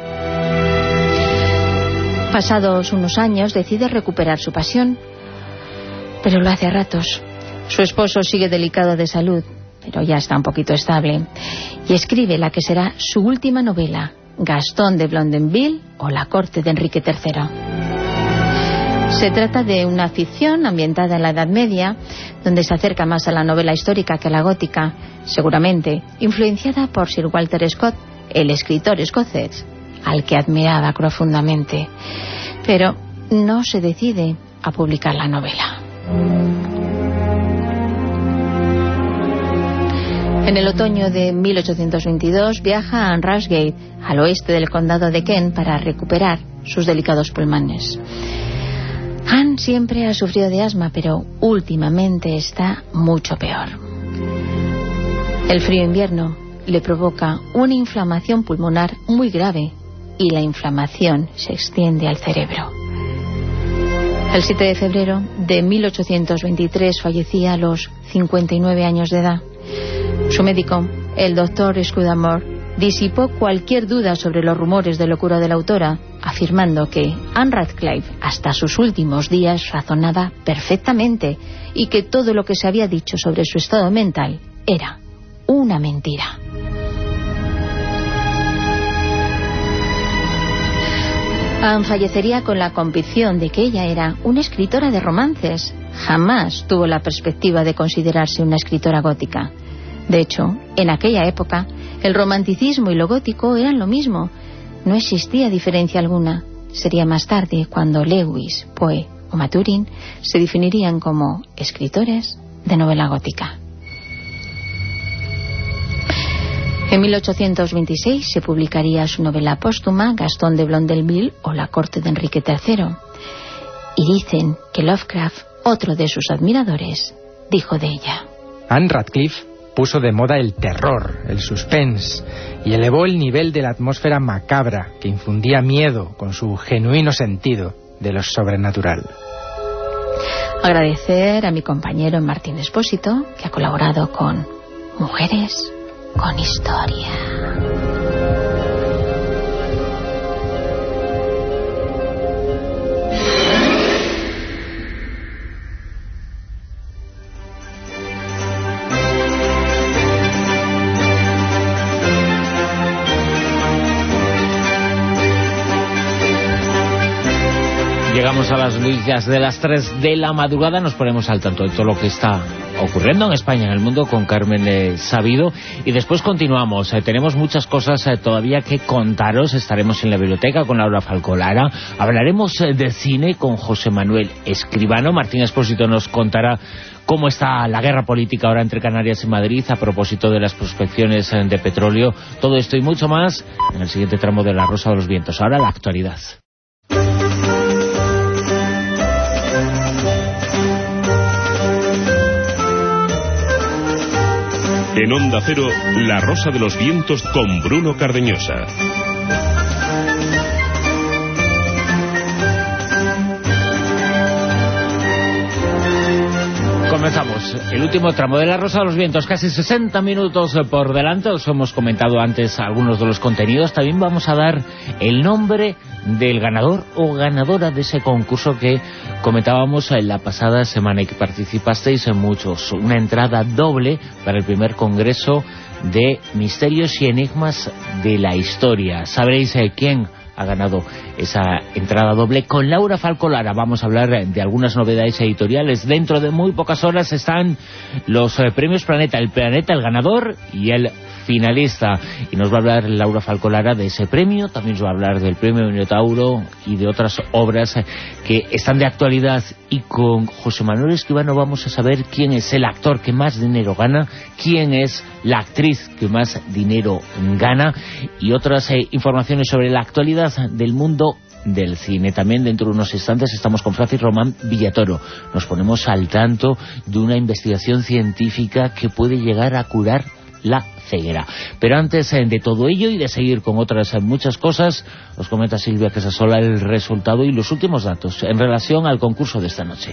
Pasados unos años decide recuperar su pasión, pero lo hace a ratos. Su esposo sigue delicado de salud, pero ya está un poquito estable, y escribe la que será su última novela, Gastón de Blondeville o La corte de Enrique III. Se trata de una ficción ambientada en la Edad Media, donde se acerca más a la novela histórica que a la gótica, seguramente influenciada por Sir Walter Scott, el escritor escocés, al que admiraba profundamente. Pero no se decide a publicar la novela. En el otoño de 1822 viaja a Ramsgate, al oeste del condado de Kent, para recuperar sus delicados pulmones. Anne siempre ha sufrido de asma, pero últimamente está mucho peor. El frío invierno le provoca una inflamación pulmonar muy grave y la inflamación se extiende al cerebro. El 7 de febrero de 1823 fallecía a los 59 años de edad. Su médico, el doctor Scudamore, disipó cualquier duda sobre los rumores de locura de la autora, afirmando que Anne Radcliffe hasta sus últimos días razonaba perfectamente y que todo lo que se había dicho sobre su estado mental era una mentira. Anne fallecería con la convicción de que ella era una escritora de romances. Jamás tuvo la perspectiva de considerarse una escritora gótica. De hecho, en aquella época, el romanticismo y lo gótico eran lo mismo. No existía diferencia alguna. Sería más tarde cuando Lewis, Poe o Maturin se definirían como escritores de novela gótica. En 1826 se publicaría su novela póstuma Gastón de Blondeville o La corte de Enrique III. Y dicen que Lovecraft, otro de sus admiradores, dijo de ella: Anne Radcliffe puso de moda el terror, el suspense, y elevó el nivel de la atmósfera macabra que infundía miedo con su genuino sentido de lo sobrenatural. Agradecer a mi compañero Martín Espósito, que ha colaborado con Mujeres con Historia. Llegamos a las noticias de las 3 de la madrugada, nos ponemos al tanto de todo lo que está ocurriendo en España, en el mundo, con Carmen Sabido, y después continuamos. Tenemos muchas cosas todavía que contaros. Estaremos en la biblioteca con Laura Falcolara, hablaremos de cine con José Manuel Escribano. Martín Espósito nos contará cómo está la guerra política ahora entre Canarias y Madrid a propósito de las prospecciones de petróleo. Todo esto y mucho más en el siguiente tramo de La Rosa de los Vientos. Ahora la actualidad. En Onda Cero, La Rosa de los Vientos con Bruno Cardeñosa. Comenzamos el último tramo de La Rosa de los Vientos, casi 60 minutos por delante. Os hemos comentado antes algunos de los contenidos. También vamos a dar el nombre del ganador o ganadora de ese concurso que comentábamos en la pasada semana y que participasteis en muchos. Una entrada doble para el primer congreso de Misterios y Enigmas de la Historia. Sabréis quién ha ganado esa entrada doble. Con Laura Falcolara vamos a hablar de algunas novedades editoriales. Dentro de muy pocas horas están los premios Planeta, el ganador y el finalista, y nos va a hablar Laura Falcolara de ese premio. También nos va a hablar del premio Minotauro y de otras obras que están de actualidad. Y con José Manuel Escribano vamos a saber quién es el actor que más dinero gana, quién es la actriz que más dinero gana, y otras informaciones sobre la actualidad del mundo del cine. También dentro de unos instantes estamos con Francis Román Villatoro. Nos ponemos al tanto de una investigación científica que puede llegar a curar la ceguera. Pero antes de todo ello y de seguir con otras muchas cosas, os comenta Silvia Casasola el resultado y los últimos datos en relación al concurso de esta noche.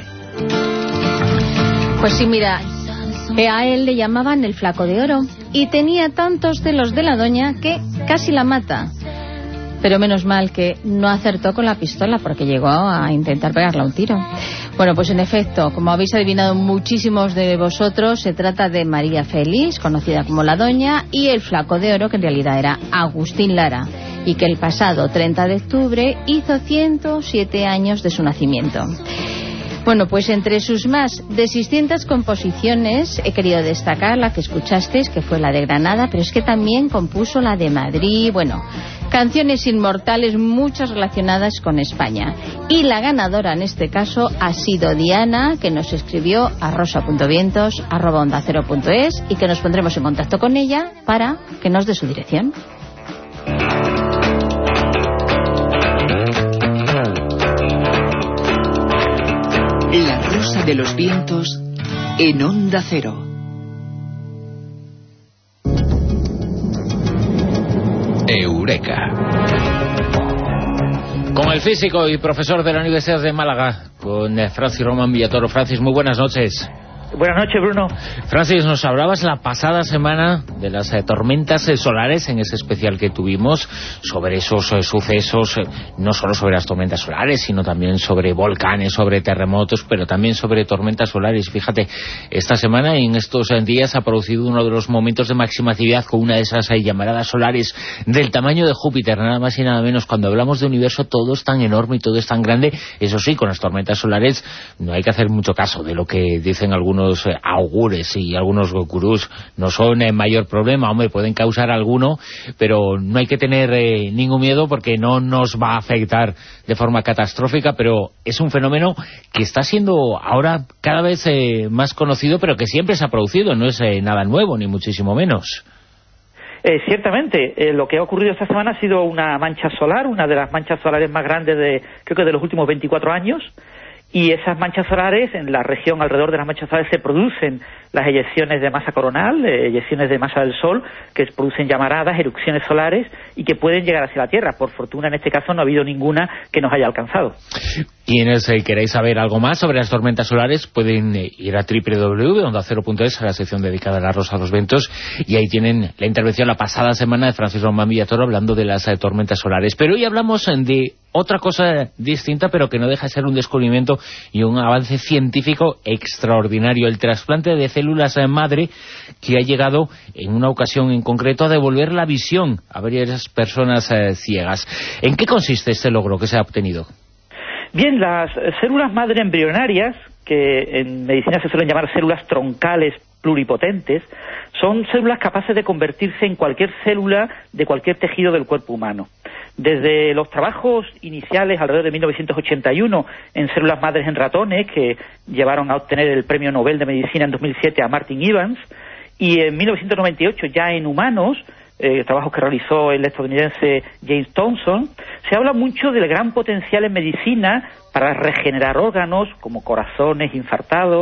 Pues sí, mira, a él le llamaban el Flaco de Oro y tenía tantos celos de la doña que casi la mata. Pero menos mal que no acertó con la pistola, porque llegó a intentar pegarle un tiro. Bueno, pues en efecto, como habéis adivinado muchísimos de vosotros, se trata de María Félix, conocida como la Doña, y el Flaco de Oro, que en realidad era Agustín Lara, y que el pasado 30 de octubre hizo 107 años de su nacimiento. Bueno, pues entre sus más de 600 composiciones he querido destacar la que escuchasteis, que fue la de Granada, pero es que también compuso la de Madrid, bueno, canciones inmortales, muchas relacionadas con España. Y la ganadora en este caso ha sido Diana, que nos escribió a rosa.vientos@ondacero.es y que nos pondremos en contacto con ella para que nos dé su dirección. La Rosa de los Vientos en Onda Cero. Eureka. Con el físico y profesor de la Universidad de Málaga, con Francis Román Villatoro. Francis, muy buenas noches. Buenas noches, Bruno. Francis, nos hablabas la pasada semana de las tormentas solares en ese especial que tuvimos, sobre esos sucesos, no solo sobre las tormentas solares, sino también sobre volcanes, sobre terremotos, pero también sobre tormentas solares. Fíjate, esta semana y en estos días ha producido uno de los momentos de máxima actividad con una de esas llamaradas solares del tamaño de Júpiter, nada más y nada menos. Cuando hablamos de universo todo es tan enorme y todo es tan grande. Eso sí, con las tormentas solares no hay que hacer mucho caso de lo que dicen algunos augures y algunos gurús. No son mayor problema, hombre, pueden causar alguno, pero no hay que tener ningún miedo porque no nos va a afectar de forma catastrófica, pero es un fenómeno que está siendo ahora cada vez más conocido, pero que siempre se ha producido, no es nada nuevo, ni muchísimo menos. Ciertamente, lo que ha ocurrido esta semana ha sido una mancha solar, una de las manchas solares más grandes creo que de los últimos 24 años. Y esas manchas solares, en la región alrededor de las manchas solares se producen las eyecciones de masa coronal, eyecciones de masa del Sol, que producen llamaradas, erupciones solares, y que pueden llegar hacia la Tierra. Por fortuna, en este caso, no ha habido ninguna que nos haya alcanzado. Quienes queréis saber algo más sobre las tormentas solares, pueden ir a www.ondacero.es, a la sección dedicada a la Rosa de los Vientos, y ahí tienen la intervención la pasada semana de Francis Román Villatoro hablando de las tormentas solares. Pero hoy hablamos de otra cosa distinta, pero que no deja de ser un descubrimiento y un avance científico extraordinario: el trasplante de células madre, que ha llegado en una ocasión en concreto a devolver la visión a varias personas ciegas. ¿En qué consiste este logro que se ha obtenido? Bien, las células madre embrionarias, que en medicina se suelen llamar células troncales pluripotentes, son células capaces de convertirse en cualquier célula de cualquier tejido del cuerpo humano. Desde los trabajos iniciales alrededor de 1981 en células madres en ratones, que llevaron a obtener el premio Nobel de Medicina en 2007 a Martin Evans, y en 1998 ya en humanos, trabajos que realizó el estadounidense James Thompson, se habla mucho del gran potencial en medicina para regenerar órganos como corazones infartados,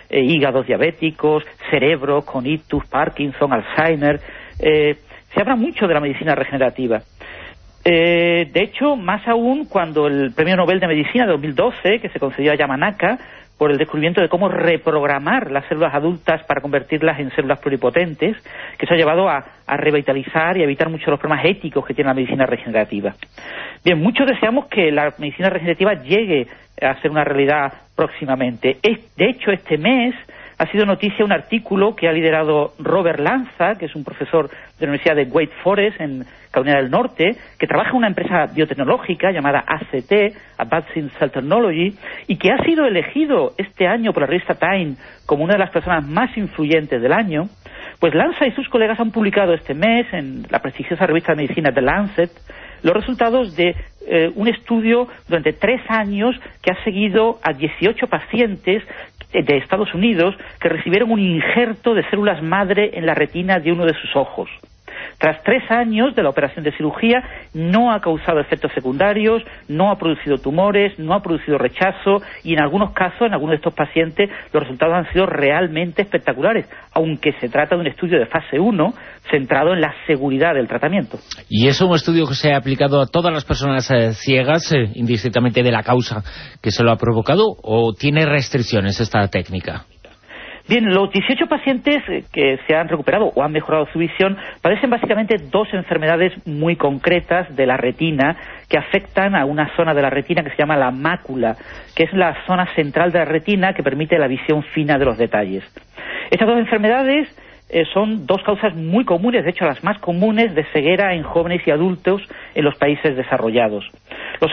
hígados diabéticos, cerebros con ictus, Parkinson, Alzheimer. Se habla mucho de la medicina regenerativa. De hecho, más aún cuando el Premio Nobel de Medicina de 2012, que se concedió a Yamanaka, por el descubrimiento de cómo reprogramar las células adultas para convertirlas en células pluripotentes, que eso ha llevado a revitalizar y a evitar muchos de los problemas éticos que tiene la medicina regenerativa. Bien, muchos deseamos que la medicina regenerativa llegue a ser una realidad próximamente. De hecho, este mes ha sido noticia un artículo que ha liderado Robert Lanza, que es un profesor de la Universidad de Wake Forest en Carolina del Norte, que trabaja en una empresa biotecnológica llamada ACT, Advancing Cell Technology, y que ha sido elegido este año por la revista Time como una de las personas más influyentes del año. Pues Lanza y sus colegas han publicado este mes en la prestigiosa revista de medicina The Lancet los resultados de un estudio durante 3 años que ha seguido a 18 pacientes de Estados Unidos que recibieron un injerto de células madre en la retina de uno de sus ojos. Tras 3 años de la operación de cirugía, no ha causado efectos secundarios, no ha producido tumores, no ha producido rechazo y en algunos casos, en algunos de estos pacientes, los resultados han sido realmente espectaculares, aunque se trata de un estudio de fase 1 centrado en la seguridad del tratamiento. ¿Y es un estudio que se ha aplicado a todas las personas ciegas, indistintamente de la causa que se lo ha provocado, o tiene restricciones esta técnica? Bien, los 18 pacientes que se han recuperado o han mejorado su visión padecen básicamente 2 enfermedades muy concretas de la retina que afectan a una zona de la retina que se llama la mácula, que es la zona central de la retina que permite la visión fina de los detalles. Estas 2 enfermedades son 2 causas muy comunes, de hecho las más comunes de ceguera en jóvenes y adultos en los países desarrollados. Los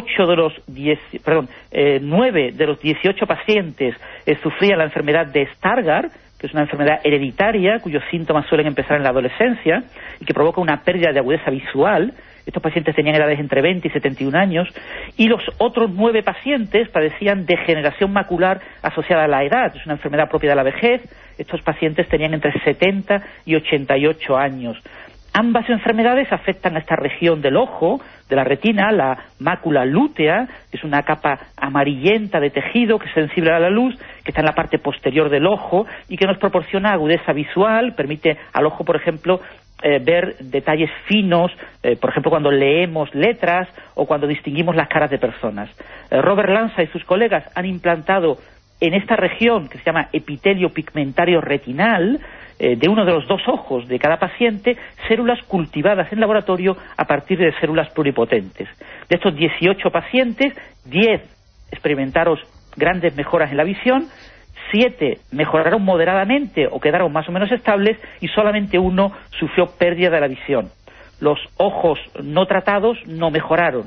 9 de los 18 pacientes sufrían la enfermedad de Stargardt, que es una enfermedad hereditaria cuyos síntomas suelen empezar en la adolescencia y que provoca una pérdida de agudeza visual. Estos pacientes tenían edades entre 20 y 71 años, y los otros 9 pacientes padecían degeneración macular asociada a la edad. Es una enfermedad propia de la vejez. Estos pacientes tenían entre 70 y 88 años. Ambas enfermedades afectan a esta región del ojo, de la retina, la mácula lútea, que es una capa amarillenta de tejido que es sensible a la luz, que está en la parte posterior del ojo y que nos proporciona agudeza visual, permite al ojo, por ejemplo, ver detalles finos, por ejemplo, cuando leemos letras o cuando distinguimos las caras de personas. Robert Lanza y sus colegas han implantado en esta región, que se llama epitelio pigmentario retinal, de uno de los 2 ojos de cada paciente, células cultivadas en laboratorio a partir de células pluripotentes. De estos 18 pacientes, 10 experimentaron grandes mejoras en la visión, 7 mejoraron moderadamente o quedaron más o menos estables y solamente 1 sufrió pérdida de la visión. Los ojos no tratados no mejoraron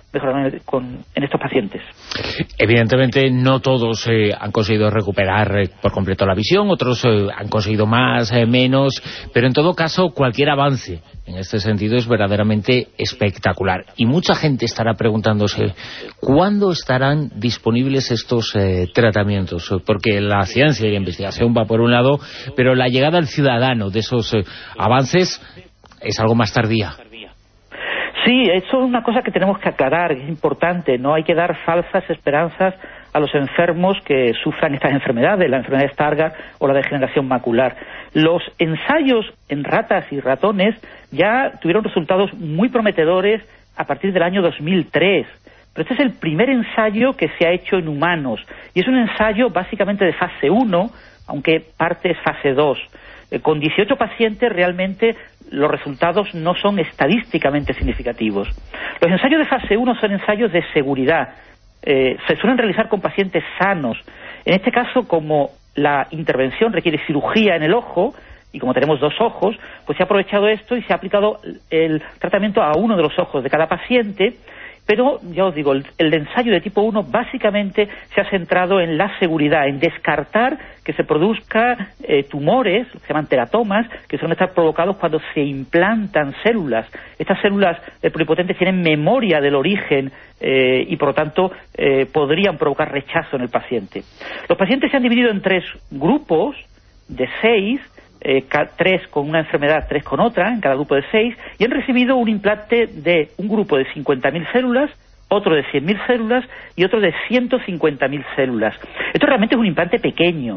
en estos pacientes. Evidentemente no todos han conseguido recuperar por completo la visión, otros han conseguido más, menos, pero en todo caso cualquier avance en este sentido es verdaderamente espectacular. Y mucha gente estará preguntándose ¿cuándo estarán disponibles estos tratamientos? Porque la ciencia y la investigación va por un lado, pero la llegada al ciudadano de esos avances es algo más tardía. Sí, eso es una cosa que tenemos que aclarar, que es importante. No hay que dar falsas esperanzas a los enfermos que sufran estas enfermedades, la enfermedad de Stargardt o la degeneración macular. Los ensayos en ratas y ratones ya tuvieron resultados muy prometedores a partir del año 2003. Pero este es el primer ensayo que se ha hecho en humanos. Y es un ensayo básicamente de fase 1, aunque parte es fase 2. Con 18 pacientes realmente los resultados no son estadísticamente significativos. Los ensayos de fase 1 son ensayos de seguridad. Se suelen realizar con pacientes sanos. En este caso, como la intervención requiere cirugía en el ojo, y como tenemos 2 ojos, pues se ha aprovechado esto y se ha aplicado el tratamiento a uno de los ojos de cada paciente. Pero, ya os digo, el ensayo de tipo 1 básicamente se ha centrado en la seguridad, en descartar que se produzca tumores, que se llaman teratomas, que suelen estar provocados cuando se implantan células. Estas células pluripotentes tienen memoria del origen y, por lo tanto, podrían provocar rechazo en el paciente. Los pacientes se han dividido en 3 grupos de 6, 3 con una enfermedad, 3 con otra, en cada grupo de 6, y han recibido un implante de un grupo de 50.000 células, otro de 100.000 células y otro de 150.000 células. Esto realmente es un implante pequeño.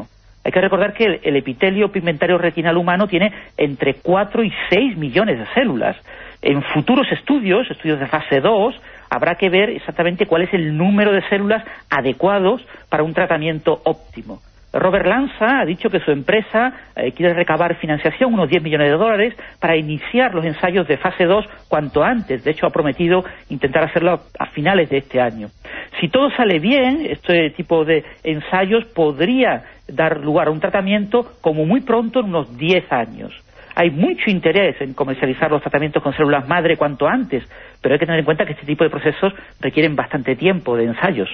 Hay que recordar que el epitelio pigmentario retinal humano tiene entre 4 y 6 millones de células. En futuros estudios de fase 2, habrá que ver exactamente cuál es el número de células adecuados para un tratamiento óptimo. Robert Lanza ha dicho que su empresa quiere recabar financiación, unos 10 millones de dólares, para iniciar los ensayos de fase 2 cuanto antes. De hecho, ha prometido intentar hacerlo a finales de este año. Si todo sale bien, este tipo de ensayos podría dar lugar a un tratamiento como muy pronto, en unos 10 años. Hay mucho interés en comercializar los tratamientos con células madre cuanto antes, pero hay que tener en cuenta que este tipo de procesos requieren bastante tiempo de ensayos.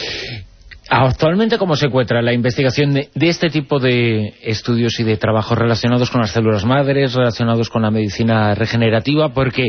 Actualmente, ¿cómo se encuentra la investigación de este tipo de estudios y de trabajos relacionados con las células madres, relacionados con la medicina regenerativa? Porque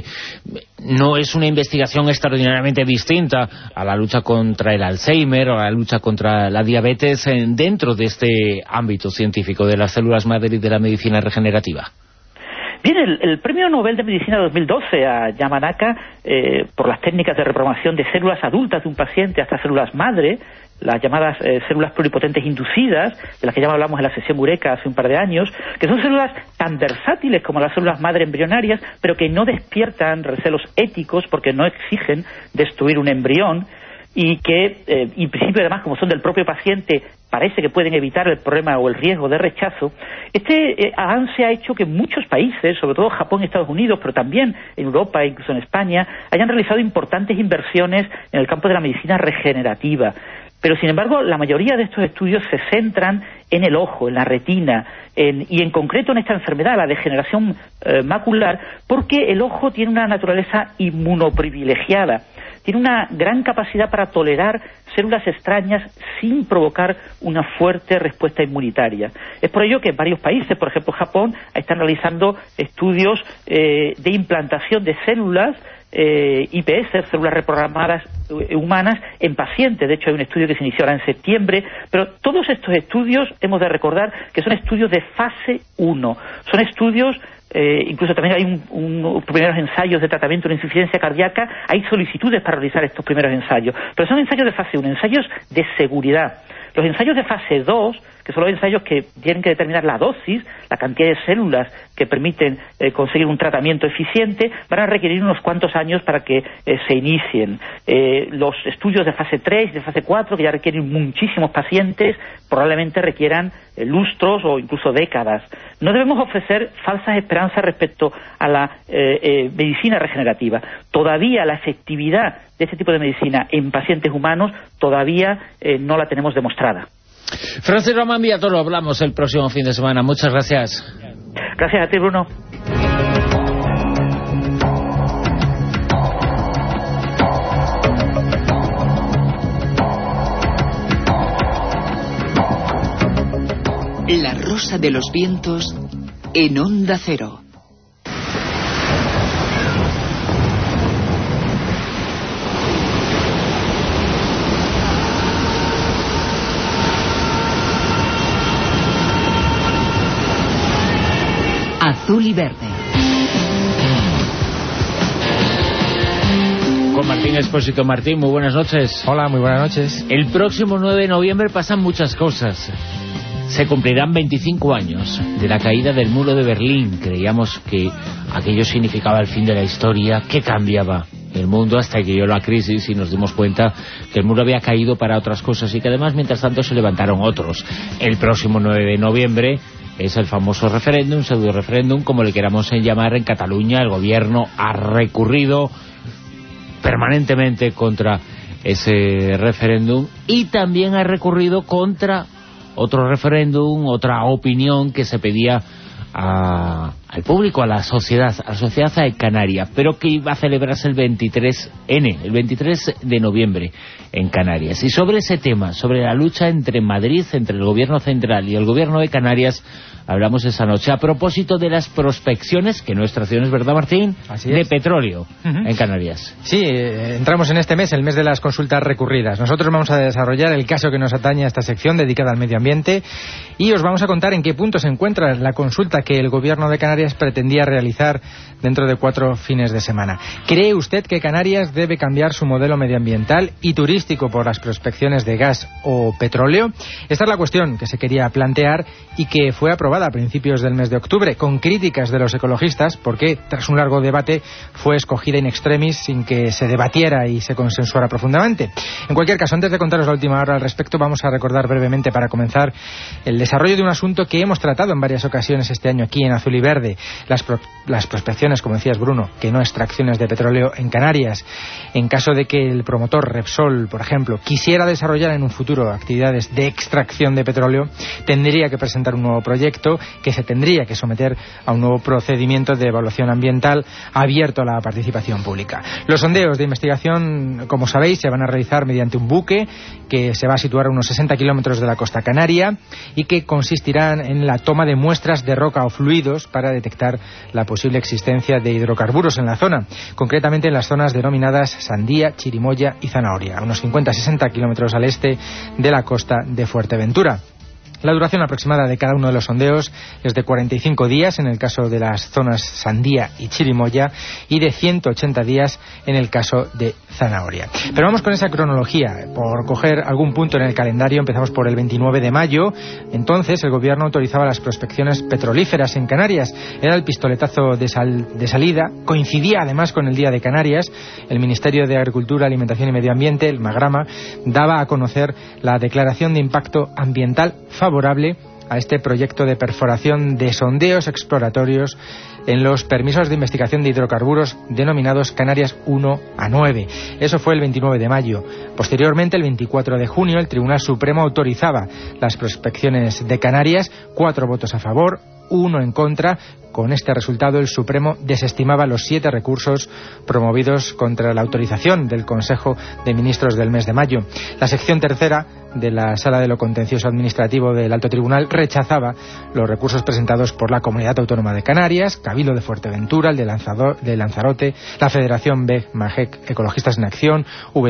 no es una investigación extraordinariamente distinta a la lucha contra el Alzheimer o a la lucha contra la diabetes dentro de este ámbito científico de las células madre y de la medicina regenerativa. Bien, el Premio Nobel de Medicina 2012 a Yamanaka por las técnicas de reprogramación de células adultas de un paciente hasta células madre, las llamadas células pluripotentes inducidas, de las que ya hablamos en la sesión Eureka hace un par de años, que son células tan versátiles como las células madre embrionarias, pero que no despiertan recelos éticos porque no exigen destruir un embrión, y que, en principio, además, como son del propio paciente, parece que pueden evitar el problema o el riesgo de rechazo. Este avance ha hecho que muchos países, sobre todo Japón y Estados Unidos, pero también en Europa e incluso en España, hayan realizado importantes inversiones en el campo de la medicina regenerativa. Pero, sin embargo, la mayoría de estos estudios se centran en el ojo, en la retina, y en concreto en esta enfermedad, la degeneración macular, porque el ojo tiene una naturaleza inmunoprivilegiada. Tiene una gran capacidad para tolerar células extrañas sin provocar una fuerte respuesta inmunitaria. Es por ello que en varios países, por ejemplo Japón, están realizando estudios de implantación de células IPS, células reprogramadas humanas, en pacientes. De hecho, hay un estudio que se inició ahora en septiembre, pero todos estos estudios hemos de recordar que son estudios de fase 1. Son estudios, incluso también hay primeros ensayos de tratamiento de insuficiencia cardíaca, hay solicitudes para realizar estos primeros ensayos, pero son ensayos de fase 1, ensayos de seguridad. Los ensayos de fase 2, que son los ensayos que tienen que determinar la dosis, la cantidad de células que permiten conseguir un tratamiento eficiente, van a requerir unos cuantos años para que se inicien. Los estudios de fase 3 y de fase 4, que ya requieren muchísimos pacientes, probablemente requieran lustros o incluso décadas. No debemos ofrecer falsas esperanzas respecto a la medicina regenerativa. Todavía la efectividad de este tipo de medicina en pacientes humanos todavía no la tenemos demostrada. Francis Román Villatoro, hablamos el próximo fin de semana. Muchas gracias. Gracias a ti, Bruno. La Rosa de los Vientos en Onda Cero. Azul y verde. Con Martín Expósito. Martín, muy buenas noches. Hola, muy buenas noches. El próximo 9 de noviembre pasan muchas cosas. Se cumplirán 25 años de la caída del muro de Berlín. Creíamos que aquello significaba el fin de la historia, que cambiaba el mundo hasta que llegó la crisis y nos dimos cuenta que el muro había caído para otras cosas y que además, mientras tanto, se levantaron otros. El próximo 9 de noviembre es el famoso referéndum, pseudo-referéndum, como le queramos llamar. En Cataluña el gobierno ha recurrido permanentemente contra ese referéndum y también ha recurrido contra otro referéndum, otra opinión que se pedía al público, a la sociedad canaria, pero que iba a celebrarse el 23 de noviembre en Canarias. Y sobre ese tema, sobre la lucha entre Madrid, entre el gobierno central y el gobierno de Canarias, hablamos esa noche a propósito de las prospecciones, que no extracciones, ¿verdad, Martín?, de petróleo en Canarias. Sí, entramos en este mes, el mes de las consultas recurridas. Nosotros vamos a desarrollar el caso que nos atañe a esta sección dedicada al medio ambiente y os vamos a contar en qué punto se encuentra la consulta que el gobierno de Canarias Canarias pretendía realizar dentro de 4 fines de semana. ¿Cree usted que Canarias debe cambiar su modelo medioambiental y turístico por las prospecciones de gas o petróleo? Esta es la cuestión que se quería plantear y que fue aprobada a principios del mes de octubre, con críticas de los ecologistas, porque tras un largo debate fue escogida in extremis sin que se debatiera y se consensuara profundamente. En cualquier caso, antes de contaros la última hora al respecto, vamos a recordar brevemente, para comenzar, el desarrollo de un asunto que hemos tratado en varias ocasiones este año aquí en Azul y Verde: las prospecciones, como decías, Bruno, que no extracciones de petróleo en Canarias. En caso de que el promotor Repsol, por ejemplo, quisiera desarrollar en un futuro actividades de extracción de petróleo, tendría que presentar un nuevo proyecto que se tendría que someter a un nuevo procedimiento de evaluación ambiental abierto a la participación pública. Los sondeos de investigación, como sabéis, se van a realizar mediante un buque que se va a situar a unos 60 kilómetros de la costa canaria y que consistirán en la toma de muestras de roca o fluidos para detectar la posible existencia de hidrocarburos en la zona, concretamente en las zonas denominadas Sandía, Chirimoya y Zanahoria, a unos 50-60 kilómetros al este de la costa de Fuerteventura. La duración aproximada de cada uno de los sondeos es de 45 días en el caso de las zonas Sandía y Chirimoya y de 180 días en el caso de Zanahoria. Pero vamos con esa cronología. Por coger algún punto en el calendario, empezamos por el 29 de mayo. Entonces el gobierno autorizaba las prospecciones petrolíferas en Canarias. Era el pistoletazo de salida. Coincidía además con el Día de Canarias. El Ministerio de Agricultura, Alimentación y Medio Ambiente, el Magrama, daba a conocer la declaración de impacto ambiental favorable a este proyecto de perforación de sondeos exploratorios en los permisos de investigación de hidrocarburos denominados Canarias 1 a 9. Eso fue el 29 de mayo. Posteriormente, el 24 de junio, el Tribunal Supremo autorizaba las prospecciones de Canarias, 4 votos a favor, 1 en contra. Con este resultado, el Supremo desestimaba los 7 recursos promovidos contra la autorización del Consejo de Ministros del mes de mayo. La sección tercera de la Sala de lo Contencioso Administrativo del Alto Tribunal rechazaba los recursos presentados por la Comunidad Autónoma de Canarias, Cabildo de Fuerteventura, el de Lanzarote, la Federación BEG-MAGEC Ecologistas en Acción,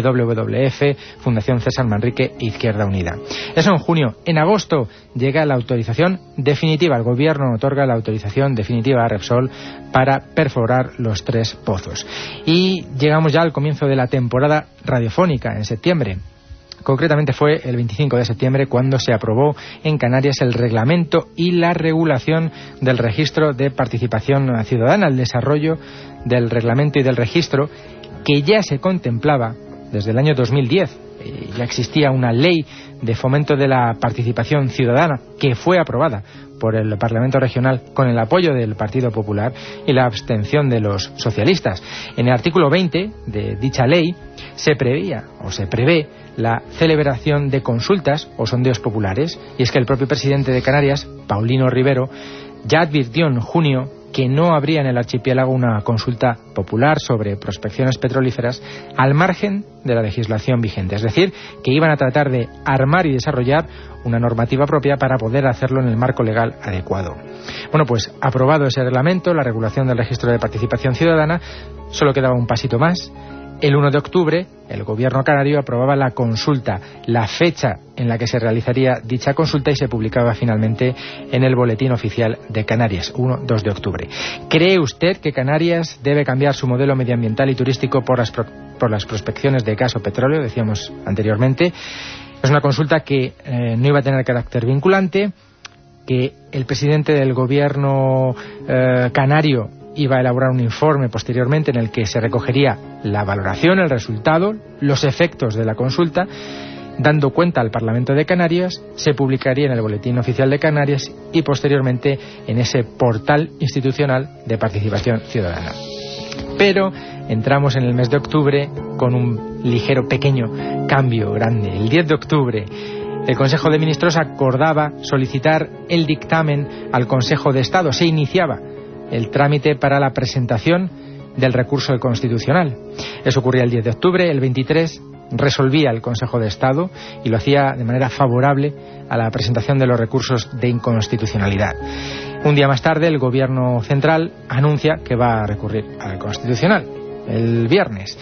WWF, Fundación César Manrique e Izquierda Unida. Eso en junio. En agosto llega la autorización definitiva. El Gobierno otorga la autorización definitiva a Repsol para perforar los 3 pozos. Y llegamos ya al comienzo de la temporada radiofónica, en septiembre. Concretamente fue el 25 de septiembre cuando se aprobó en Canarias el reglamento y la regulación del registro de participación ciudadana, el desarrollo del reglamento y del registro que ya se contemplaba desde el año 2010. Ya existía una ley de fomento de la participación ciudadana que fue aprobada por el Parlamento Regional con el apoyo del Partido Popular y la abstención de los socialistas. En el artículo 20 de dicha ley se prevé la celebración de consultas o sondeos populares, y es que el propio presidente de Canarias, Paulino Rivero, ya advirtió en junio que no habría en el archipiélago una consulta popular sobre prospecciones petrolíferas al margen de la legislación vigente. Es decir, que iban a tratar de armar y desarrollar una normativa propia para poder hacerlo en el marco legal adecuado. Bueno, pues aprobado ese reglamento, la regulación del registro de participación ciudadana, solo quedaba un pasito más. El 1 de octubre, el gobierno canario aprobaba la consulta, la fecha en la que se realizaría dicha consulta, y se publicaba finalmente en el Boletín Oficial de Canarias, 1-2 de octubre. ¿Cree usted que Canarias debe cambiar su modelo medioambiental y turístico por las prospecciones de gas o petróleo? Decíamos anteriormente. Es una consulta que no iba a tener carácter vinculante, que el presidente del gobierno canario iba a elaborar un informe posteriormente en el que se recogería la valoración, el resultado, los efectos de la consulta, dando cuenta al Parlamento de Canarias, se publicaría en el Boletín Oficial de Canarias y posteriormente en ese portal institucional de participación ciudadana. Pero entramos en el mes de octubre con un ligero pequeño cambio grande. El 10 de octubre el Consejo de Ministros acordaba solicitar el dictamen al Consejo de Estado. Se iniciaba el trámite para la presentación del recurso constitucional. Eso ocurría el 10 de octubre. El 23 resolvía el Consejo de Estado y lo hacía de manera favorable a la presentación de los recursos de inconstitucionalidad. Un día más tarde, el Gobierno central anuncia que va a recurrir al Constitucional el viernes.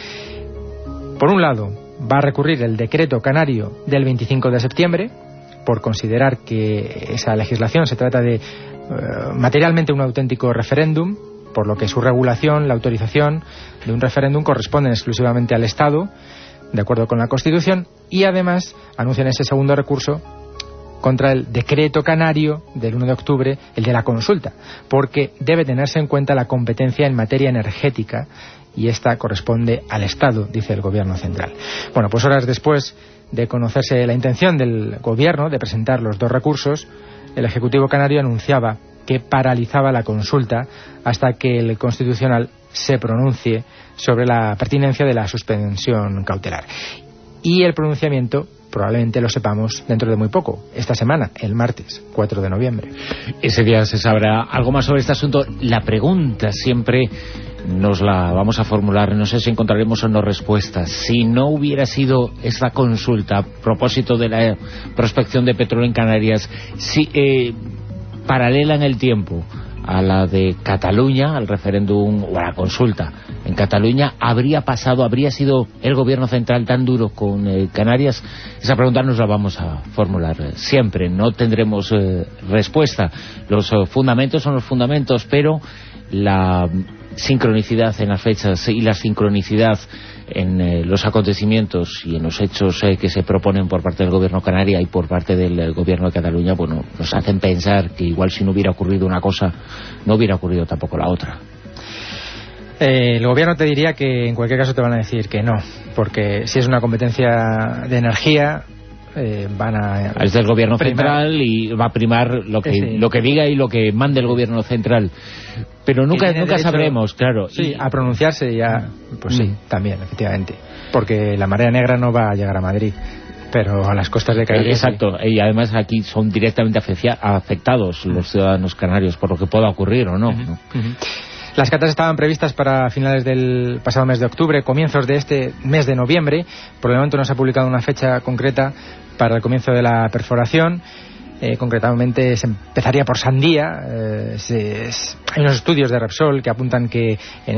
Por un lado, va a recurrir el decreto canario del 25 de septiembre por considerar que esa legislación se trata de materialmente un auténtico referéndum, por lo que su regulación, la autorización de un referéndum corresponden exclusivamente al Estado, de acuerdo con la Constitución, y además anuncian ese segundo recurso contra el decreto canario del 1 de octubre, el de la consulta, porque debe tenerse en cuenta la competencia en materia energética y esta corresponde al Estado, dice el Gobierno central. Bueno, pues horas después de conocerse la intención del Gobierno de presentar los dos recursos, el Ejecutivo canario anunciaba que paralizaba la consulta hasta que el Constitucional se pronuncie sobre la pertinencia de la suspensión cautelar. Y el pronunciamiento probablemente lo sepamos dentro de muy poco, esta semana, el martes 4 de noviembre. Ese día se sabrá algo más sobre este asunto. La pregunta siempre nos la vamos a formular, no sé si encontraremos o no respuestas. Si no hubiera sido esta consulta a propósito de la prospección de petróleo en Canarias, paralela en el tiempo a la de Cataluña, al referéndum o a la consulta en Cataluña, habría sido el Gobierno central tan duro con Canarias? Esa pregunta nos la vamos a formular siempre, no tendremos respuesta. Los fundamentos son los fundamentos, pero la sincronicidad en las fechas y la sincronicidad en los acontecimientos y en los hechos que se proponen por parte del Gobierno canario y por parte del Gobierno de Cataluña, bueno, nos hacen pensar que igual si no hubiera ocurrido una cosa, no hubiera ocurrido tampoco la otra. El Gobierno te diría que en cualquier caso te van a decir que no, porque si es una competencia de energía, es del Gobierno central y va a primar lo que diga y lo que mande el Gobierno central, pero nunca sabremos, claro. Sí, a pronunciarse ya, pues sí, también, efectivamente, porque la marea negra no va a llegar a Madrid, pero a las costas de Canarias. Exacto, sí. Y además aquí son directamente afectados los ciudadanos canarios por lo que pueda ocurrir o no. Las catas estaban previstas para finales del pasado mes de octubre, comienzos de este mes de noviembre. Por el momento no se ha publicado una fecha concreta para el comienzo de la perforación. Concretamente se empezaría por Sandía. Hay unos estudios de Repsol que apuntan que en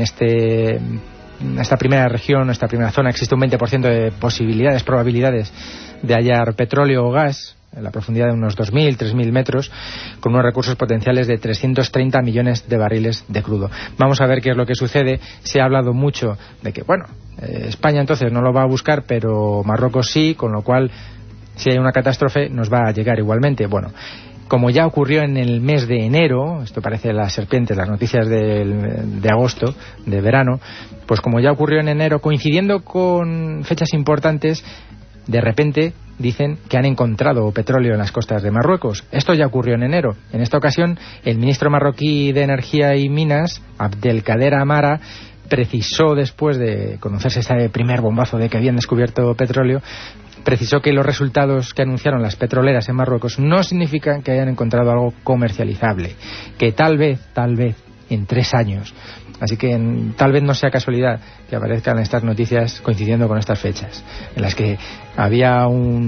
esta primera región, esta primera zona, existe un 20% de probabilidades de hallar petróleo o gas en la profundidad de unos 2.000, 3.000 metros, con unos recursos potenciales de 330 millones de barriles de crudo. Vamos a ver qué es lo que sucede. Se ha hablado mucho de que, España entonces no lo va a buscar, pero Marruecos sí, con lo cual, si hay una catástrofe, nos va a llegar igualmente. Bueno, como ya ocurrió en el mes de enero, esto parece las serpientes, las noticias de agosto, de verano, pues como ya ocurrió en enero, coincidiendo con fechas importantes, de repente dicen que han encontrado petróleo en las costas de Marruecos. Esto ya ocurrió en enero. En esta ocasión, el ministro marroquí de Energía y Minas, Abdelkader Amara, precisó, después de conocerse este primer bombazo de que habían descubierto petróleo, precisó que los resultados que anunciaron las petroleras en Marruecos no significan que hayan encontrado algo comercializable, que tal vez, en 3 años. Así que tal vez no sea casualidad que aparezcan estas noticias coincidiendo con estas fechas, en las que había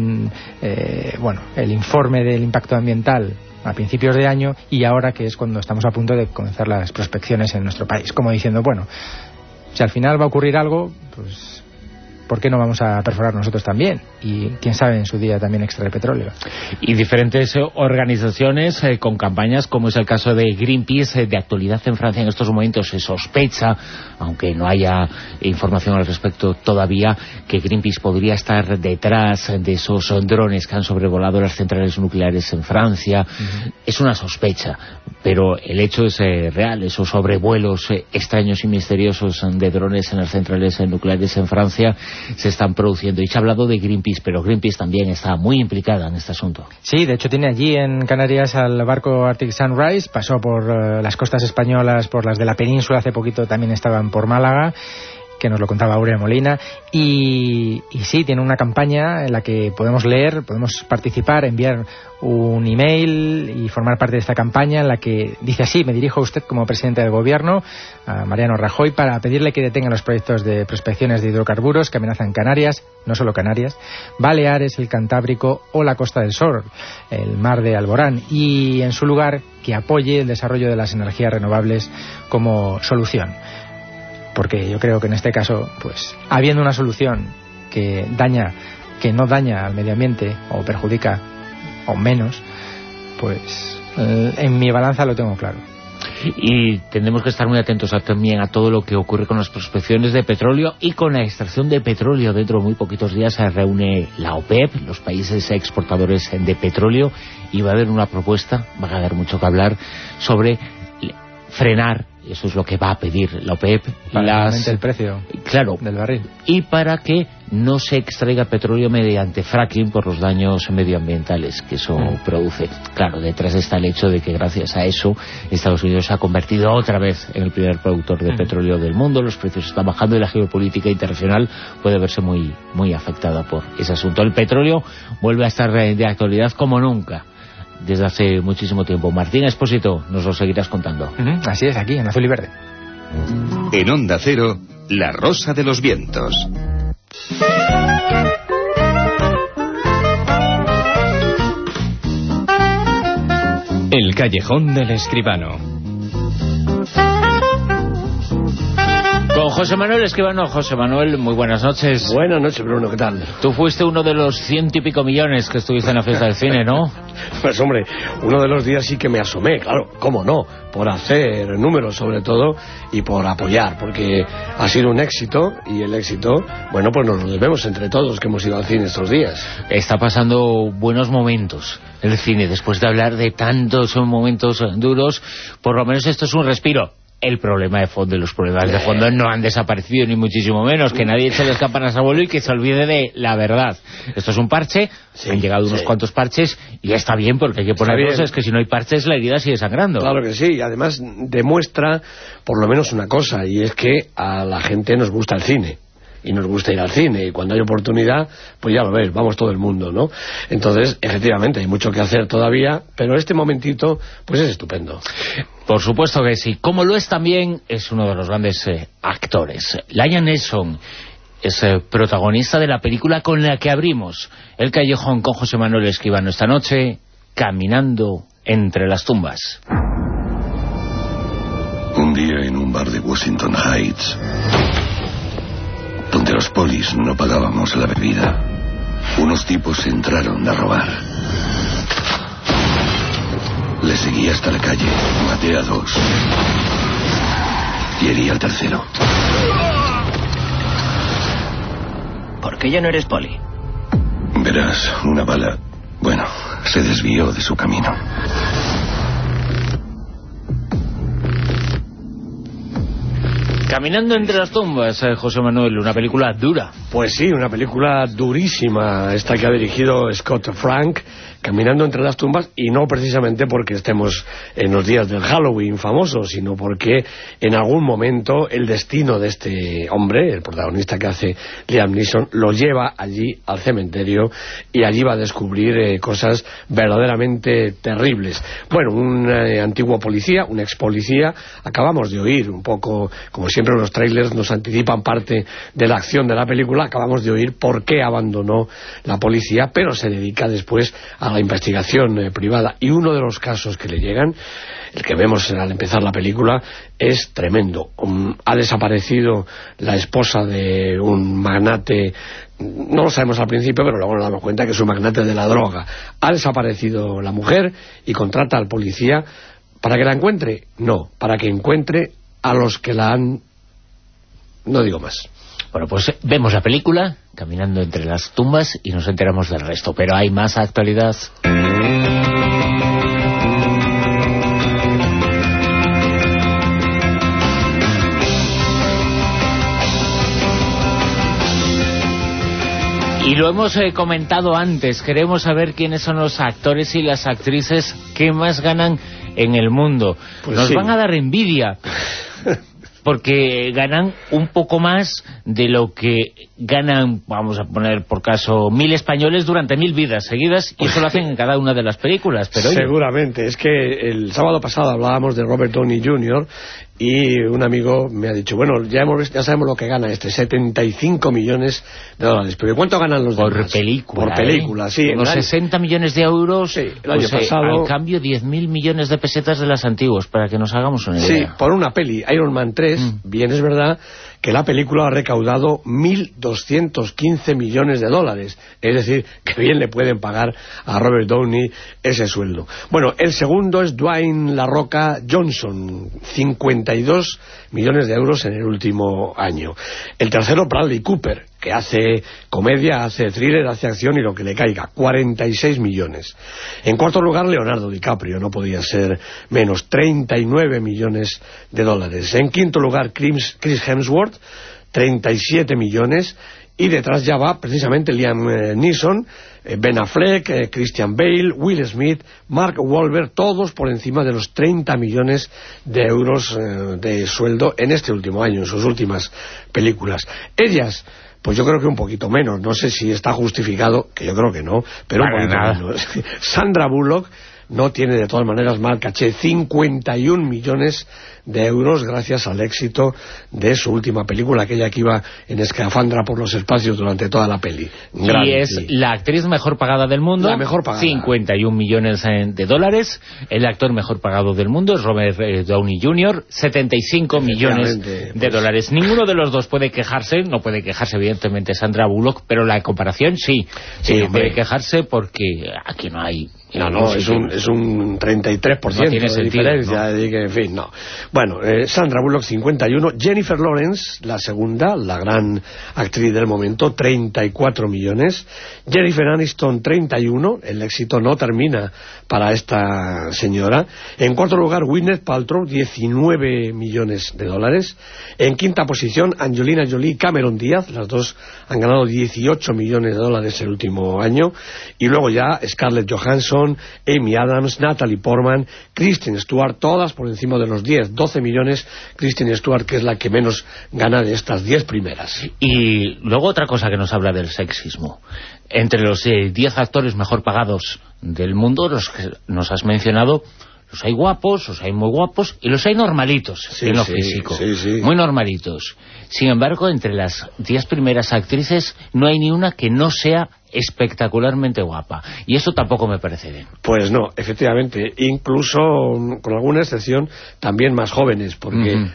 el informe del impacto ambiental a principios de año y ahora que es cuando estamos a punto de comenzar las prospecciones en nuestro país. Como diciendo, si al final va a ocurrir algo, pues ¿por qué no vamos a perforar nosotros también? Y quién sabe, en su día también extraer petróleo. Y diferentes organizaciones con campañas, como es el caso de Greenpeace, de actualidad en Francia en estos momentos. Se sospecha, aunque no haya información al respecto todavía, que Greenpeace podría estar detrás de esos drones que han sobrevolado las centrales nucleares en Francia. Es una sospecha, pero el hecho es real. Esos sobrevuelos extraños y misteriosos de drones en las centrales nucleares en Francia se están produciendo. Y se ha hablado de Greenpeace, pero Greenpeace también está muy implicada en este asunto. Sí, de hecho tiene allí en Canarias al barco Arctic Sunrise, pasó por las costas españolas, por las de la península, hace poquito también estaban por Málaga, que nos lo contaba Aurea Molina, y sí, tiene una campaña en la que podemos leer, podemos participar, enviar un email y formar parte de esta campaña en la que dice así: me dirijo a usted como presidente del gobierno, a Mariano Rajoy, para pedirle que detenga los proyectos de prospecciones de hidrocarburos que amenazan Canarias, no solo Canarias, Baleares, el Cantábrico o la Costa del Sol, el mar de Alborán, y en su lugar que apoye el desarrollo de las energías renovables como solución. Porque yo creo que en este caso, pues habiendo una solución que no daña al medio ambiente o perjudica o menos, pues En mi balanza lo tengo claro. Y tendremos que estar muy atentos también a todo lo que ocurre con las prospecciones de petróleo y con la extracción de petróleo. Dentro de muy poquitos días se reúne la OPEP, los países exportadores de petróleo, y va a haber una propuesta, va a haber mucho que hablar, sobre frenar, eso es lo que va a pedir la OPEP, para el precio del barril. Y para que no se extraiga petróleo mediante fracking por los daños medioambientales que eso produce. Claro, detrás está el hecho de que gracias a eso Estados Unidos se ha convertido otra vez en el primer productor de petróleo del mundo, los precios están bajando y la geopolítica internacional puede verse muy, muy afectada por ese asunto. El petróleo vuelve a estar de actualidad como nunca desde hace muchísimo tiempo. Martín Expósito, nos lo seguirás contando. Así es, aquí en Azul y Verde. En Onda Cero, La Rosa de los Vientos. El Callejón del Escribano. Con José Manuel Escribano. José Manuel, muy buenas noches. Buenas noches, Bruno, ¿qué tal? Tú fuiste uno de los 100 y pico millones que estuviste en la fiesta del cine, ¿no? Pues hombre, uno de los días sí que me asomé, claro, cómo no, por hacer números sobre todo y por apoyar, porque ha sido un éxito y el éxito, bueno, pues nos lo debemos entre todos que hemos ido al cine estos días. Está pasando buenos momentos el cine, después de hablar de tantos momentos duros, por lo menos esto es un respiro. El problema de fondo y los problemas de fondo no han desaparecido, ni muchísimo menos. Que nadie eche las campanas al vuelo y que se olvide de la verdad. Esto es un parche, han llegado unos cuantos parches y ya está bien, porque hay que poner cosas, que si no hay parches la herida sigue sangrando. Claro que sí, y además demuestra por lo menos una cosa, y es que a la gente nos gusta el cine. Y nos gusta ir al cine, y cuando hay oportunidad, pues ya lo ves, vamos todo el mundo, ¿no? Entonces, efectivamente, hay mucho que hacer todavía, pero este momentito, pues es estupendo. Por supuesto que sí. Como lo es también, es uno de los grandes actores. Liam Neeson es protagonista de la película con la que abrimos El Callejón con José Manuel Escribano esta noche, Caminando entre las tumbas. Un día en un bar de Washington Heights, donde los polis no pagábamos la bebida, unos tipos entraron a robar. Le seguí hasta la calle, maté a 2 y herí al tercero. ¿Por qué ya no eres poli? Verás, una bala, bueno, se desvió de su camino. Caminando entre las tumbas, José Manuel, una película dura. Pues sí, una película durísima, esta que ha dirigido Scott Frank, Caminando entre las tumbas, y no precisamente porque estemos en los días del Halloween famoso, sino porque en algún momento el destino de este hombre, el protagonista que hace Liam Neeson, lo lleva allí al cementerio y allí va a descubrir cosas verdaderamente terribles. Bueno, un antiguo policía, un ex policía, acabamos de oír un poco, como siempre los trailers nos anticipan parte de la acción de la película, acabamos de oír por qué abandonó la policía, pero se dedica después a la investigación privada, y uno de los casos que le llegan, el que vemos al empezar la película, es tremendo. Ha desaparecido la esposa de un magnate, no lo sabemos al principio, pero luego nos damos cuenta que es un magnate de la droga. Ha desaparecido la mujer y contrata al policía para que la encuentre. No, para que encuentre a los que la han... No digo más. Bueno, pues vemos la película, Caminando entre las tumbas, y nos enteramos del resto. Pero hay más actualidad. Y lo hemos comentado antes, queremos saber quiénes son los actores y las actrices que más ganan en el mundo. Pues nos van a dar envidia, porque ganan un poco más de lo que ganan, vamos a poner por caso, 1000 españoles durante 1000 vidas seguidas, y eso lo hacen en cada una de las películas. Pero seguramente, es que el sábado pasado hablábamos de Robert Downey Jr., y un amigo me ha dicho, bueno, ya sabemos lo que gana este, 75 millones de dólares. ¿Pero cuánto ganan los demás? Por película. Por película, sí. Unos 60 millones de euros, sí, el año pasado. Al cambio 10.000 millones de pesetas de las antiguas, para que nos hagamos una idea. Sí, por una peli, Iron Man 3, bien es verdad que la película ha recaudado 1.215 millones de dólares. Es decir, que bien le pueden pagar a Robert Downey ese sueldo. Bueno, el segundo es Dwayne La Roca Johnson, 52 millones de euros en el último año. El tercero, Bradley Cooper, que hace comedia, hace thriller, hace acción y lo que le caiga, 46 millones. En cuarto lugar, Leonardo DiCaprio, no podía ser menos, 39 millones de dólares. En quinto lugar, Chris Hemsworth, 37 millones. Y detrás ya va precisamente Liam Neeson, Ben Affleck, Christian Bale, Will Smith, Mark Wahlberg, todos por encima de los 30 millones de euros de sueldo en este último año, en sus últimas películas. Ellas, pues yo creo que un poquito menos, no sé si está justificado, que yo creo que no, pero un poquito menos. Sandra Bullock no tiene de todas maneras mal caché, 51 millones de euros gracias al éxito de su última película, aquella que iba en escafandra por los espacios durante toda la peli. Y es la actriz mejor pagada del mundo, la mejor pagada. 51 millones de dólares. El actor mejor pagado del mundo es Robert Downey Jr., 75 millones de dólares. Ninguno de los dos puede quejarse, no puede quejarse evidentemente Sandra Bullock, pero la comparación sí puede quejarse porque aquí no hay... No, es un 33% no tiene sentido, de diferencia, ¿no? En fin, no. Bueno, Sandra Bullock, 51. Jennifer Lawrence, la segunda, la gran actriz del momento, 34 millones. Jennifer Aniston, 31. El éxito no termina para esta señora. En cuarto lugar, Gwyneth Paltrow, 19 millones de dólares. En quinta posición, Angelina Jolie y Cameron Díaz, las dos han ganado 18 millones de dólares el último año. Y luego ya Scarlett Johansson, Amy Adams, Natalie Portman, Kristen Stewart, todas por encima de los 10, 12 millones. Kristen Stewart, que es la que menos gana de estas 10 primeras. Y luego otra cosa que nos habla del sexismo. Entre los 10 actores mejor pagados del mundo, los que nos has mencionado, los hay guapos, los hay muy guapos y los hay normalitos en lo físico, muy normalitos. Sin embargo, entre las 10 primeras actrices no hay ni una que no sea espectacularmente guapa, y eso tampoco me parece bien. Pues no, efectivamente, incluso con alguna excepción también más jóvenes, porque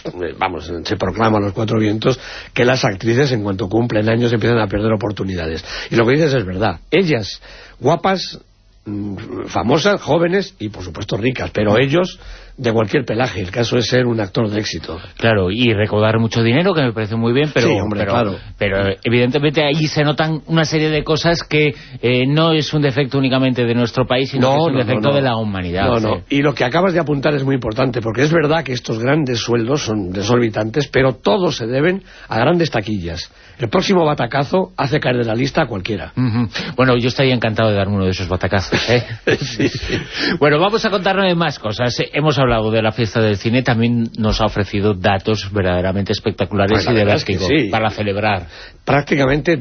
se proclama a los cuatro vientos que las actrices en cuanto cumplen años empiezan a perder oportunidades, y lo que dices es verdad. Ellas guapas, famosas, jóvenes y por supuesto ricas, pero ellos de cualquier pelaje. El caso es ser un actor de éxito. Claro, y recaudar mucho dinero, que me parece muy bien, pero, claro. Pero evidentemente ahí se notan una serie de cosas que no es un defecto únicamente de nuestro país, sino que es un defecto de la humanidad. Y lo que acabas de apuntar es muy importante, porque es verdad que estos grandes sueldos son desorbitantes, pero todos se deben a grandes taquillas. El próximo batacazo hace caer de la lista a cualquiera. Bueno, yo estaría encantado de darme uno de esos batacazos, sí. Bueno, vamos a contarnos más cosas. Hemos hablado de la fiesta del cine, también nos ha ofrecido datos verdaderamente espectaculares y de vértigo para celebrar. Prácticamente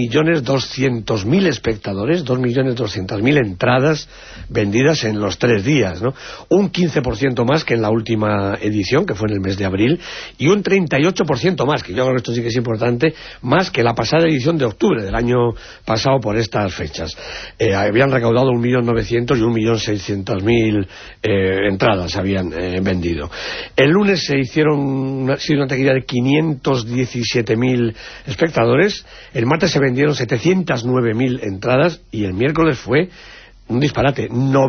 2.200.000 espectadores, 2.200.000 entradas vendidas en los 3 días, ¿no? Un 15% más que en la última edición, que fue en el mes de abril, y un 38% más, que yo creo que esto sí que es importante, más que la pasada edición de octubre del año pasado por estas fechas. Habían recaudado 1.900.000 y 1.600.000 entradas habían vendido. El lunes se hicieron una taquilla de 517.000 espectadores, el martes se vendieron 709.000 entradas y el miércoles fue un disparate,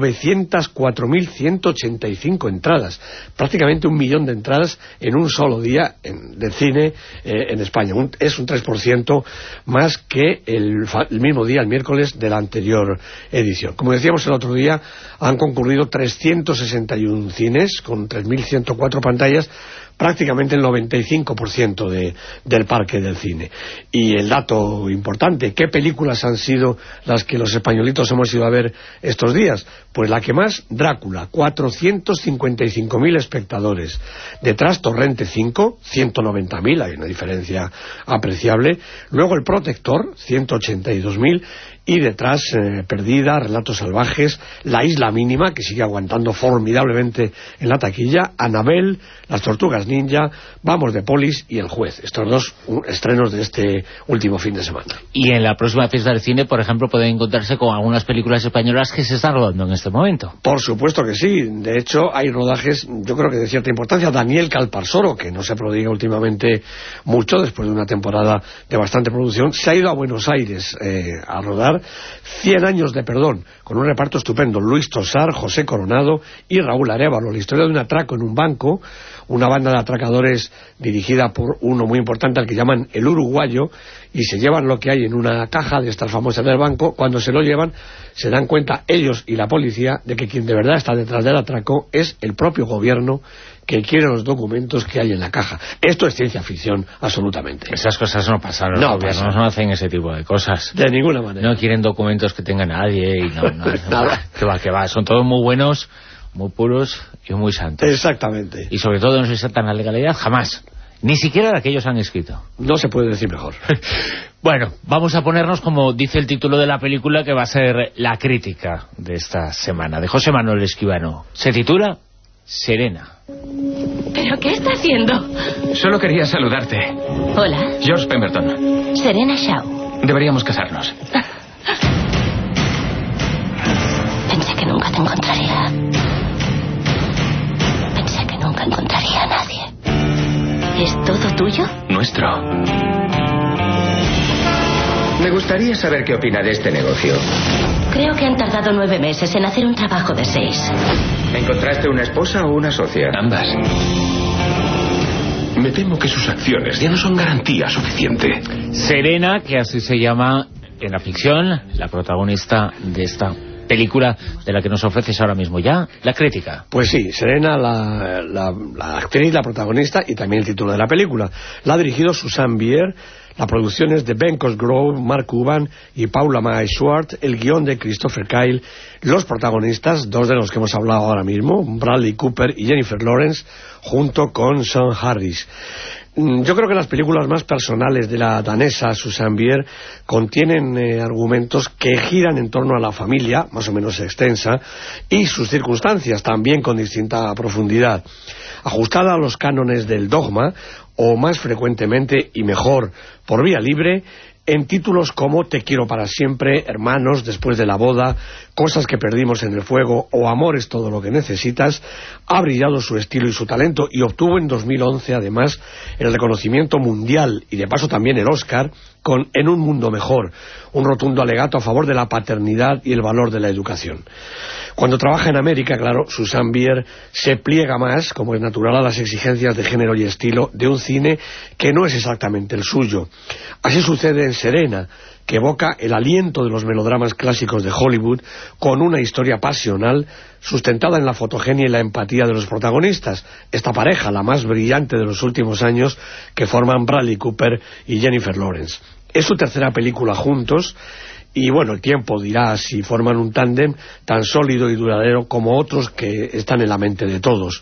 904.185 entradas, prácticamente 1 millón de entradas en un solo día de cine en España. Es un 3% más que el mismo día, el miércoles, de la anterior edición. Como decíamos el otro día, han concurrido 361 cines con 3.104 pantallas, prácticamente el 95% del parque del cine. Y el dato importante, ¿qué películas han sido las que los españolitos hemos ido a ver estos días? Pues la que más, Drácula, 455.000 espectadores. Detrás, Torrente 5, 190.000, hay una diferencia apreciable. Luego El Protector, 182.000. y detrás Perdida, Relatos salvajes, La isla mínima, que sigue aguantando formidablemente en la taquilla, Annabelle, Las tortugas ninja, Vamos de Polis y El juez. Estos dos estrenos de este último fin de semana. Y en la próxima fiesta del cine, por ejemplo, pueden encontrarse con algunas películas españolas que se están rodando en este momento. Por supuesto que sí. De hecho, hay rodajes, yo creo que de cierta importancia. Daniel Calparsoro, que no se prodiga últimamente mucho, después de una temporada de bastante producción, se ha ido a Buenos Aires a rodar 100 años de perdón, con un reparto estupendo: Luis Tosar, José Coronado y Raúl Arévalo. La historia de un atraco en un banco, una banda de atracadores dirigida por uno muy importante al que llaman el Uruguayo, y se llevan lo que hay en una caja de estas famosas del banco. Cuando se lo llevan, se dan cuenta ellos y la policía de que quien de verdad está detrás del atraco es el propio gobierno, que quiere los documentos que hay en la caja. Esto es ciencia ficción, absolutamente. Esas cosas no pasan, los gobiernos no hacen ese tipo de cosas. De ninguna manera. No quieren documentos que tenga nadie y nada. Que va. Son todos muy buenos, muy puros y muy santos. Exactamente. Y sobre todo no se saltan la legalidad jamás. Ni siquiera la que ellos han escrito. No se puede decir mejor. Bueno, vamos a ponernos, como dice el título de la película, que va a ser la crítica de esta semana, de José Manuel Esquivano. Se titula Serena. ¿Pero qué está haciendo? Solo quería saludarte. Hola. George Pemberton. Serena Shaw. Deberíamos casarnos. Pensé que nunca te encontraría. Pensé que nunca encontraría a nadie. ¿Es todo tuyo? Nuestro. Me gustaría saber qué opina de este negocio. Creo que han tardado 9 meses en hacer un trabajo de 6. ¿Encontraste una esposa o una socia? Ambas. Me temo que sus acciones ya no son garantía suficiente. Serena, que así se llama en la ficción, la protagonista de esta película de la que nos ofreces ahora mismo ya, la crítica. Pues sí, Serena, la actriz, la protagonista y también el título de la película. La ha dirigido Susanne Bier. La producción es de Ben Cosgrove, Mark Cuban y Paula Mae Schwartz, el guión de Christopher Kyle. Los protagonistas, dos de los que hemos hablado ahora mismo, Bradley Cooper y Jennifer Lawrence, junto con Sean Harris. Yo creo que las películas más personales de la danesa Susanne Bier contienen argumentos que giran en torno a la familia, más o menos extensa, y sus circunstancias, también con distinta profundidad. Ajustada a los cánones del dogma, o más frecuentemente y mejor por vía libre, en títulos como Te quiero para siempre, Hermanos, Después de la boda, Cosas que perdimos en el fuego o Amor es todo lo que necesitas, ha brillado su estilo y su talento, y obtuvo en 2011 además el reconocimiento mundial y de paso también el Oscar con En un mundo mejor, un rotundo alegato a favor de la paternidad y el valor de la educación. Cuando trabaja en América, claro, Susanne Bier se pliega más, como es natural, a las exigencias de género y estilo de un cine que no es exactamente el suyo. Así sucede en Serena, que evoca el aliento de los melodramas clásicos de Hollywood con una historia pasional sustentada en la fotogenia y la empatía de los protagonistas, esta pareja, la más brillante de los últimos años, que forman Bradley Cooper y Jennifer Lawrence. Es su tercera película juntos, y bueno, el tiempo dirá si forman un tándem tan sólido y duradero como otros que están en la mente de todos.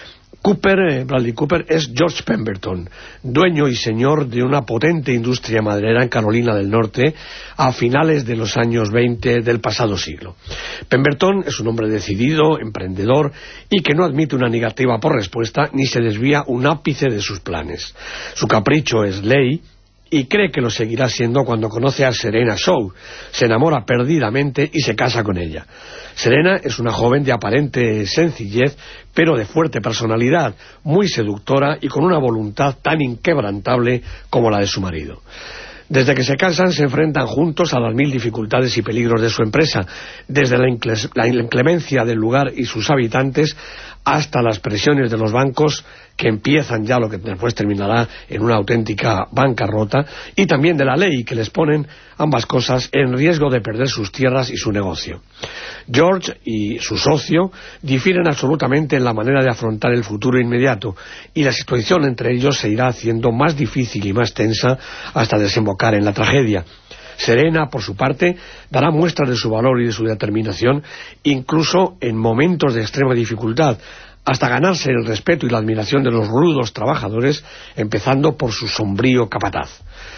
Bradley Cooper es George Pemberton, dueño y señor de una potente industria maderera en Carolina del Norte a finales de los años 20 del pasado siglo. Pemberton es un hombre decidido, emprendedor y que no admite una negativa por respuesta ni se desvía un ápice de sus planes. Su capricho es ley y cree que lo seguirá siendo cuando conoce a Serena Shaw, se enamora perdidamente y se casa con ella. Serena es una joven de aparente sencillez, pero de fuerte personalidad, muy seductora y con una voluntad tan inquebrantable como la de su marido. Desde que se casan se enfrentan juntos a las 1000 dificultades y peligros de su empresa, desde la inclemencia del lugar y sus habitantes hasta las presiones de los bancos, que empiezan ya lo que después terminará en una auténtica bancarrota, y también de la ley, que les ponen ambas cosas en riesgo de perder sus tierras y su negocio. George y su socio difieren absolutamente en la manera de afrontar el futuro inmediato, y la situación entre ellos se irá haciendo más difícil y más tensa hasta desembocar en la tragedia. Serena, por su parte, dará muestras de su valor y de su determinación, incluso en momentos de extrema dificultad, hasta ganarse el respeto y la admiración de los rudos trabajadores, empezando por su sombrío capataz.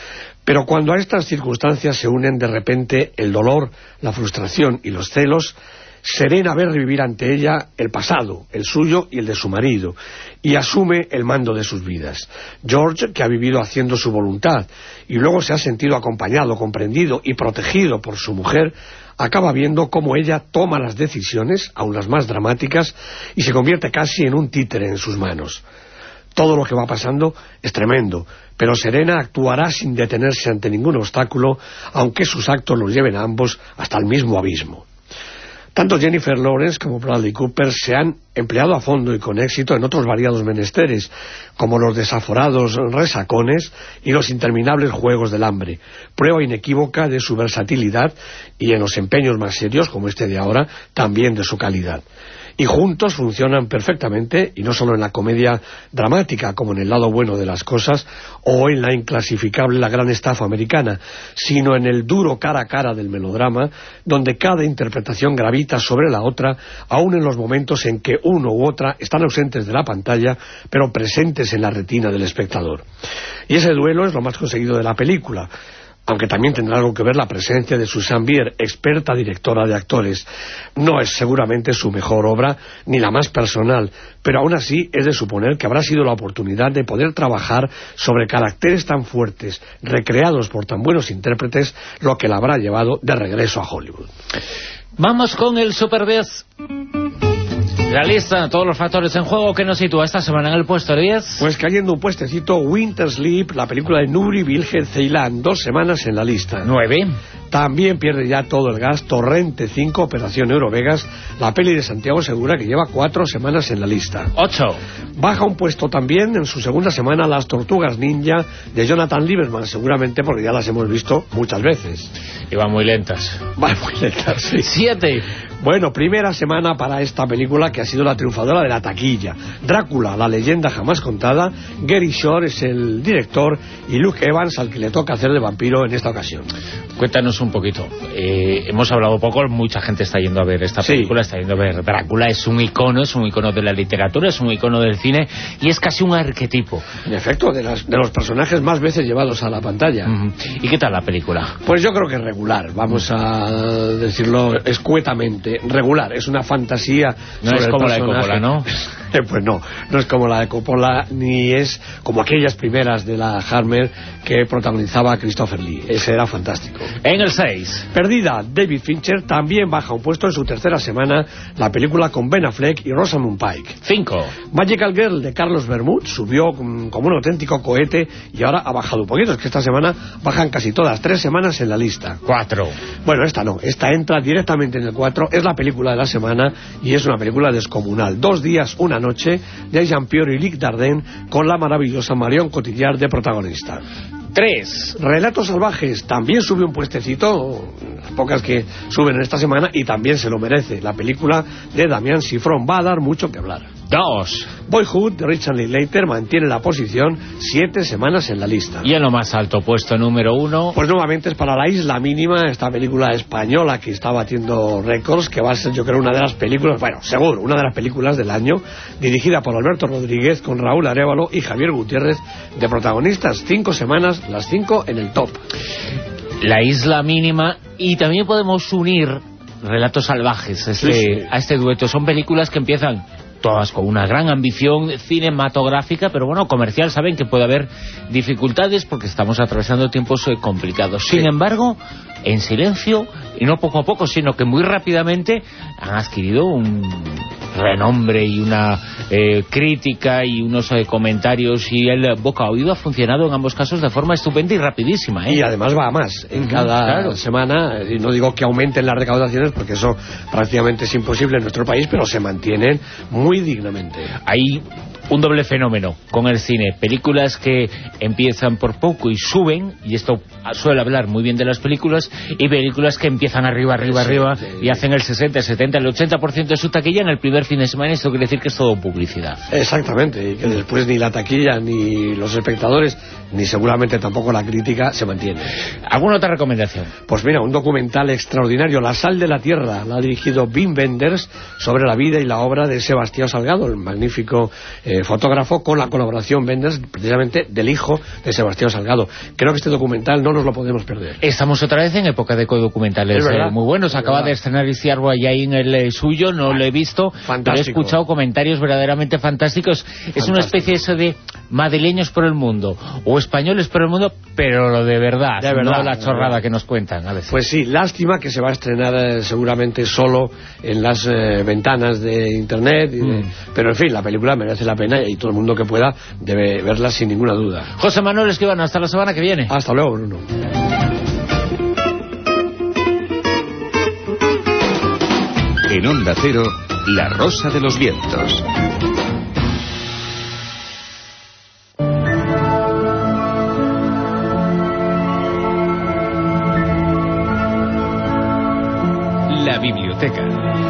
Pero cuando a estas circunstancias se unen de repente el dolor, la frustración y los celos, Serena ve revivir ante ella el pasado, el suyo y el de su marido, y asume el mando de sus vidas. George, que ha vivido haciendo su voluntad y luego se ha sentido acompañado, comprendido y protegido por su mujer, acaba viendo cómo ella toma las decisiones, aun las más dramáticas, y se convierte casi en un títere en sus manos. Todo lo que va pasando es tremendo, pero Serena actuará sin detenerse ante ningún obstáculo, aunque sus actos los lleven a ambos hasta el mismo abismo. Tanto Jennifer Lawrence como Bradley Cooper se han empleado a fondo y con éxito en otros variados menesteres, como los desaforados resacones y los interminables juegos del hambre, prueba inequívoca de su versatilidad, y en los empeños más serios, como este de ahora, también de su calidad. Y juntos funcionan perfectamente, y no solo en la comedia dramática, como en El lado bueno de las cosas, o en la inclasificable La gran estafa americana, sino en el duro cara a cara del melodrama, donde cada interpretación gravita sobre la otra, aun en los momentos en que uno u otra están ausentes de la pantalla, pero presentes en la retina del espectador. Y ese duelo es lo más conseguido de la película, aunque también tendrá algo que ver la presencia de Susanne Bier, experta directora de actores. No es seguramente su mejor obra, ni la más personal, pero aún así es de suponer que habrá sido la oportunidad de poder trabajar sobre caracteres tan fuertes, recreados por tan buenos intérpretes, lo que la habrá llevado de regreso a Hollywood. Vamos con el Super 10. La lista, todos los factores en juego que nos sitúa esta semana en el puesto 10. Pues cayendo un puestecito, Winter Sleep, la película de Nuri Bilge Ceylan, 2 semanas en la lista. 9. También pierde ya todo el gas Torrente 5, Operación Eurovegas, la peli de Santiago Segura, que lleva 4 semanas en la lista. 8. Baja un puesto también en su segunda semana Las Tortugas Ninja, de Jonathan Lieberman, seguramente porque ya las hemos visto muchas veces. Y van muy lentas. Van muy lentas, sí. 7. Bueno, primera semana para esta película que ha sido la triunfadora de la taquilla. Drácula, la leyenda jamás contada. Gary Shore es el director y Luke Evans al que le toca hacer de vampiro en esta ocasión. Cuéntanos un poquito. Hemos hablado poco, mucha gente está yendo a ver esta película, está yendo a ver Drácula. Es un icono de la literatura, es un icono del cine y es casi un arquetipo. En efecto, de los personajes más veces llevados a la pantalla. ¿Y qué tal la película? Pues yo creo que regular, vamos a decirlo escuetamente. Regular, es una fantasía. No es como la de Coppola, ¿no? Pues no es como la de Coppola, ni es como aquellas primeras de la Hammer que protagonizaba Christopher Lee. Ese era fantástico. En el 6. Perdida, David Fincher también baja un puesto en su tercera semana, la película con Ben Affleck y Rosamund Pike. 5. Magical Girl de Carlos Bermud subió como un auténtico cohete y ahora ha bajado un poquito. Es que esta semana bajan casi todas, 3 semanas en la lista. 4. Bueno, esta no, esta entra directamente en el 4, es la película de la semana y es una película descomunal. 2 días, una noche, de Jean-Pierre y Luc Dardenne con la maravillosa Marion Cotillard de protagonista. 3. Relatos salvajes también sube un puestecito, las pocas que suben en esta semana, y también se lo merece. La película de Damián Sifrón va a dar mucho que hablar. 2. Boyhood de Richard Linklater mantiene la posición 7 semanas en la lista. Y en lo más alto, puesto número 1. Pues nuevamente es para La Isla Mínima, esta película española que está batiendo récords, que va a ser, yo creo, una de las películas, bueno, seguro, una de las películas del año, dirigida por Alberto Rodríguez con Raúl Arévalo y Javier Gutiérrez de protagonistas. 5 semanas, las 5 en el top. La Isla Mínima, y también podemos unir Relatos Salvajes a este dueto. Son películas que empiezan todas con una gran ambición cinematográfica, pero bueno, comercial. Saben que puede haber dificultades porque estamos atravesando tiempos complicados. Sin embargo, en silencio, y no poco a poco, sino que muy rápidamente han adquirido un renombre y una crítica y unos comentarios, y el boca a oído ha funcionado en ambos casos de forma estupenda y rapidísima, Y además va a más en cada semana, y no digo que aumenten las recaudaciones porque eso prácticamente es imposible en nuestro país, pero se mantienen muy dignamente. Hay un doble fenómeno con el cine, películas que empiezan por poco y suben, y esto suele hablar muy bien de las películas, películas, y películas que empiezan arriba, y hacen el 60, el 70, el 80% de su taquilla en el primer fin de semana. Esto quiere decir que es todo publicidad. Exactamente, y que después ni la taquilla, ni los espectadores, ni seguramente tampoco la crítica se mantiene. ¿Alguna otra recomendación? Pues mira, un documental extraordinario, La sal de la tierra, lo ha dirigido Wim Wenders, sobre la vida y la obra de Sebastián Salgado, el magnífico fotógrafo, con la colaboración Wenders, precisamente del hijo de Sebastián Salgado. Creo que este documental no nos lo podemos perder. Estamos otra vez en época de documentales muy buenos. Acaba de estrenar Iciarbo allá en el suyo, no lo he visto, pero he escuchado comentarios verdaderamente fantásticos. Es una especie de madrileños por el mundo, o españoles por el mundo, pero lo de verdad, no la chorrada que nos cuentan a veces. Pues sí, lástima que se va a estrenar seguramente solo en las ventanas de internet, pero en fin, la película merece la pena y todo el mundo que pueda debe verla sin ninguna duda. José Manuel Escribano, hasta la semana que viene. Hasta luego, Bruno. En Onda Cero, La Rosa de los Vientos. La biblioteca.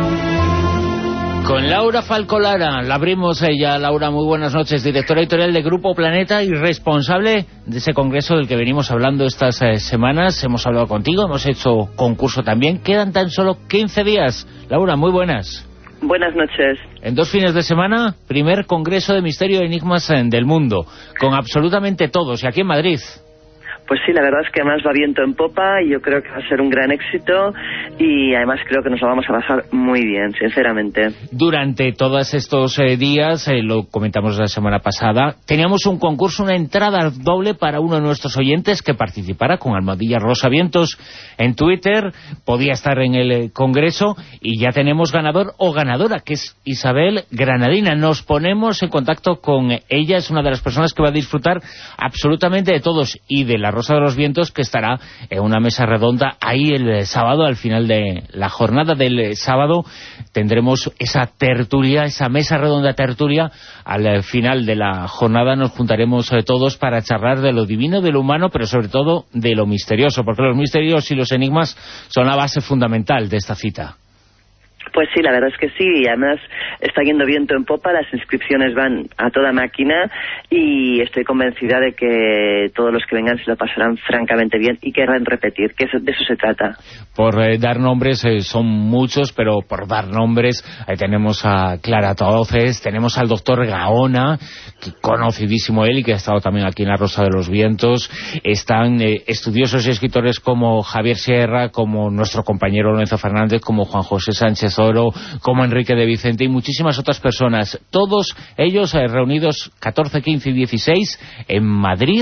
Con Laura Falcolara, la abrimos ella. Laura, muy buenas noches, directora editorial de Grupo Planeta y responsable de ese congreso del que venimos hablando estas semanas. Hemos hablado contigo, hemos hecho concurso también. Quedan tan solo 15 días. Laura, muy buenas. Buenas noches. En 2 fines de semana, primer congreso de misterio y enigmas del mundo, con absolutamente todos, y aquí en Madrid. Pues sí, la verdad es que además va viento en popa y yo creo que va a ser un gran éxito y además creo que nos lo vamos a pasar muy bien, sinceramente. Durante todos estos días, lo comentamos la semana pasada, teníamos un concurso, una entrada doble para uno de nuestros oyentes que participara con almohadilla Rosa Vientos en Twitter, podía estar en el congreso y ya tenemos ganador o ganadora, que es Isabel Granadina. Nos ponemos en contacto con ella, es una de las personas que va a disfrutar absolutamente de todos y de la Rosa de los Vientos, que estará en una mesa redonda ahí el sábado. Al final de la jornada del sábado tendremos esa tertulia, esa mesa redonda tertulia. Al final de la jornada nos juntaremos todos para charlar de lo divino, de lo humano, pero sobre todo de lo misterioso, porque los misterios y los enigmas son la base fundamental de esta cita. Pues sí, la verdad es que sí, y además está yendo viento en popa, las inscripciones van a toda máquina y estoy convencida de que todos los que vengan se lo pasarán francamente bien y querrán repetir, que de eso se trata. Por dar nombres, son muchos, pero por dar nombres tenemos a Clara Tauces, tenemos al doctor Gaona, que conocidísimo él y que ha estado también aquí en La Rosa de los Vientos. Están estudiosos y escritores como Javier Sierra, como nuestro compañero Lorenzo Fernández, como Juan José Sánchez Oro, como Enrique de Vicente y muchísimas otras personas. Todos ellos reunidos 14, 15 y 16 en Madrid.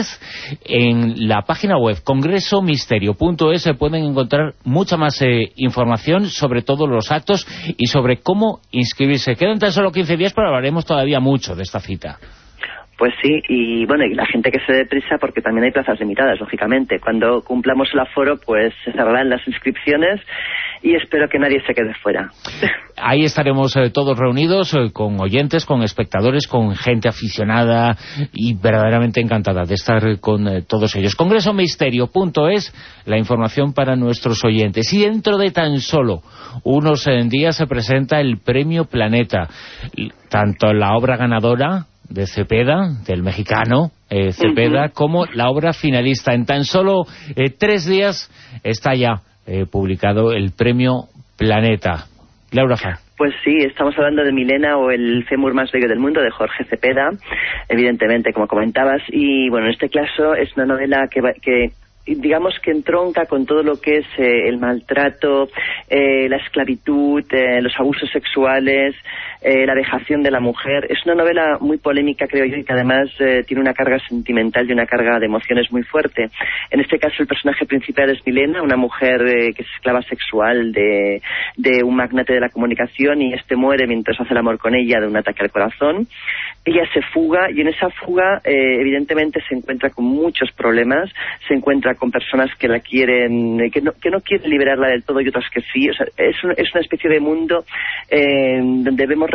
En la página web congresomisterio.es se pueden encontrar mucha más información sobre todos los actos y sobre cómo inscribirse. Quedan tan solo 15 días, pero hablaremos todavía mucho de esta cita. Pues sí, y bueno, y la gente que se dé prisa, porque también hay plazas limitadas, lógicamente. Cuando cumplamos el aforo, pues se cerrarán las inscripciones y espero que nadie se quede fuera. Ahí estaremos todos reunidos, con oyentes, con espectadores, con gente aficionada y verdaderamente encantada de estar con todos ellos. Congresomisterio.es, la información para nuestros oyentes. Y dentro de tan solo unos días se presenta el Premio Planeta, tanto la obra ganadora de Cepeda, del mexicano Cepeda, como la obra finalista. En tan solo 3 días está ya publicado el Premio Planeta. Laura Fa. Pues sí, estamos hablando de Milena, o el fémur más bello del mundo, de Jorge Cepeda, evidentemente, como comentabas. Y bueno, en este caso es una novela que digamos que entronca con todo lo que es el maltrato, la esclavitud, los abusos sexuales, la vejación de la mujer. Es una novela muy polémica, creo yo, y que además tiene una carga sentimental y una carga de emociones muy fuerte. En este caso el personaje principal es Milena, una mujer que es esclava sexual de un magnate de la comunicación, y este muere mientras hace el amor con ella de un ataque al corazón. Ella se fuga, y en esa fuga evidentemente se encuentra con muchos problemas, se encuentra con personas que la quieren, que no quieren liberarla del todo y otras que sí. O sea, es una especie de mundo donde vemos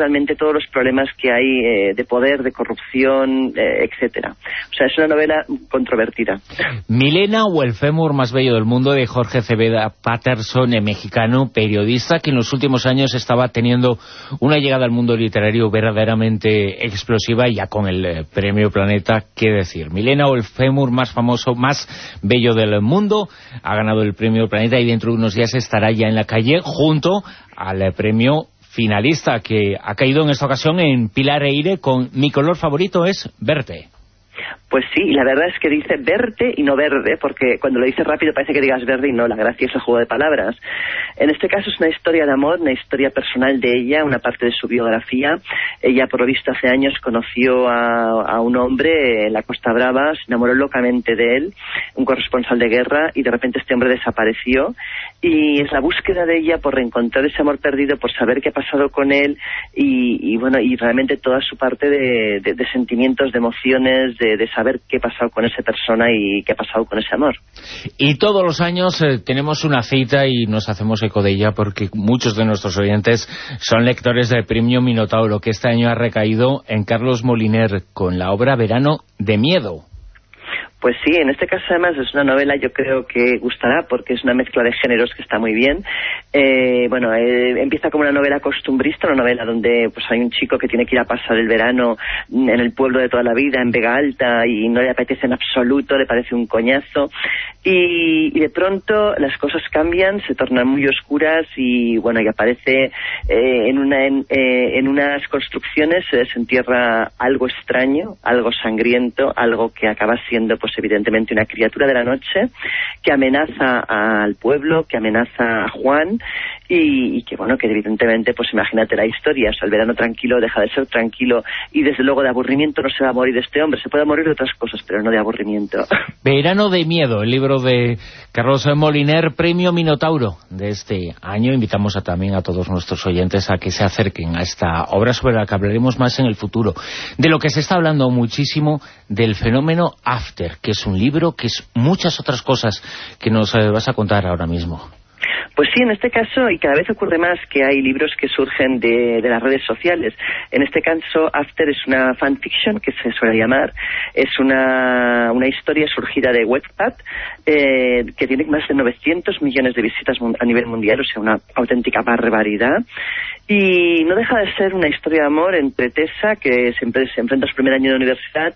realmente todos los problemas que hay de poder, de corrupción, etcétera. O sea, es una novela controvertida. Milena o el fémur más bello del mundo, de Jorge Cepeda Patterson, mexicano, periodista, que en los últimos años estaba teniendo una llegada al mundo literario verdaderamente explosiva, y ya con el premio Planeta, qué decir. Milena o el fémur más famoso, más bello del mundo, ha ganado el premio Planeta y dentro de unos días estará ya en la calle junto al premio finalista, que ha caído en esta ocasión en Pilar Eire con Mi color favorito es verte. Pues sí, la verdad es que dice verte y no verde, porque cuando lo dices rápido parece que digas verde y no, la gracia es el juego de palabras. En este caso es una historia de amor, una historia personal de ella, una parte de su biografía. Ella, por lo visto, hace años conoció a un hombre en la Costa Brava, se enamoró locamente de él, un corresponsal de guerra, y de repente este hombre desapareció. Y es la búsqueda de ella por reencontrar ese amor perdido, por saber qué ha pasado con él, y bueno, y realmente toda su parte de sentimientos, de emociones, de saber qué ha pasado con esa persona y qué ha pasado con ese amor. Y todos los años tenemos una cita y nos hacemos eco de ella, porque muchos de nuestros oyentes son lectores del premio Minotauro, que este año ha recaído en Carlos Moliner con la obra Verano de miedo. Pues sí, en este caso además es una novela, yo creo que gustará, porque es una mezcla de géneros que está muy bien. Empieza como una novela costumbrista, una novela donde pues hay un chico que tiene que ir a pasar el verano en el pueblo de toda la vida, en Vega Alta, y no le apetece en absoluto, le parece un coñazo, y de pronto las cosas cambian, se tornan muy oscuras, y bueno, y aparece en unas construcciones se entierra algo extraño, algo sangriento, algo que acaba siendo pues evidentemente una criatura de la noche que amenaza al pueblo, que amenaza a Juan, y que bueno, que evidentemente pues imagínate la historia, o sea, el verano tranquilo deja de ser tranquilo, y desde luego de aburrimiento no se va a morir este hombre, se puede morir de otras cosas, pero no de aburrimiento. Verano de miedo, el libro de Carlos Moliner, premio Minotauro de este año. Invitamos también a todos nuestros oyentes a que se acerquen a esta obra, sobre la que hablaremos más en el futuro. De lo que se está hablando muchísimo, del fenómeno After, que es un libro que es muchas otras cosas que nos vas a contar ahora mismo. Pues sí, en este caso, y cada vez ocurre más, que hay libros que surgen de las redes sociales. En este caso, After es una fanfiction, que se suele llamar. Es una historia surgida de Wattpad, que tiene más de 900 millones de visitas a nivel mundial, o sea, una auténtica barbaridad. Y no deja de ser una historia de amor entre Tessa, que siempre se enfrenta a su primer año de universidad,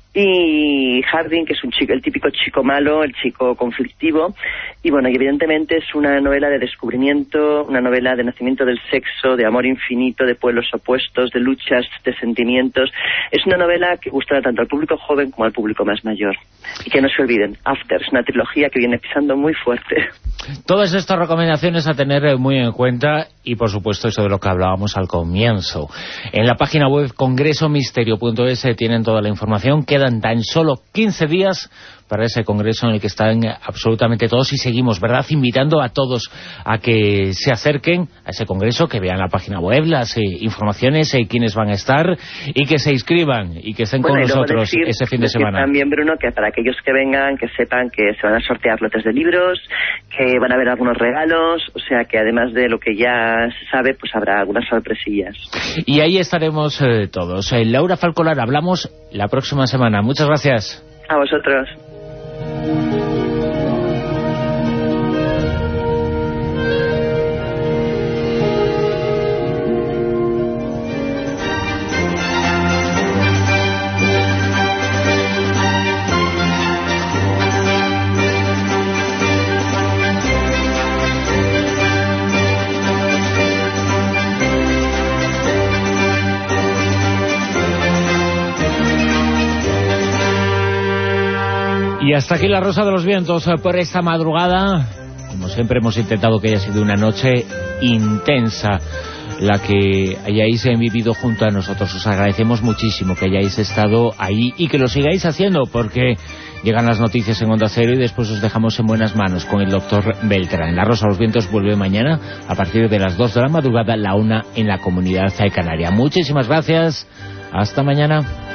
y Harding, que es el típico chico malo, el chico conflictivo, y bueno, y evidentemente es una novela de descubrimiento, una novela de nacimiento del sexo, de amor infinito, de pueblos opuestos, de luchas, de sentimientos. Es una novela que gustará tanto al público joven como al público más mayor. Y que no se olviden, After es una trilogía que viene pisando muy fuerte. Todas estas recomendaciones a tener muy en cuenta, y por supuesto eso de lo que hablábamos al comienzo. En la página web congresomisterio.es tienen toda la información. Quedan tan solo 15 días para ese congreso en el que están absolutamente todos, y seguimos, ¿verdad?, invitando a todos a que se acerquen a ese congreso, que vean la página web, las informaciones, quiénes van a estar, y que se inscriban y que estén con nosotros ese fin de semana. También, Bruno, que para aquellos que vengan, que sepan que se van a sortear lotes de libros, que van a haber algunos regalos, o sea que además de lo que ya se sabe, pues habrá algunas sorpresillas. Y ahí estaremos todos. Laura Falcolar, hablamos la próxima semana. Muchas gracias. A vosotros. Y hasta aquí la Rosa de los Vientos por esta madrugada. Como siempre hemos intentado que haya sido una noche intensa la que hayáis vivido junto a nosotros. Os agradecemos muchísimo que hayáis estado ahí y que lo sigáis haciendo, porque llegan las noticias en Onda Cero y después os dejamos en buenas manos con el doctor Beltrán. La Rosa de los Vientos vuelve mañana a partir de las 2 de la madrugada, la 1 en la Comunidad Canaria. Muchísimas gracias. Hasta mañana.